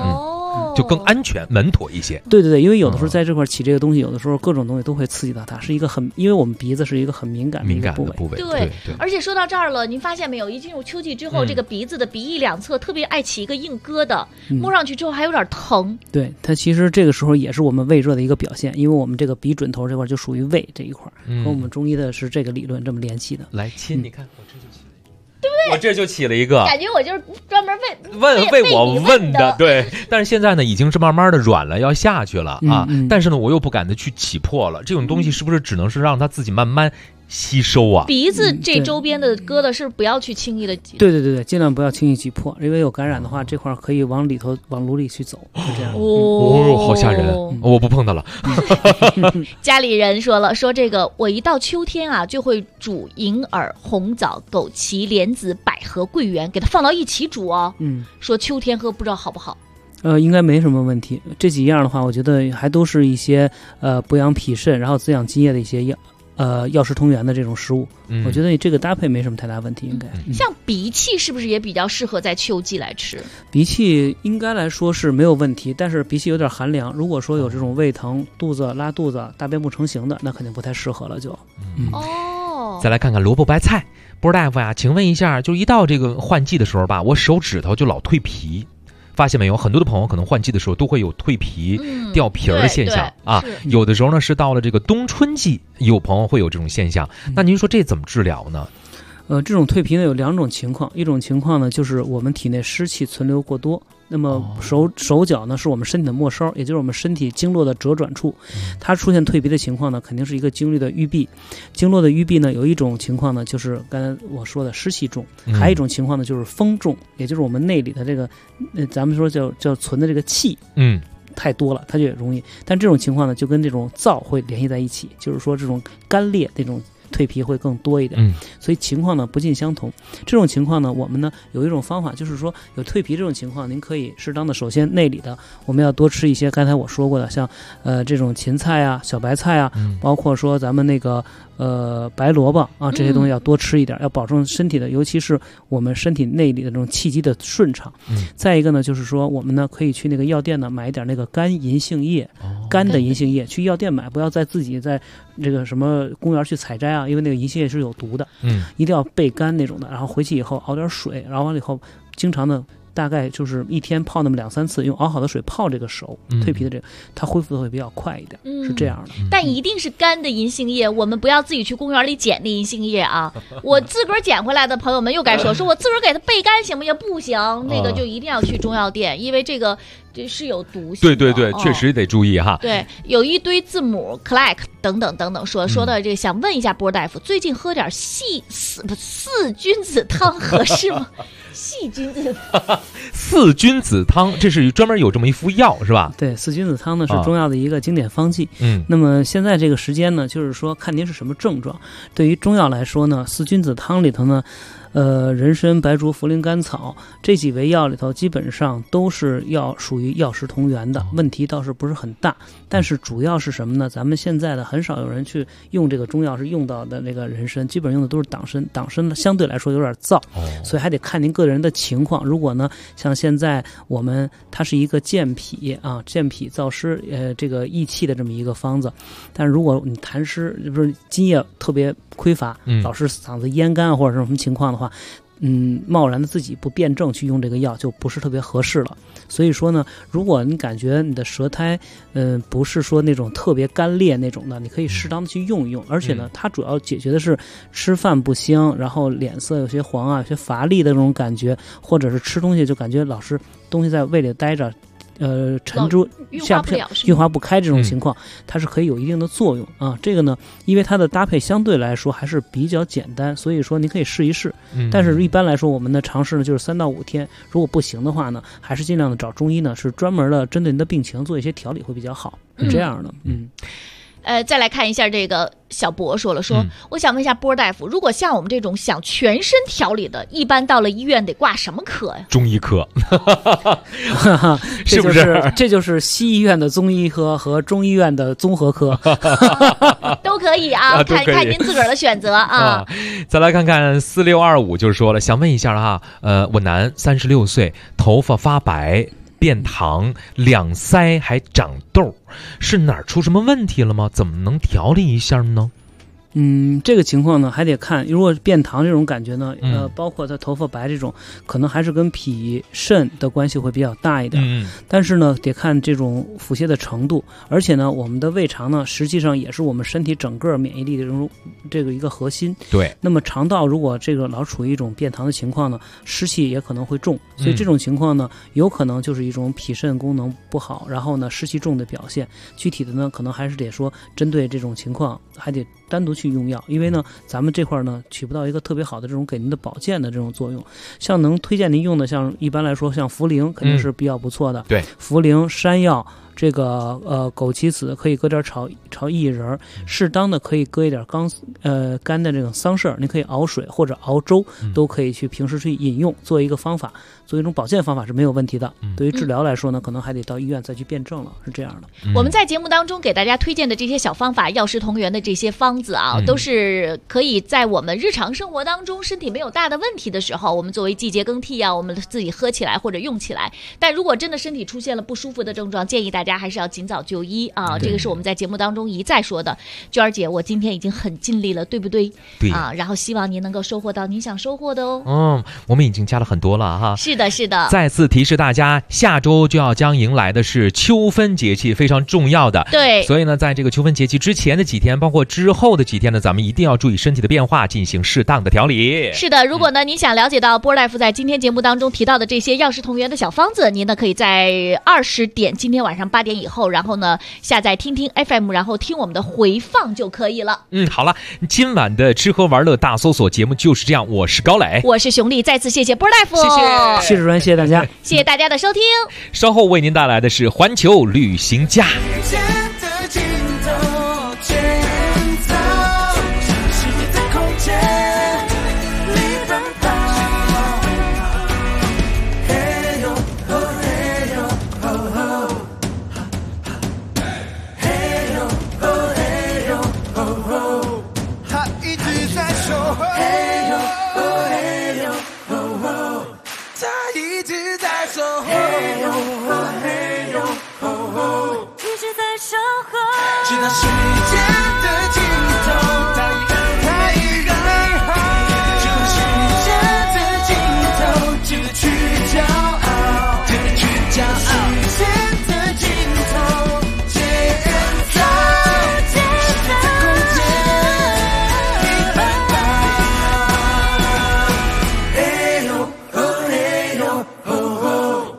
就更安全稳妥一些。 对对对，因为有的时候在这块起这个东西，有的时候各种东西都会刺激到它，是一个因为我们鼻子是一个很敏感的部位。 对，而且说到这儿了，您发现没有？一进入秋季之后，这个鼻子的鼻翼两侧特别爱起一个硬疙瘩，摸上去之后还有点疼。 对，它其实这个时候也是我们胃热的一个表现，因为我们这个鼻准头这块就属于胃这一块，和我们中医的是这个理论这么联系的。 来亲，你看我这就起。 对不对？ 我这就起了一个， 感觉我就是专门为我问的，对。但是现在呢，已经是慢慢的软了，要下去了啊。但是呢，我又不敢的去挤破了。这种东西是不是只能是让它自己慢慢吸收啊？ 鼻子这周边的疙瘩是不要去轻易的挤。 对，尽量不要轻易挤破，因为有感染的话，这块可以往炉里去走，是这样。 哦，好吓人，我不碰它了。 家里人说了，说这个我一到秋天啊，就会煮银耳、红枣、枸杞、莲子、百合、桂圆，给它放到一起煮哦。说秋天喝不知道好不好？ 应该没什么问题。这几样的话，我觉得还都是一些补养脾肾，然后滋养津液的一些药食同源的这种食物。我觉得你这个搭配没什么太大问题，应该。 像荸荠是不是也比较适合在秋季来吃？ 荸荠应该来说是没有问题，但是荸荠有点寒凉，如果说有这种胃疼、肚子拉肚子、大便不成形的，那肯定不太适合了就。 再来看看萝卜白菜，波大夫呀，请问一下，就一到这个换季的时候吧，我手指头就老蜕皮。发现没有，很多的朋友可能换季的时候都会有蜕皮、掉皮儿的现象啊。有的时候呢是到了这个冬春季，有朋友会有这种现象。那您说这怎么治疗呢？ 这种蜕皮呢有两种情况，一种情况呢就是我们体内湿气存留过多。那么手脚呢是我们身体的末梢，也就是我们身体经络的折转处，它出现蜕皮的情况呢，肯定是一个经络的淤闭。经络的淤闭呢，有一种情况呢就是刚才我说的湿气重，还有一种情况呢就是风重，也就是我们内里的这个咱们说叫存的这个气，太多了，它就也容易。但这种情况呢，就跟这种燥会联系在一起，就是说这种干裂那种蜕皮会更多一点，所以情况呢不尽相同。这种情况呢，我们呢有一种方法，就是说有蜕皮这种情况，您可以适当的，首先内里的我们要多吃一些刚才我说过的，像这种芹菜啊、小白菜啊，包括说咱们那个白萝卜啊，这些东西要多吃一点，要保证身体的，尤其是我们身体内里的这种气机的顺畅。再一个呢，就是说我们呢可以去那个药店呢买一点那个干银杏叶，干的银杏叶，去药店买，不要自己在这个什么公园去采摘啊，因为那个银杏叶是有毒的，一定要焙干那种的，然后回去以后熬点水，然后完了以后经常的。大概就是一天泡那么2-3次，用熬好的水泡这个手蜕皮的这个，它恢复的会比较快一点，是这样的。 但一定是干的银杏叶，我们不要自己去公园里捡那银杏叶啊！我自个儿捡回来的朋友们又该说我自个儿给它焙干行不行？不行，那个就一定要去中药店，因为这是有毒性的。 对，确实得注意哈。 对，有一堆字母 clack 等等说的这个，想问一下波大夫，最近喝点四君子汤合适吗？细君子四君子汤，这是专门有这么一副药是吧？ 对，四君子汤呢是中药的一个经典方剂。那么现在这个时间呢，就是说看您是什么症状。对于中药来说呢，四君子汤里头呢，人参、白术、茯苓、甘草这几味药里头，基本上都是属于药食同源的，问题倒是不是很大。但是主要是什么呢？咱们现在的很少有人去用这个中药是用到的那个人参，基本上用的都是党参。党参呢相对来说有点燥，所以还得看您个人的情况。如果呢像现在它是一个健脾燥湿这个益气的这么一个方子，但是如果你痰湿不是津液特别匮乏，老是嗓子咽干或者是什么情况的话，贸然的自己不辩证去用这个药就不是特别合适了。所以说呢，如果你感觉你的舌苔不是说那种特别干裂那种的，你可以适当的去用一用。而且呢，它主要解决的是吃饭不香，然后脸色有些黄啊，有些乏力的这种感觉，或者是吃东西就感觉老是东西在胃里待着。沉住运化不开这种情况，它是可以有一定的作用啊。这个呢，因为它的搭配相对来说还是比较简单，所以说您可以试一试。但是一般来说，我们的尝试呢就是3到5天，如果不行的话呢，还是尽量的找中医呢，是专门的针对您的病情做一些调理会比较好，是这样的。 再来看一下这个小博说了，我想问一下波大夫，如果像我们这种想全身调理的，一般到了医院得挂什么科呀？ 中医科， 是不是？这就是西医院的中医科和中医院的综合科， 都可以啊，看您自个儿的选择啊。 再来看看4625就说了，想问一下哈，我男，36岁，头发发白。 变糖，两腮还长痘，是哪儿出什么问题了吗？怎么能调理一下呢？ 这个情况呢，还得看，如果变糖这种感觉呢，包括他头发白这种，可能还是跟脾肾的关系会比较大一点。但是呢，得看这种腹泻的程度，而且呢，我们的胃肠呢，实际上也是我们身体整个免疫力的这个一个核心。 对。 那么肠道如果这个老处于一种变糖的情况呢，湿气也可能会重，所以这种情况呢，有可能就是一种脾肾功能不好，然后呢湿气重的表现。具体的呢，可能还是得说针对这种情况，还得单独去用药，因为呢，咱们这块呢起不到一个特别好的这种给您的保健的这种作用。像能推荐您用的，像一般来说，像茯苓肯定是比较不错的。 对， 茯榔、山药。这个枸杞子可以搁点炒薏仁，适当的可以搁一点干的这种桑葚，你可以熬水或者熬粥，都可以去平时去饮用，做一个方法，做一种保健方法是没有问题的。对于治疗来说呢，可能还得到医院再去辩证了，是这样的。 我们在节目当中给大家推荐的这些小方法，药食同源的这些方子啊，都是可以在我们日常生活当中身体没有大的问题的时候，我们作为季节更替啊，我们自己喝起来或者用起来。但如果真的身体出现了不舒服的症状，建议大家还是要尽早就医啊！这个是我们在节目当中一再说的。娟儿姐，我今天已经很尽力了，对不对？ 对啊，然后希望您能够收获到您想收获的哦。 我们已经加了很多了哈。 是的，是的。 再次提示大家，下周就要将迎来的是秋分节气，非常重要的。 对。 所以呢，在这个秋分节气之前的几天，包括之后的几天呢，咱们一定要注意身体的变化，进行适当的调理。 是的，如果呢您想了解到波大夫在今天节目当中提到的这些药食同源的小方子，您呢可以在20点，今天晚上8点以后，然后呢下载听听 FM， 然后听我们的回放就可以了。 好了，今晚的吃喝玩乐大搜索节目就是这样，我是高磊， 我是熊丽，再次谢谢波大夫， 谢谢主任，谢谢大家， 谢谢大家的收听。 稍后为您带来的是环球旅行家。 直到时间的尽头，他依然好。直到时间的尽头，值得去骄傲，值得去骄傲。时间的尽头，建造时间的空间，一般般。嘿呦哦嘿呦哦。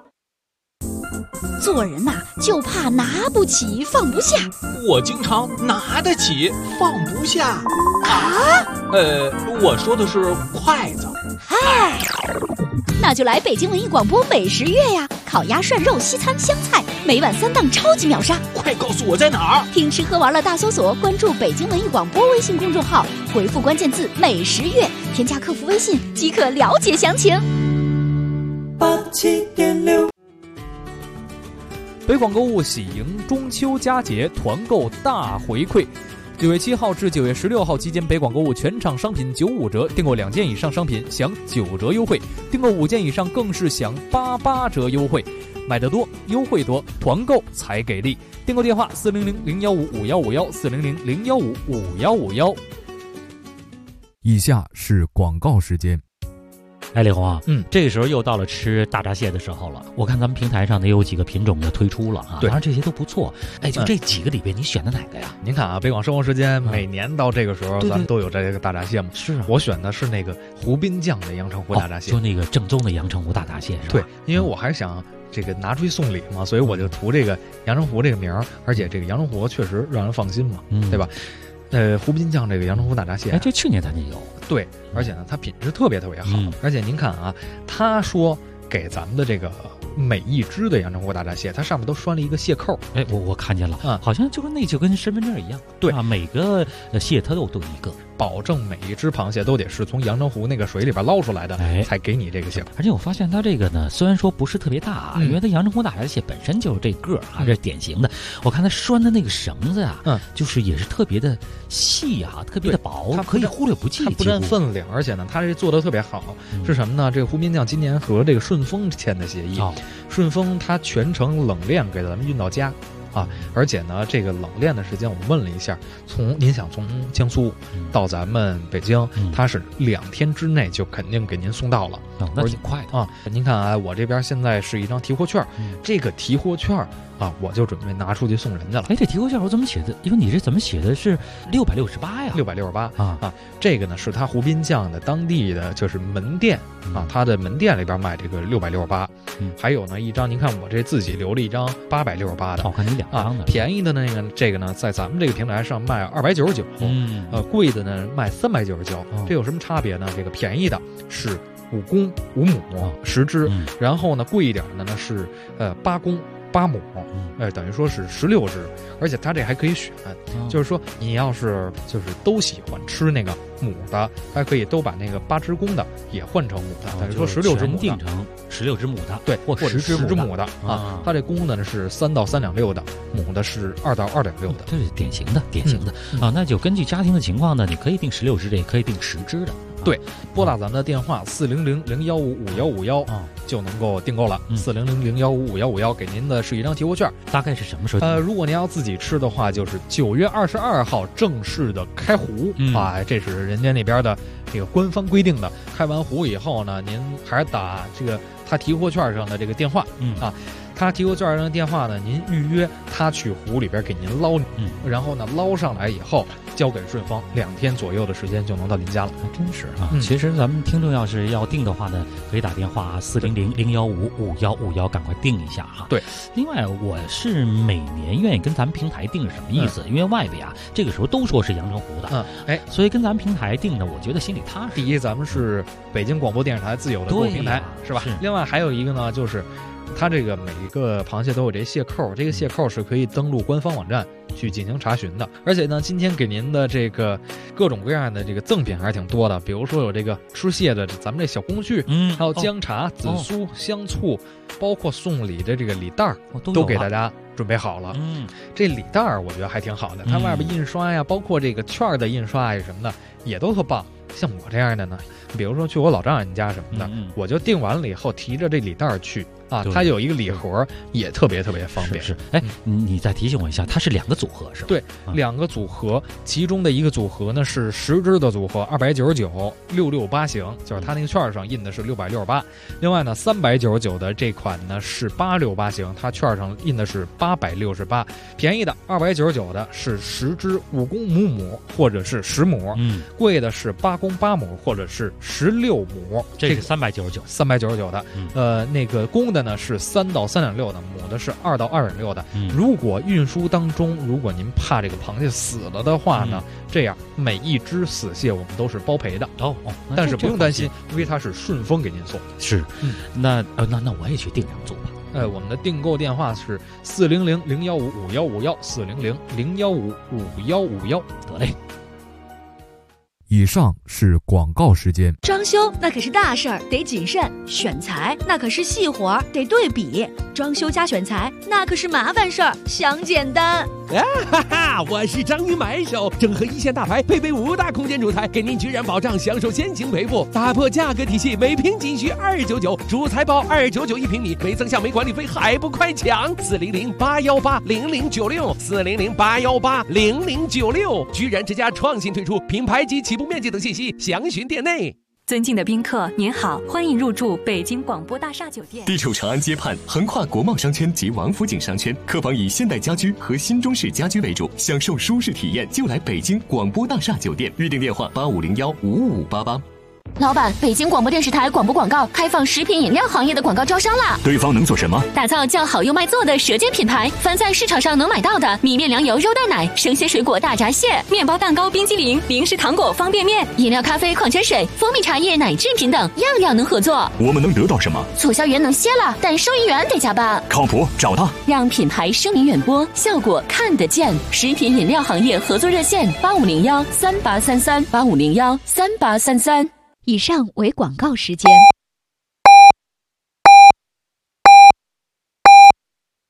做人呐，就怕拿不起放不下。 我经常拿得起放不下啊。 我说的是筷子。 嗨，那就来北京文艺广播美食月呀！烤鸭、涮肉、西餐、湘菜，每晚3档超级秒杀。 快告诉我在哪儿？ 听吃喝玩乐大搜索，关注北京文艺广播微信公众号，回复关键字“美食月”，添加客服微信即可了解详情。 87.6 北广购物喜迎中秋佳节团购大回馈，9月7号至9月16号期间，北广购物全场商品95折，订购2件以上商品享9折优惠，订购5件以上更是享88折优惠。买得多，优惠多，团购才给力。订购电话400-015-5151，400-015-5151。 以下是广告时间。 李红啊，这个时候又到了吃大闸蟹的时候了。我看咱们平台上也有几个品种的推出了啊，当然这些都不错。就这几个里边，你选的哪个呀？ 您看啊，北广生活时间每年到这个时候，咱们都有这个大闸蟹嘛。是啊，我选的是那个湖滨酱的阳澄湖大闸蟹， 就那个正宗的阳澄湖大闸蟹是吧？ 对，因为我还想这个拿出去送礼嘛，所以我就图这个阳澄湖这个名儿，而且这个阳澄湖确实让人放心嘛，对吧？湖滨酱这个阳澄湖大闸蟹， 这去年咱就有。 对，而且呢，它品质特别特别好。而且您看啊，他说给咱们的这个每一只的阳澄湖大闸蟹，它上面都拴了一个蟹扣。 我看见了，好像就是那就跟身份证一样。 对啊，每个蟹它都一个。 保证每一只螃蟹都得是从阳澄湖那个水里边捞出来的，才给你这个馅儿。 而且我发现它这个呢，虽然说不是特别大啊，因为它阳澄湖大闸蟹本身就是这个啊，这是典型的。我看它拴的那个绳子啊，就是也是特别的细啊，特别的薄，它可以忽略不计， 它不占分量，而且呢，它这做的特别好，是什么呢？这个湖滨酱今年和这个顺丰签的协议，顺丰它全程冷链给咱们运到家。而且呢，这个冷链的时间我问了一下，您想从江苏到咱们北京，它是2天之内就肯定给您送到了， 那挺快的啊。您看啊，我这边现在是一张提货券，这个提货券我就准备拿出去送人家了。 哎，这提货券我怎么写的？因为你这怎么写的是668呀 ？668啊，这个呢是它湖滨酱的当地的就是门店它的门店里边卖这个668，还有呢一张，您看我这自己留了一张868的， 我看你2张的， 便宜的那个这个呢在咱们这个平台上卖299，贵的呢卖399，这有什么差别呢？这个便宜的是5公5母10只，然后呢贵一点的呢是8公8母，等于说是16只，而且它这还可以选，就是说你要是就是都喜欢吃那个母的，还可以都把那个8只公的也换成母的，等于说16只母的， 定成16只母的， 对，或者10只母的啊。 它这公的呢是3到3两6的，母的是2到2两6的， 这是典型的啊。那就根据家庭的情况呢，你可以定16只的，也可以定10只的。 对，拨打咱们的电话400-015-5151就能够订购了。400-015-5151给您的是一张提货券， 大概是什么时候？ 如果您要自己吃的话，就是9月22号正式的开湖这是人家那边的这个官方规定的。开完湖以后呢，您还是打这个他提货券上的这个电话他提货券上的电话呢，您预约他去湖里边给您捞，然后呢捞上来以后交给顺丰，2天左右的时间就能到您家了。 还真是啊！其实咱们听众要是要订的话呢，可以打电话400-015-5151，赶快订一下哈。 对， 另外我是每年愿意跟咱们平台订，是什么意思？因为外边这个时候都说是阳澄湖的，所以跟咱们平台订呢，我觉得心里踏实。 第一，咱们是北京广播电视台自有的购物平台，是吧？另外还有一个呢，就是它这个每一个螃蟹都有这蟹扣，这个蟹扣是可以登录官方网站去进行查询的。而且呢，今天给您的这个各种各样的这个赠品还是挺多的，比如说有这个吃蟹的咱们这小工具，还有姜茶、紫苏、香醋，包括送礼的这个礼袋都给大家准备好了。这礼袋我觉得还挺好的，它外边印刷呀，包括这个券的印刷呀什么的也都特棒。像我这样的呢，比如说去我老丈人家什么的，我就订完了以后提着这礼袋去它有一个礼盒，也特别特别方便。 是，哎，你再提醒我一下，它是2个组合是吧？ 对，2个组合，其中的一个组合呢是10只的组合，299 668型，就是它那个券上印的是668。另外呢，399的这款呢是868型，它券上印的是868。便宜的299的是10只5公5母或者是10母，贵的是8公8母或者是16母。 这是399 的，那个公的呢是3到3两6的，母的是2到2两6的。如果运输当中，如果您怕这个螃蟹死了的话呢，这样每一只死蟹我们都是包赔的但是不用担心，因为它是顺丰给您送。 是，那我也去订2组吧。 我们的订购电话是400-015-5151 400-015-5151。 得嘞。 以上是广告时间。 装修那可是大事儿，得谨慎；选材那可是细活儿，得对比。装修加选材那可是麻烦事儿，想简单。 哈哈，我是章鱼买手，整合一线大牌，配备5大空间主材，给您居然保障享受先行赔付，打破价格体系，每平仅需299，主材包299一平米，没增项没管理费，还不快抢！400-818-0096 400-818-0096，居然之家创新推出品牌及起步面积等信息，详询店内。 尊敬的宾客，您好，欢迎入住北京广播大厦酒店。 地处长安街畔，横跨国贸商圈及王府井商圈，客房以现代家居和新中式家居为主，享受舒适体验就来北京广播大厦酒店。预订电话8501-55588。 老板，北京广播电视台广播广告开放食品饮料行业的广告招商啦！ 对方能做什么？ 打造叫好又卖座的舌尖品牌，凡在市场上能买到的米面粮油肉蛋奶、生鲜水果大闸蟹、面包蛋糕、冰激凌、零食糖果、方便面、饮料、咖啡、矿泉水、蜂蜜茶叶、奶制品等，样样能合作。 我们能得到什么？ 促销员能歇了，但收银员得加班。 靠谱，找他， 让品牌声名远播，效果看得见。食品饮料行业合作热线：85013833，85013833。 以上为广告时间。